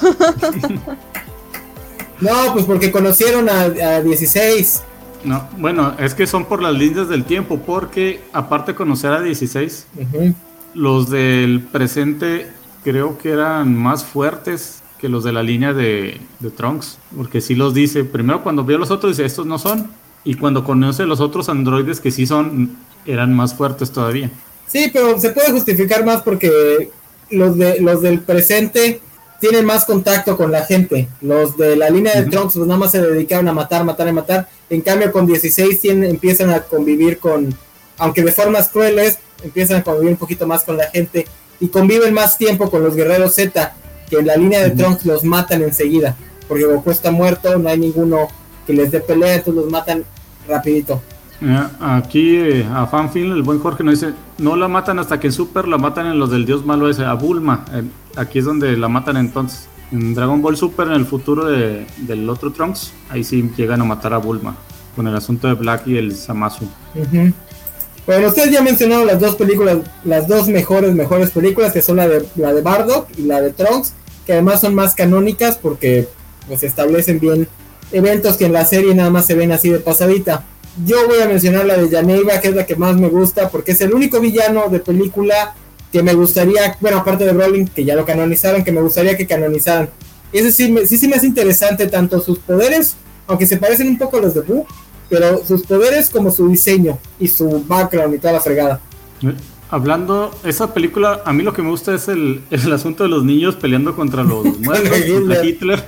No, pues porque conocieron a, a dieciséis. No, bueno, es que son por las líneas del tiempo, porque aparte de conocer a dieciséis, uh-huh. los del presente creo que eran más fuertes que los de la línea de, de Trunks, porque sí los dice, primero cuando vio a los otros dice, estos no son, y cuando conoce a los otros androides que sí son, eran más fuertes todavía. Sí, pero se puede justificar más porque los de los del presente tienen más contacto con la gente. Los de la línea de uh-huh. Trunks pues nada más se dedicaron a matar, matar y matar. En cambio con dieciséis tienen, empiezan a convivir con, aunque de formas crueles, empiezan a convivir un poquito más con la gente y conviven más tiempo con los guerreros Z, que en la línea de uh-huh. Trunks los matan enseguida, porque Goku está muerto, no hay ninguno que les dé pelea, entonces los matan rapidito. Aquí eh, a Fanfil, el buen Jorge nos dice, no la matan hasta que en Super la matan en los del dios malo ese, a Bulma. Eh, aquí es donde la matan entonces. En Dragon Ball Super, en el futuro de, del otro Trunks, ahí sí llegan a matar a Bulma, con el asunto de Black y el Zamasu. Uh-huh. Bueno, ustedes ya mencionaron las dos películas, las dos mejores, mejores películas, que son la de, la de Bardock y la de Trunks, que además son más canónicas porque pues establecen bien eventos que en la serie nada más se ven así de pasadita. Yo voy a mencionar la de Yaneiba, que es la que más me gusta, porque es el único villano de película que me gustaría, bueno, aparte de Brolin, que ya lo canonizaron, que me gustaría que canonizaran. Ese sí, me, sí, sí me es interesante, tanto sus poderes, aunque se parecen un poco a los de Buu, pero sus poderes como su diseño y su background y toda la fregada. Hablando, esa película, a mí lo que me gusta es el, el asunto de los niños peleando contra los muertos, contra Hitler.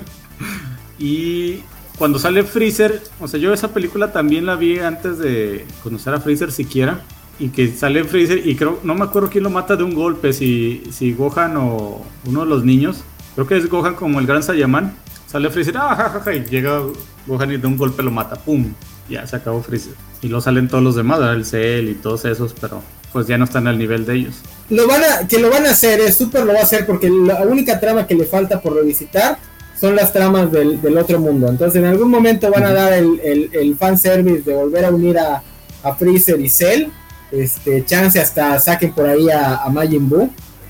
Y cuando sale Freezer, o sea, yo esa película también la vi antes de conocer a Freezer siquiera, y que sale Freezer y creo, no me acuerdo quién lo mata de un golpe, si, si Gohan o uno de los niños, creo que es Gohan como el gran Saiyaman, sale Freezer, ah, ja, ja, ja, y llega Gohan y de un golpe lo mata, pum, ya se acabó Freezer. Y luego salen todos los demás, el Cell y todos esos, pero pues ya no están al nivel de ellos. Lo van a, que lo van a hacer, es Super lo va a hacer, porque la única trama que le falta por revisitar son las tramas del, del otro mundo. Entonces en algún momento van a dar el, el, el fanservice de volver a unir a, a Freezer y Cell. Este, chance hasta saquen por ahí a, a Majin Buu.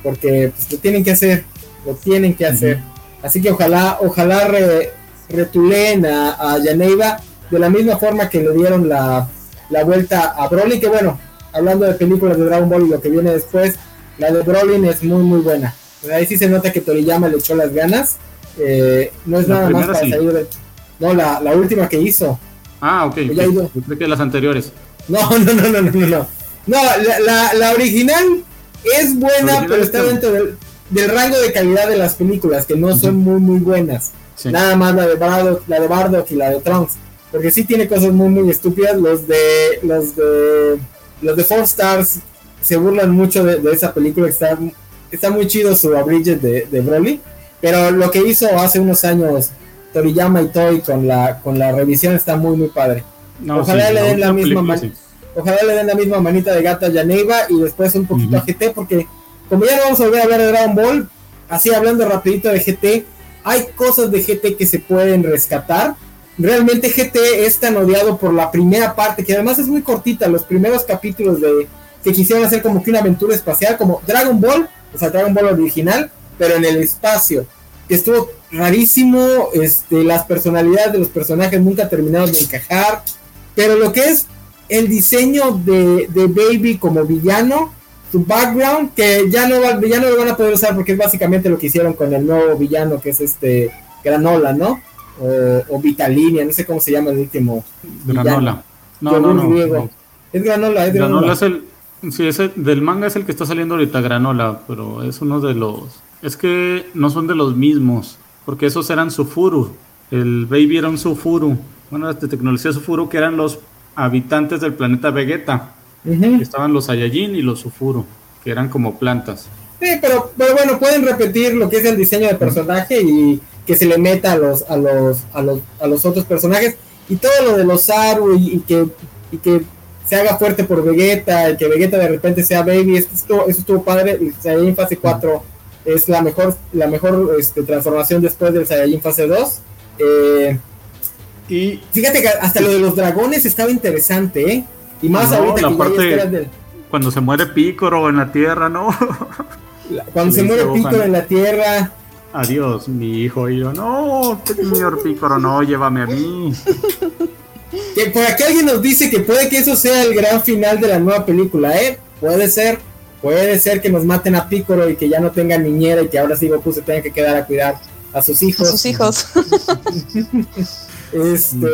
porque pues, lo tienen que hacer, lo tienen que hacer. Uh-huh. Así que ojalá, ojalá re, retuleen a, a Yaneiva de la misma forma que le dieron la, la vuelta a Broly, que bueno, hablando de películas de Dragon Ball y lo que viene después, la de Broly es muy muy buena. Ahí sí se nota que Toriyama le echó las ganas. Eh, no es la nada más para sí. salir de... No, la, la última que hizo. Ah, ok. okay. Yo creo que las anteriores. No, no, no, no, no, no. No, la, la, la original es buena, original pero está dentro del, del rango de calidad de las películas, que no uh-huh. son muy, muy buenas. Sí. Nada más la de Bardock, la de Bardock y la de Trunks. Porque sí tiene cosas muy, muy estúpidas. Los de los de los de Four Stars se burlan mucho de, de esa película. Está, está muy chido su abridged de, de Broly. Pero lo que hizo hace unos años Toriyama y Toei con la con la revisión está muy, muy padre. No, ojalá sí, le den no, la misma man- sí. Ojalá le den la misma manita de gato a Yaneiva y después un poquito uh-huh. a G T, porque como ya no vamos a volver a hablar de Dragon Ball, así hablando rapidito de G T, hay cosas de G T que se pueden rescatar. Realmente G T es tan odiado por la primera parte, que además es muy cortita, los primeros capítulos de que quisieron hacer como que una aventura espacial, como Dragon Ball, o sea, Dragon Ball original, pero en el espacio, que estuvo rarísimo. Este, las personalidades de los personajes nunca terminaron de encajar, pero lo que es el diseño de, de Baby como villano, su background, que ya no, va, ya no lo van a poder usar porque es básicamente lo que hicieron con el nuevo villano, que es este Granola, ¿no? O, o Vitalinia, no sé cómo se llama el último Granola. No, no, no, no. Es Granola, es Granola. Granola es el, sí, ese del manga es el que está saliendo ahorita, Granola, pero es uno de los, es que no son de los mismos, porque esos eran Sufuru, el Baby era un Sufuru, bueno, de tecnología Sufuru, que eran los habitantes del planeta Vegeta, uh-huh. que estaban los Saiyajin y los Sufuru, que eran como plantas. Sí, pero, pero bueno, pueden repetir lo que es el diseño de personaje y que se le meta a los a los a los a los otros personajes y todo lo de los Zaru y, y que y que se haga fuerte por Vegeta y que Vegeta de repente sea Baby, esto estuvo, eso estuvo padre. El Saiyajin fase cuatro es la mejor la mejor este, transformación después del Saiyajin fase dos. Eh, y fíjate que hasta lo de los dragones estaba interesante, ¿eh? Y más no, ahorita la que parte ya del... cuando se muere Picoro en la tierra, ¿no? La, cuando sí, se muere Picoro en la tierra. Adiós, mi hijo. Y yo, no, señor Picoro, no, llévame a mí. Que por aquí alguien nos dice que puede que eso sea el gran final de la nueva película, ¿eh? Puede ser, puede ser que nos maten a Picoro y que ya no tenga niñera y que ahora sí Goku se tenga que quedar a cuidar a sus hijos. A sus hijos. este,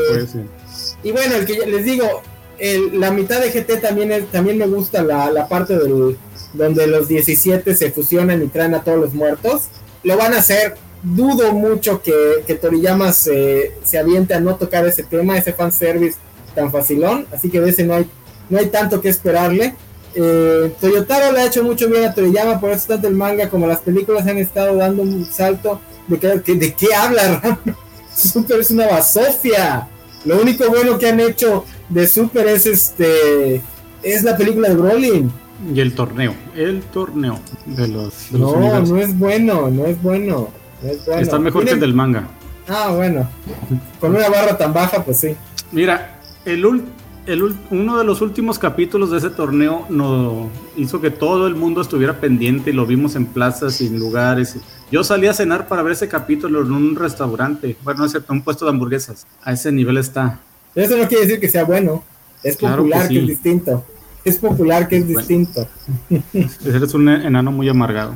y bueno, el que les digo, el, la mitad de G T también, es, también me gusta la, la parte del donde los diecisiete se fusionan y traen a todos los muertos. Lo van a hacer, dudo mucho que, que Toriyama se, se aviente a no tocar ese tema, ese fanservice tan facilón, así que de ese no hay, no hay tanto que esperarle. eh, Toyotaro le ha hecho mucho bien a Toriyama, por eso tanto el manga como las películas han estado dando un salto. ¿De qué, de qué habla Ram? Super es una basofia. Lo único bueno que han hecho de Super es este es la película de Broly. Y el torneo, el torneo de los, de no, los no es bueno, no es bueno, no es bueno. Está mejor ¿Tienen? que el del manga. Ah, bueno. Con una barra tan baja, pues sí. Mira, el, ul, el ul, uno de los últimos capítulos de ese torneo nos hizo que todo el mundo estuviera pendiente y lo vimos en plazas y en lugares. Yo salí a cenar para ver ese capítulo en un restaurante, bueno, es un puesto de hamburguesas. A ese nivel está. Eso no quiere decir que sea bueno. Es claro popular, que, sí. que es distinto. Es popular, que es bueno, distinto. Eres un enano muy amargado.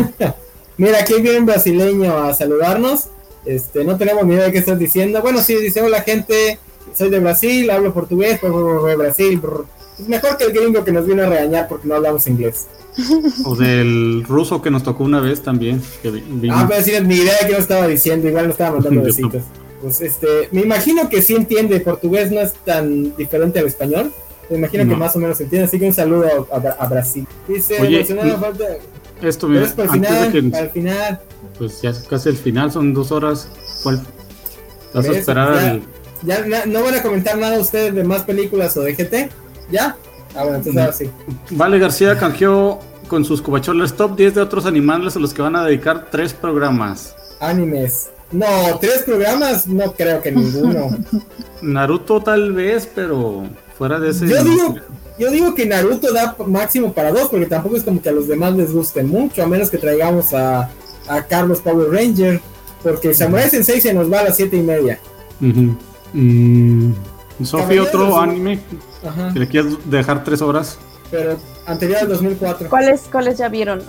Mira, aquí viene un brasileño a saludarnos. Este, no tenemos ni idea de qué estás diciendo. Bueno, sí, dice, hola gente, soy de Brasil, hablo portugués, pues de Brasil. Brr. Es mejor que el gringo que nos vino a regañar porque no hablamos inglés. O del ruso que nos tocó una vez también. Que vino. Ah, pero sí, ni idea de qué nos estaba diciendo, igual nos estaba mandando besitos. Pues este, me imagino que sí entiende, portugués no es tan diferente al español. Me imagino no. que más o menos se entiende, así que un saludo a, a, a Brasil. Dice, oye, falta... esto mira, para el final, que, para el final. Pues ya es casi el final, son dos horas. ¿Cuál? ¿Vas a esperar ya, al... ya, ya no van a comentar nada ustedes de más películas o de G T? ¿Ya? Ah, bueno, entonces ahora sí. Vale García canjeó con sus Covacholas top diez de otros animales a los que van a dedicar tres programas. Animes. No, tres programas, no creo que ninguno. Naruto tal vez, pero fuera de ese... Yo digo, yo digo que Naruto da máximo para dos, porque tampoco es como que a los demás les guste mucho, a menos que traigamos a, a Carlos Power Ranger, porque Samurai Sensei se nos va a las siete y media. Uh-huh. Mm, Sofi, Caballeros otro del- anime Ajá, que le quieras dejar tres horas. pero anterior al dos mil cuatro. ¿Cuáles, ¿Cuáles ya vieron?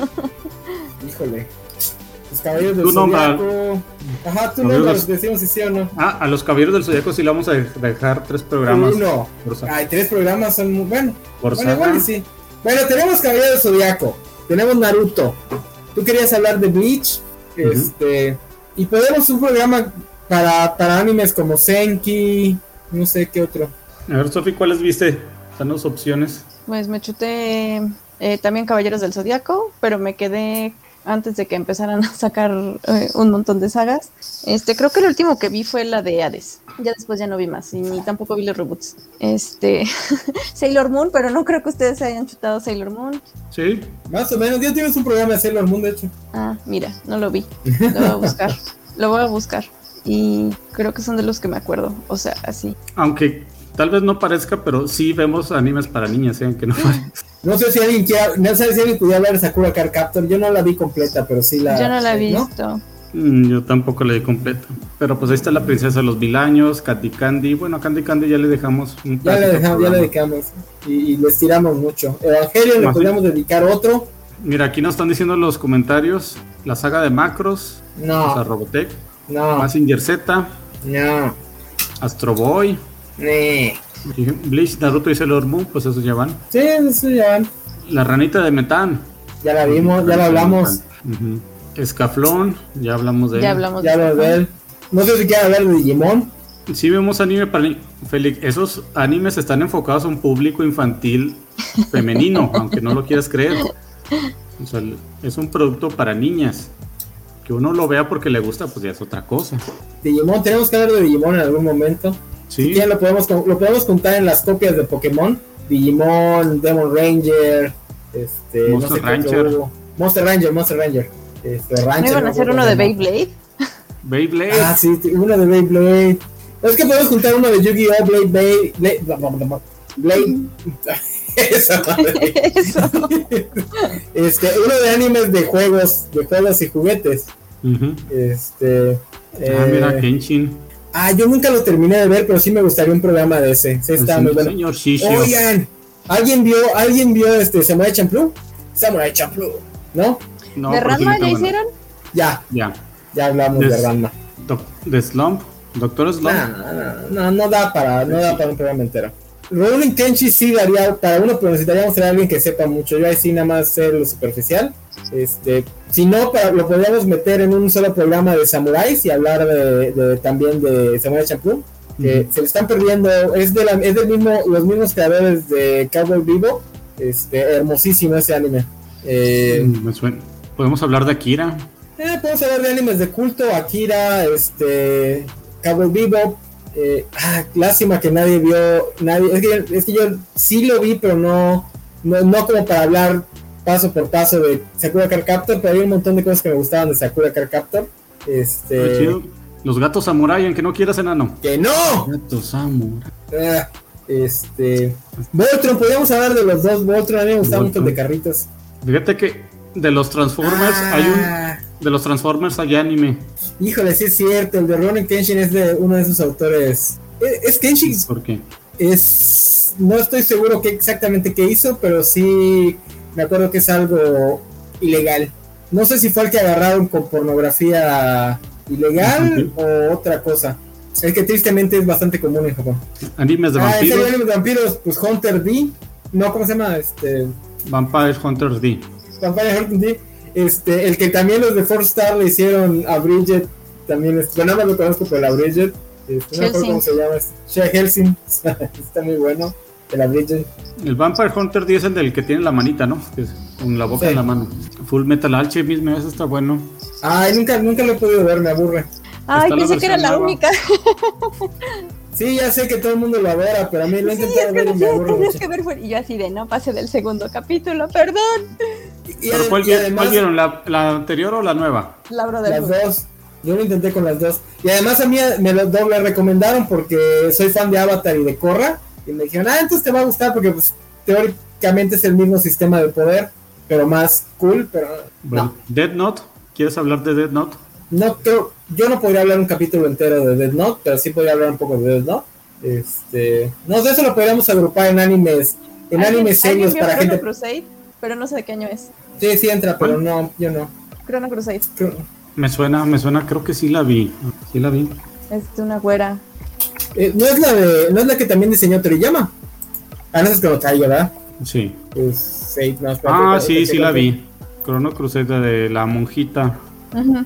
Híjole. Los Caballeros del Tú nombra- Zodiaco. Ajá, tú Caballeros- no los decimos si sí o no. Ah, a los Caballeros del Zodiaco sí le vamos a dejar tres programas. Uno. Por, sa- Ay, tres programas son muy bueno. por Bueno, saga. igual y sí. Bueno, tenemos Caballeros del Zodiaco. Tenemos Naruto. Tú querías hablar de Bleach. Ujú. Este. Y podemos un programa para, para animes como Senki. No sé qué otro. A ver, Sofi, ¿cuáles viste? Danos opciones. Pues me chuté eh, también Caballeros del Zodiaco, pero me quedé antes de que empezaran a sacar eh, un montón de sagas. Este, creo que el último que vi fue la de Hades. Ya después ya no vi más y ni tampoco vi los reboots. Este, Sailor Moon, pero no creo que ustedes se hayan chutado Sailor Moon. Sí. Más o menos. Ya tienes un programa de Sailor Moon, de hecho. Ah, mira, no lo vi. Lo voy a buscar. Lo voy a buscar. Y creo que son de los que me acuerdo. O sea, así. Aunque tal vez no parezca, pero sí vemos animes para niñas, ¿eh? Aunque no parezca. No sé si alguien quiera, no sé si alguien pudiera hablar de Sakura Card Captor. Yo no la vi completa, pero sí la. Yo no la he ¿no? visto. Mm, Yo tampoco la di completa. Pero pues ahí está la princesa de los mil años, Candy Candy. Bueno, a Candy Candy ya le dejamos un Ya le pedacito dejamos, ya le programa. dedicamos. Y, y les tiramos mucho. Evangelion le Más podríamos dedicar otro. Mira, aquí nos están diciendo los comentarios la saga de Macros, o sea, No, Robotech, no, Mazinger Z, no. Astro Boy, Nee. y Bleach, Naruto y Sailor Moon, pues esos ya van. Sí, eso ya. La ranita de Metán. Ya la vimos, ya la hablamos. Ujú. Escaflón, ya hablamos de Ya él. hablamos Ya de lo de él. No sé si quiere hablar de Digimon. Sí vemos anime para ni- Félix, esos animes están enfocados a un público infantil femenino, aunque no lo quieras creer. O sea, es un producto para niñas. Que uno lo vea porque le gusta, pues ya es otra cosa. Digimon, tenemos que hablar de Digimon en algún momento. Si Sí, quieren lo podemos, lo podemos contar en las copias de Pokémon. Digimon, Demon Ranger, este, no Monster sé qué otro Ranger. hubo. Monster Ranger, Monster Ranger. Este, Ranger, ¿No iban a me hacer acuerdo uno de cómo se llama. Beyblade? Beyblade. Ah, sí, sí, uno de Beyblade. Es que podemos juntar uno de Yu-Gi-Oh! Blade, Blade, Blade, bla, bla, bla, bla, Blade. Esa madre. Eso. Este, uno de animes de juegos, de juegos y juguetes. Ujú. Este. Ah, eh, mira, Kenshin. ah, yo nunca lo terminé de ver, pero sí me gustaría un programa de ese. Sí, está El muy bueno. señor Shishio. Oigan, ¿alguien vio, alguien vio este Samurai Champloo? Samurai Champloo, ¿no? No, ¿De pero sí Ranma está ya bueno. hicieron? Ya, Ya. ya hablamos Des- de Ranma. Doc- de Slump. Doctor Slump. No, no, no, no da para, no da para un programa entero. Rurouni Kenshi sí daría para uno, pero necesitaríamos tener a alguien que sepa mucho. Yo ahí sí nada más sé lo superficial. Este, si no, para, lo podríamos meter en un solo programa de samuráis y hablar de, de- también de Samurai Champloo. Que Ujú. se le están perdiendo, es de la, es del mismo, los mismos creadores de Cowboy Vivo. Este, hermosísimo ese anime. Eh, Mm, me suena. Podemos hablar de Akira. Eh, podemos hablar de animes de culto, Akira, este, Cowboy Bebop. Eh, ah, lástima que nadie vio, nadie, es que, es que yo sí lo vi, pero no, no, no como para hablar paso por paso de Sakura Card Captor, pero hay un montón de cosas que me gustaban de Sakura Card Captor. Qué Este, chido. Los gatos samurai, en que no quieras enano. que no. Gatos samurai. Ah, este, Voltron, podríamos hablar de los dos Voltron, a mí me gustaban mucho Voltron. de carritos. Fíjate que de los Transformers Ah, hay un. De los Transformers hay anime. Híjole, sí es cierto, el de Rurouni Kenshin es de uno de esos autores. Es, es Kenshin. ¿Por qué? Es, no estoy seguro qué exactamente qué hizo, pero sí me acuerdo que es algo ilegal. No sé si fue el que agarraron con pornografía ilegal o otra cosa. Es que tristemente es bastante común en Japón. Animes de Ah, ¿en serio, vampiros. animes de vampiros? Pues Hunter D. No, ¿cómo se llama? Este, Vampire Hunter D. Vampire Hunter D. Este, el que también los de Four Star le hicieron a Bridget. También es, bueno, nada más lo conozco por la Bridget. Este, no me acuerdo cómo se llama. Shea Helsing. Está muy bueno. De la Bridget. El Vampire Hunter D es el del que tiene la manita, ¿no? Que es con la boca Sí. en la mano. Full Metal Alchemist, ese está bueno. Ay, nunca, nunca lo he podido ver, me aburre. Ay, Está la pensé que era versión la nueva. única. Sí, ya sé que todo el mundo lo adora, pero a mí lo he Sí, intentado es que ver no y me sé, aburre tenías mucho. que ver. fue- Y yo así de, no, pase del segundo capítulo, perdón. Y, y ¿Pero ade- cuál, y vi- además, cuál vieron? ¿La, ¿La anterior o la nueva? Lauro del las Mundo. dos. Yo lo intenté con las dos. Y además a mí me lo doble recomendaron porque soy fan de Avatar y de Korra. y me dijeron, ah, entonces te va a gustar porque pues teóricamente es el mismo sistema de poder, pero más cool, pero bueno, no. Death Note, ¿quieres hablar de Death Note? No creo, yo no podría hablar un capítulo entero de Death Note, pero sí podría hablar un poco de Death Note. Este, no sé, eso lo podríamos agrupar en animes, en animes serios para gente. Chrono Crusade, pero no sé de qué año es. Sí, sí entra, pero no, yo no. Chrono Crusade. Creo... Me suena, me suena, creo que sí la vi, sí la vi. Es de una güera. Eh, no es la de, no es la que también diseñó Toriyama. Ah, no es Chrono Trigger, ¿verdad? Sí. Pues, sí, no, ah, no, sí, sí la vi. Chrono Crusade de la monjita. Uh-huh.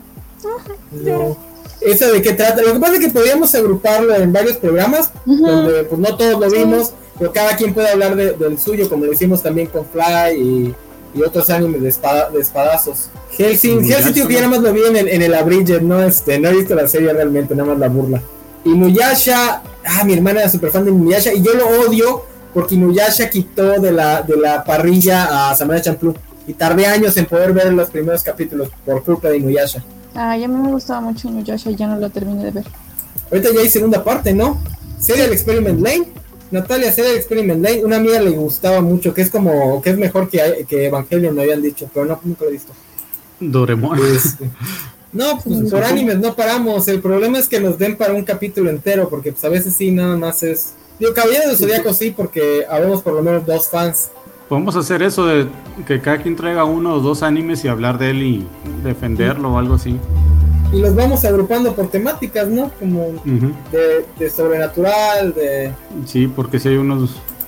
No. ¿Esa de qué trata? Lo que pasa es que podríamos agruparlo en varios programas, uh-huh. donde pues no todos lo vimos, sí. pero cada quien puede hablar de, del suyo, como lo hicimos también con Fly y, y otros animes de, espada, de espadazos. Hellsing, Hellsing tío, que ya nada más lo vi en el, en el Abridged, no, este, no he visto la serie realmente, nada más la burla. Inuyasha, ah, mi hermana era súper fan de Inuyasha, y yo lo odio porque Inuyasha quitó de la, de la parrilla a Samurai Champloo, y tardé años en poder ver los primeros capítulos por culpa de Inuyasha. Ah, ya me gustaba mucho Inuyasha y ya no lo terminé de ver. Ahorita ya hay segunda parte, ¿no? Serial Experiment Lane. Natalia, Serial Experiment Lane. Una amiga le gustaba mucho, que es como, que es mejor que, que Evangelion, me habían dicho, pero no, nunca lo he visto. Doraemon. Este, no, pues por animes no paramos. El problema es que nos den para un capítulo entero, porque pues a veces sí, nada más es... Digo, Caballero del Zodiaco sí, porque habemos por lo menos dos fans. Podemos hacer eso de que cada quien traiga uno o dos animes y hablar de él y defenderlo o algo así. Y los vamos agrupando por temáticas, ¿no? Como uh-huh. de, de sobrenatural, de... Sí, porque si hay unos...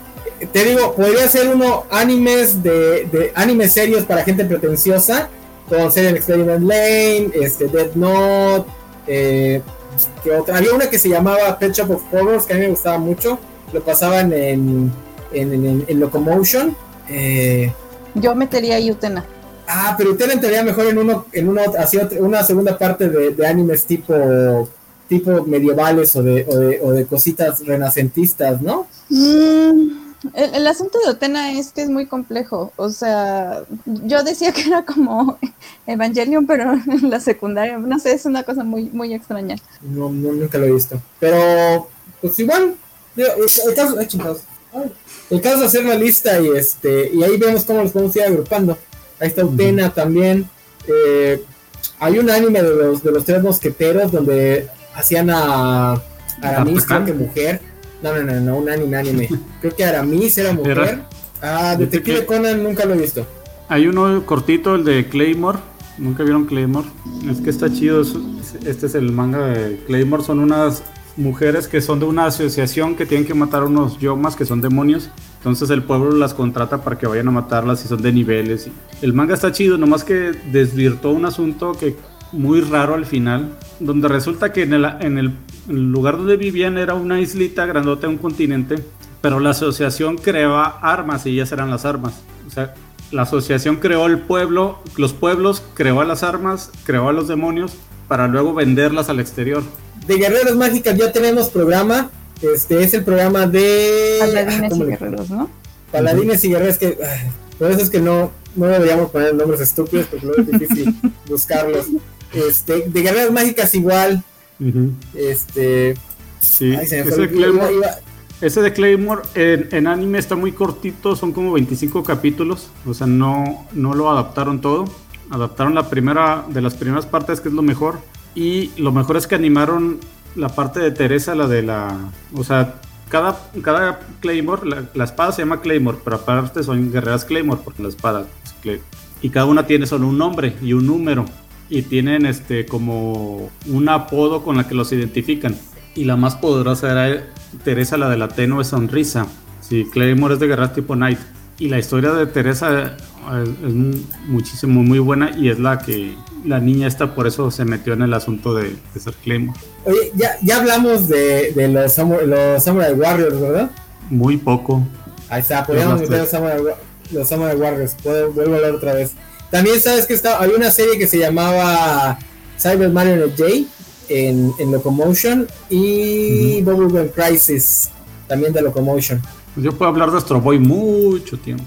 Te digo, podría ser uno animes de, de animes serios para gente pretenciosa, con Serial Experiment Lane, este, Death Note, eh, que otra... Había una que se llamaba Pet Shop of Horrors, que a mí me gustaba mucho, lo pasaban en, en, en, en Locomotion. Eh, Yo metería a Utena. Ah, pero Utena entraría mejor en uno, en uno, así otra, una segunda parte de, de animes tipo, tipo medievales o de, o de, o de cositas renacentistas, ¿no? Mm, el, el asunto de Utena es que es muy complejo. O sea, yo decía que era como Evangelion, pero en la secundaria, no sé, es una cosa muy, muy extraña. No, no nunca lo he visto. Pero, pues igual, digo, el caso, ay, chingados. Ay. El caso es hacer una lista y este y ahí vemos cómo los podemos ir agrupando. Ahí está Utena uh-huh. también. Eh, hay un anime de los de los tres mosqueteros donde hacían a Aramis, creo que mujer. No, no, no, no, un anime, anime. Creo que Aramis era mujer. ¿Era? Ah, Detective Conan nunca lo he visto. Hay uno cortito, el de Claymore. ¿Nunca vieron Claymore? Es que está chido. Este es el manga de Claymore. Son unas mujeres que son de una asociación que tienen que matar a unos yomas que son demonios, entonces el pueblo las contrata para que vayan a matarlas y son de niveles. El manga está chido, nomás que desvirtuó un asunto que muy raro al final, donde resulta que en el, en el, en el lugar donde vivían era una islita grandota, un continente, pero la asociación creaba armas y ellas eran las armas. O sea, la asociación creó el pueblo, los pueblos, creó a las armas, creó a los demonios para luego venderlas al exterior. De Guerreras Mágicas ya tenemos programa. Este es el programa de Paladines ah, y Guerreros, ¿no? Paladines uh-huh. y Guerreros, que ay, por eso es que no, no deberíamos poner nombres estúpidos porque luego es difícil buscarlos. Este, de Guerreras Mágicas igual. Uh-huh. Este sí, ay, se me ese, fue Claymore, iba, iba. ese de Claymore en, en anime está muy cortito, son como veinticinco capítulos, o sea, no, no lo adaptaron todo. Adaptaron la primera de las primeras partes, que es lo mejor. Y lo mejor es que animaron la parte de Teresa, la de la... O sea, cada, cada Claymore, la, la espada se llama Claymore, pero aparte son guerreras Claymore, porque la espada es Claymore. Y cada una tiene solo un nombre y un número. Y tienen este como un apodo con la que los identifican. Y la más poderosa era Teresa, la de la tenue sonrisa. Sí, Claymore es de guerreras tipo Knight. Y la historia de Teresa es, es muchísimo, muy buena, y es la que la niña esta por eso se metió en el asunto de, de ser Claymore. Oye, ya, ya hablamos de, de los, Samurai, los Samurai Warriors, ¿verdad? Muy poco. Ahí está, podríamos meter los Samurai, los Samurai Warriors, puedo, vuelvo a hablar otra vez. También sabes que está, había una serie que se llamaba Cyber Marionette J en, en Locomotion y uh-huh. Bubblegum Crisis también de Locomotion. Yo puedo hablar de Astro Boy mucho tiempo.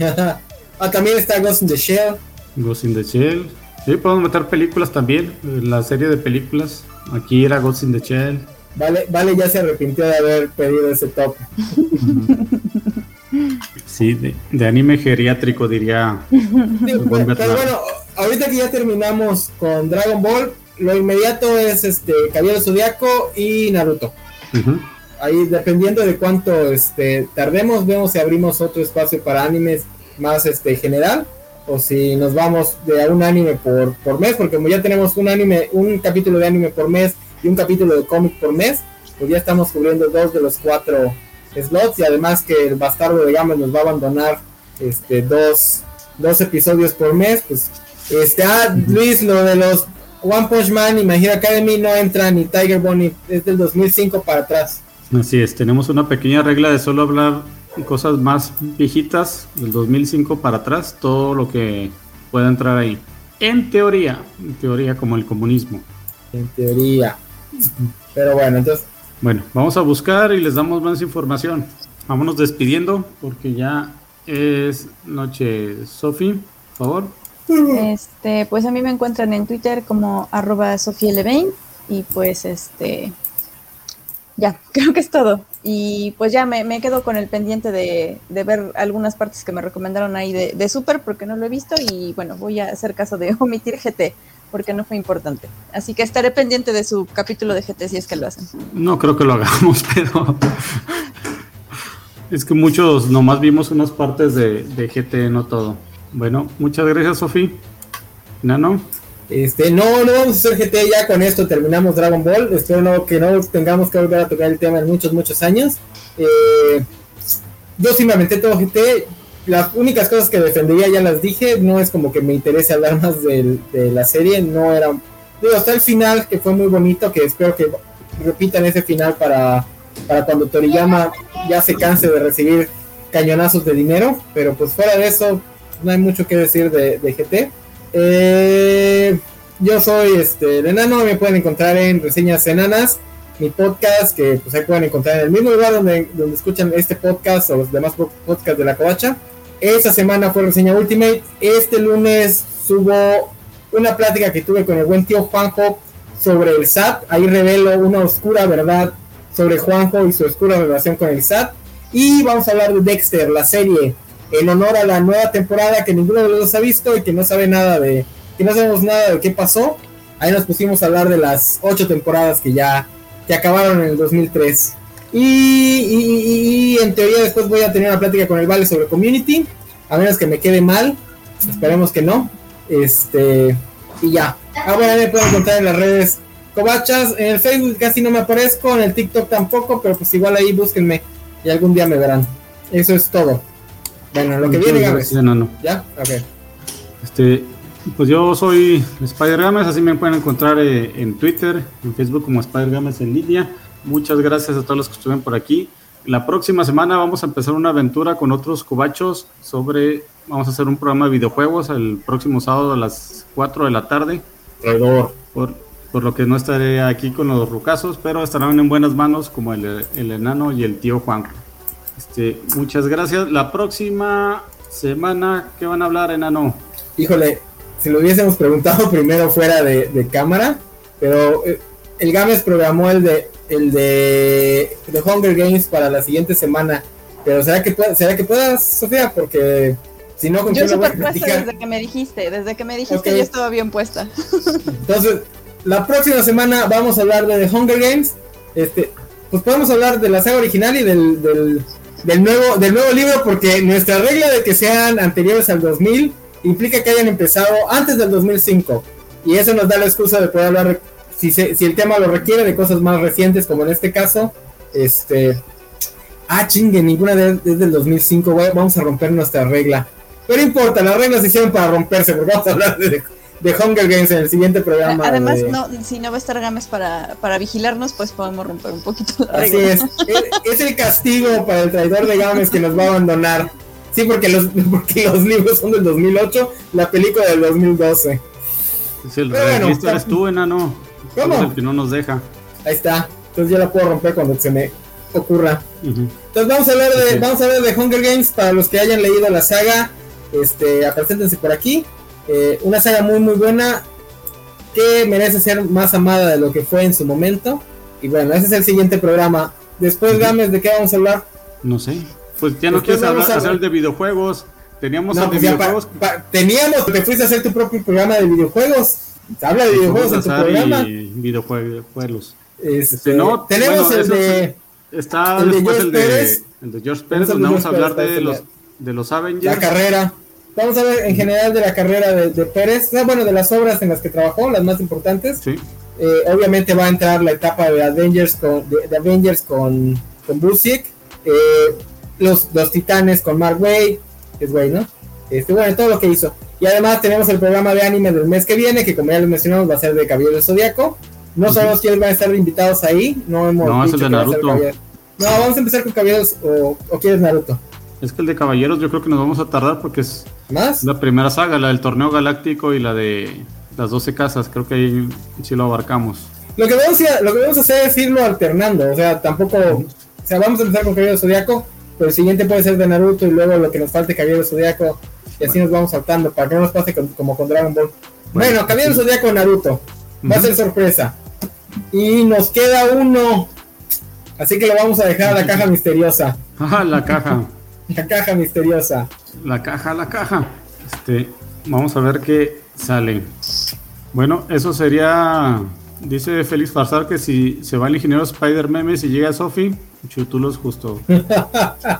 Ah, también está Ghost in the Shell. Ghost in the Shell. Sí, podemos meter películas también. La serie de películas. Aquí era Ghost in the Shell. Vale, vale ya se arrepintió de haber pedido ese top. Sí, de, de anime geriátrico diría. Sí, pero, pero bueno, ahorita que ya terminamos con Dragon Ball, lo inmediato es este Caballero Zodiaco y Naruto. Uh-huh. Ahí dependiendo de cuánto este tardemos, vemos si abrimos otro espacio para animes más este general, o si nos vamos de a un anime por, por mes, porque como ya tenemos un anime, un capítulo de anime por mes y un capítulo de cómic por mes, pues ya estamos cubriendo dos de los cuatro slots, y además que el bastardo de Games nos va a abandonar este dos, dos episodios por mes, pues este ah Luis, lo de los One Punch Man y My Hero Academy no entra ni Tiger Bunny, es del dos mil cinco para atrás. Así es, tenemos una pequeña regla de solo hablar cosas más viejitas del dos mil cinco para atrás, todo lo que pueda entrar ahí. En teoría, en teoría como el comunismo. En teoría. Pero bueno, entonces... Bueno, vamos a buscar y les damos más información. Vámonos despidiendo porque ya es noche. Sofi, por favor. Este, pues a mí me encuentran en Twitter como arroba sofielevein y pues este... Ya, creo que es todo. Y pues ya me, me quedo con el pendiente de, de ver algunas partes que me recomendaron ahí de, de Super, porque no lo he visto, y bueno, voy a hacer caso de omitir G T, porque no fue importante. Así que estaré pendiente de su capítulo de G T si es que lo hacen. No creo que lo hagamos, pero... es que muchos nomás vimos unas partes de, de G T, no todo. Bueno, muchas gracias, Sofi. Nano. Este, no, no vamos a hacer G T, ya con esto terminamos Dragon Ball. Espero no, que no tengamos que volver a tocar el tema en muchos, muchos años. Eh, yo sí me aventé todo G T. Las únicas cosas que defendería ya las dije. No es como que me interese hablar más de, de la serie. No era, digo, hasta el final, que fue muy bonito, que espero que repitan ese final para, para cuando Toriyama ya se canse de recibir cañonazos de dinero. Pero pues fuera de eso, no hay mucho que decir de, de G T. Eh, yo soy este el enano, me pueden encontrar en Reseñas Enanas, mi podcast, que pues ahí pueden encontrar en el mismo lugar donde, donde escuchan este podcast o los demás podcasts de la Covacha. Esta semana fue Reseña Ultimate. Este lunes subo una plática que tuve con el buen tío Juanjo sobre el S A T. Ahí revelo una oscura verdad sobre Juanjo y su oscura relación con el S A T. Y vamos a hablar de Dexter, la serie, en honor a la nueva temporada que ninguno de los dos ha visto y que no sabe nada de, que no sabemos nada de qué pasó. Ahí nos pusimos a hablar de las ocho temporadas que ya que acabaron en el dos mil tres. Y, y, y, y en teoría después voy a tener una plática con el Vale sobre Community, a menos que me quede mal, esperemos que no. Este, y ya. Ah, bueno, me pueden encontrar en las redes Covachas, en el Facebook casi no me aparezco, en el TikTok tampoco, pero pues igual ahí búsquenme y algún día me verán. Eso es todo. Bueno, lo que viene, Games. No, no. ¿Ya? Ok. Este, pues yo soy Spider Games, así me pueden encontrar eh, en Twitter, en Facebook como Spider Games en línea. Muchas gracias a todos los que estuvieron por aquí. La próxima semana vamos a empezar una aventura con otros cobachos sobre, vamos a hacer un programa de videojuegos el próximo sábado a las cuatro de la tarde. Traidor. Por, por lo que no estaré aquí con los rucazos, pero estarán en buenas manos como el, el enano y el tío Juan. Este, muchas gracias. La próxima semana, ¿qué van a hablar, enano? Híjole, si lo hubiésemos preguntado primero fuera de, de cámara, pero eh, el Games programó el de el de, de Hunger Games para la siguiente semana, pero será que pueda, será que puedas, Sofía, porque si no, ¿con yo quién lo voy a súper puesta platicar? desde que me dijiste, desde que me dijiste Okay. yo estaba bien puesta. Entonces, la próxima semana vamos a hablar de The Hunger Games. Este, pues podemos hablar de la saga original y del, del del nuevo del nuevo libro, porque nuestra regla de que sean anteriores al dos mil implica que hayan empezado antes del dos mil cinco, y eso nos da la excusa de poder hablar, si se, si el tema lo requiere, de cosas más recientes, como en este caso. Este ah chingue, ninguna de, es del dos mil cinco. Vamos a romper nuestra regla, pero no importa, las reglas se hicieron para romperse, porque vamos a hablar de, de Hunger Games en el siguiente programa. Además, de... no, si no va a estar Games para, para vigilarnos, pues podemos romper un poquito la Así regla. es, es, es el castigo para el traidor de Games que nos va a abandonar. Sí, porque los, porque los libros son del dos mil ocho, la película del dos mil doce. Si el registro eres tú, enano. ¿Cómo? Es el que no nos deja. Ahí está, entonces yo la puedo romper cuando se me ocurra. Uh-huh. Entonces vamos a hablar de, Okay. vamos a hablar de Hunger Games. Para los que hayan leído la saga, este, preséntense por aquí. Eh, una saga muy muy buena, que merece ser más amada de lo que fue en su momento. y bueno, ese es el siguiente programa. Después, Gámez, ¿de qué vamos a hablar? No sé. Pues ya no Después quieres vamos hablar, a- hacer el de videojuegos. Teníamos No, el de pues ya videojuegos. pa- pa- teníamos, te fuiste a hacer tu propio programa de videojuegos. Habla de videojuegos en tu Azar programa. y videojuegos. Este, Este, no, tenemos bueno, el eso de... Está el de después George el de, Pérez. el de George Vamos Pérez, a donde vamos a George hablar Pérez, de para los, hacer de los La Avengers. carrera. Vamos a ver en general de la carrera de, de Pérez, no, bueno, de las obras en las que trabajó, las más importantes. Sí. Eh, obviamente va a entrar la etapa de Avengers con, de, de Avengers con, con Busiek, eh, los, los Titanes con Mark Waid, que es Waid, ¿no? Este, bueno, todo lo que hizo. Y además tenemos el programa de anime del mes que viene, que como ya les mencionamos va a ser de Caballero del Zodíaco. No Ujú. sabemos quiénes van a estar invitados ahí, no hemos No, es el dicho de que va a ser Naruto. Caballero. No, vamos a empezar con Caballeros o, o quieres Naruto. Es que el de Caballeros yo creo que nos vamos a tardar porque es ¿Más? la primera saga, la del torneo galáctico y la de las doce casas. Creo que ahí sí lo abarcamos. Lo que, vamos a, lo que vamos a hacer es irlo alternando, o sea, tampoco, o sea, vamos a empezar con Caballero Zodíaco, pero el siguiente puede ser de Naruto y luego lo que nos falte Caballero Zodíaco, y así Bueno. nos vamos saltando, para que no nos pase con- como con Dragon Ball. Bueno, Bueno, Caballero sí. Zodíaco Naruto, va a Ujú. ser sorpresa. Y nos queda uno, así que lo vamos a dejar a la caja misteriosa, Ah, la caja. la caja misteriosa. La caja, la caja. Este, vamos a ver qué sale. Bueno, eso sería. Dice Félix Farsar que si se va el ingeniero Spider Memes y llega Sophie, chutulos justo. Ah,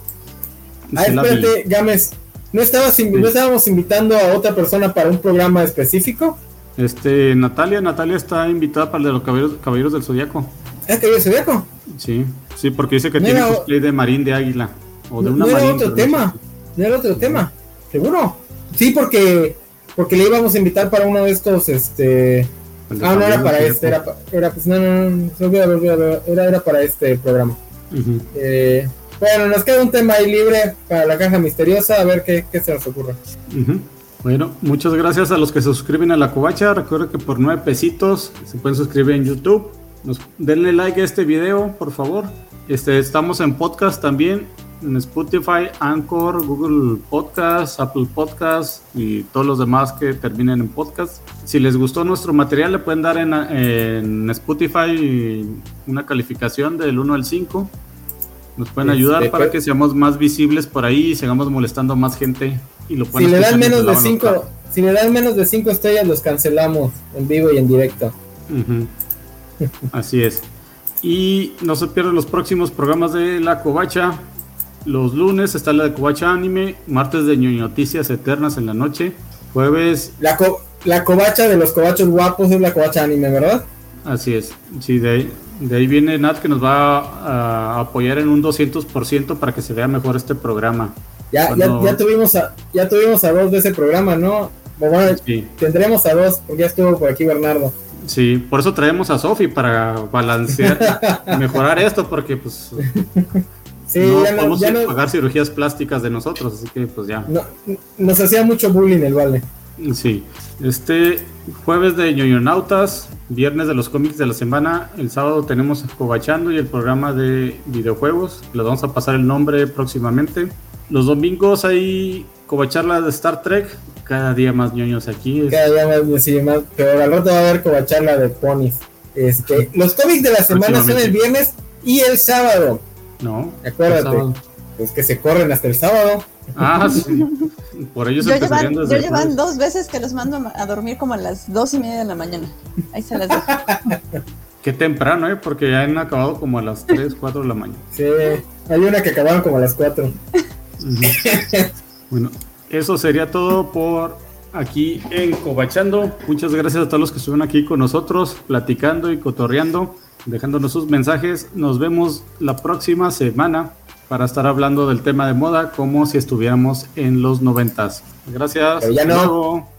Dice Lavi. espérate, Gámez, ¿no, estabas invi- Sí. ¿no estábamos invitando a otra persona para un programa específico? Este, Natalia, Natalia está invitada para el de los caballeros, caballeros del Zodiaco. ¿Es Caballero Zodíaco? Sí, sí, porque dice que No tiene era- cosplay de Marín de Águila. O de No, una no era Marín. otro pero no tema, sé. no era otro tema, seguro. Sí, porque porque le íbamos a invitar para uno de estos, este... El de Ah, no era Caballeros para del este, era, Zodiaco. pa- era pues no, no, no, se olvida, olvida, olvida, era, era para este programa. Ujú. Eh, bueno, nos queda un tema ahí libre para la caja misteriosa, a ver qué, qué se nos ocurre. Ujú. Bueno, muchas gracias a los que se suscriben a la covacha. Recuerden que por nueve pesitos se pueden suscribir en YouTube. Nos, denle like a este video, por favor. Este, estamos en podcast también, en Spotify, Anchor, Google Podcast, Apple Podcast y todos los demás que terminen en podcast. Si les gustó nuestro material, le pueden dar en, en Spotify una calificación del uno al cinco. Nos pueden Este, ayudar para pues- que seamos más visibles por ahí y sigamos molestando a más gente. Y lo Si pueden le escuchar dan menos de mientras lavan los cinco, si le dan menos de cinco estrellas, los cancelamos en vivo y en directo. Ujú. Así es. Y no se pierdan los próximos programas de La Covacha. Los lunes está la de Covacha Anime, martes de Ñoño Noticias Eternas en la noche, jueves, La, co- la covacha de los covachos guapos es la covacha anime, ¿verdad? así es. Sí, de ahí, de ahí viene Nat que nos va a, a apoyar en un doscientos por ciento para que se vea mejor este programa. Ya, Cuando- ya, ya tuvimos a, ya tuvimos a dos de ese programa, ¿no? Bueno, Sí, tendremos a dos, porque ya estuvo por aquí Bernardo. sí, por eso traemos a Sofi para balancear, mejorar esto, porque pues Sí, no ya, no, podemos ya no- pagar cirugías plásticas de nosotros, así que pues ya. no- nos hacía mucho bullying el vale. Sí, este jueves de ñoñonautas, viernes de los cómics de la semana, el sábado tenemos Covachando y el programa de videojuegos, les vamos a pasar el nombre próximamente. Los domingos hay Covacharla de Star Trek, cada día más ñoños aquí. es- Cada día más, sí, más, pero al rato va a haber covacharla de ponis. Este, los cómics de la semana son el viernes y el sábado. No, Acuérdate. el sábado. Pues que se corren hasta el sábado. Ah, sí, por ellos Yo empezarían llevan, desde yo el llevan jueves. dos veces que los mando a dormir como a las dos y media de la mañana. Ahí se las dejo. Qué temprano, ¿eh? Porque ya han acabado como a las tres, cuatro de la mañana. Sí, hay una que acabaron como a las cuatro. Ujú. Bueno, eso sería todo por aquí en Covachando. Muchas gracias a todos los que estuvieron aquí con nosotros, platicando y cotorreando, dejándonos sus mensajes. Nos vemos la próxima semana para estar hablando del tema de moda como si estuviéramos en los noventas. Gracias. Pero ya hasta no. luego.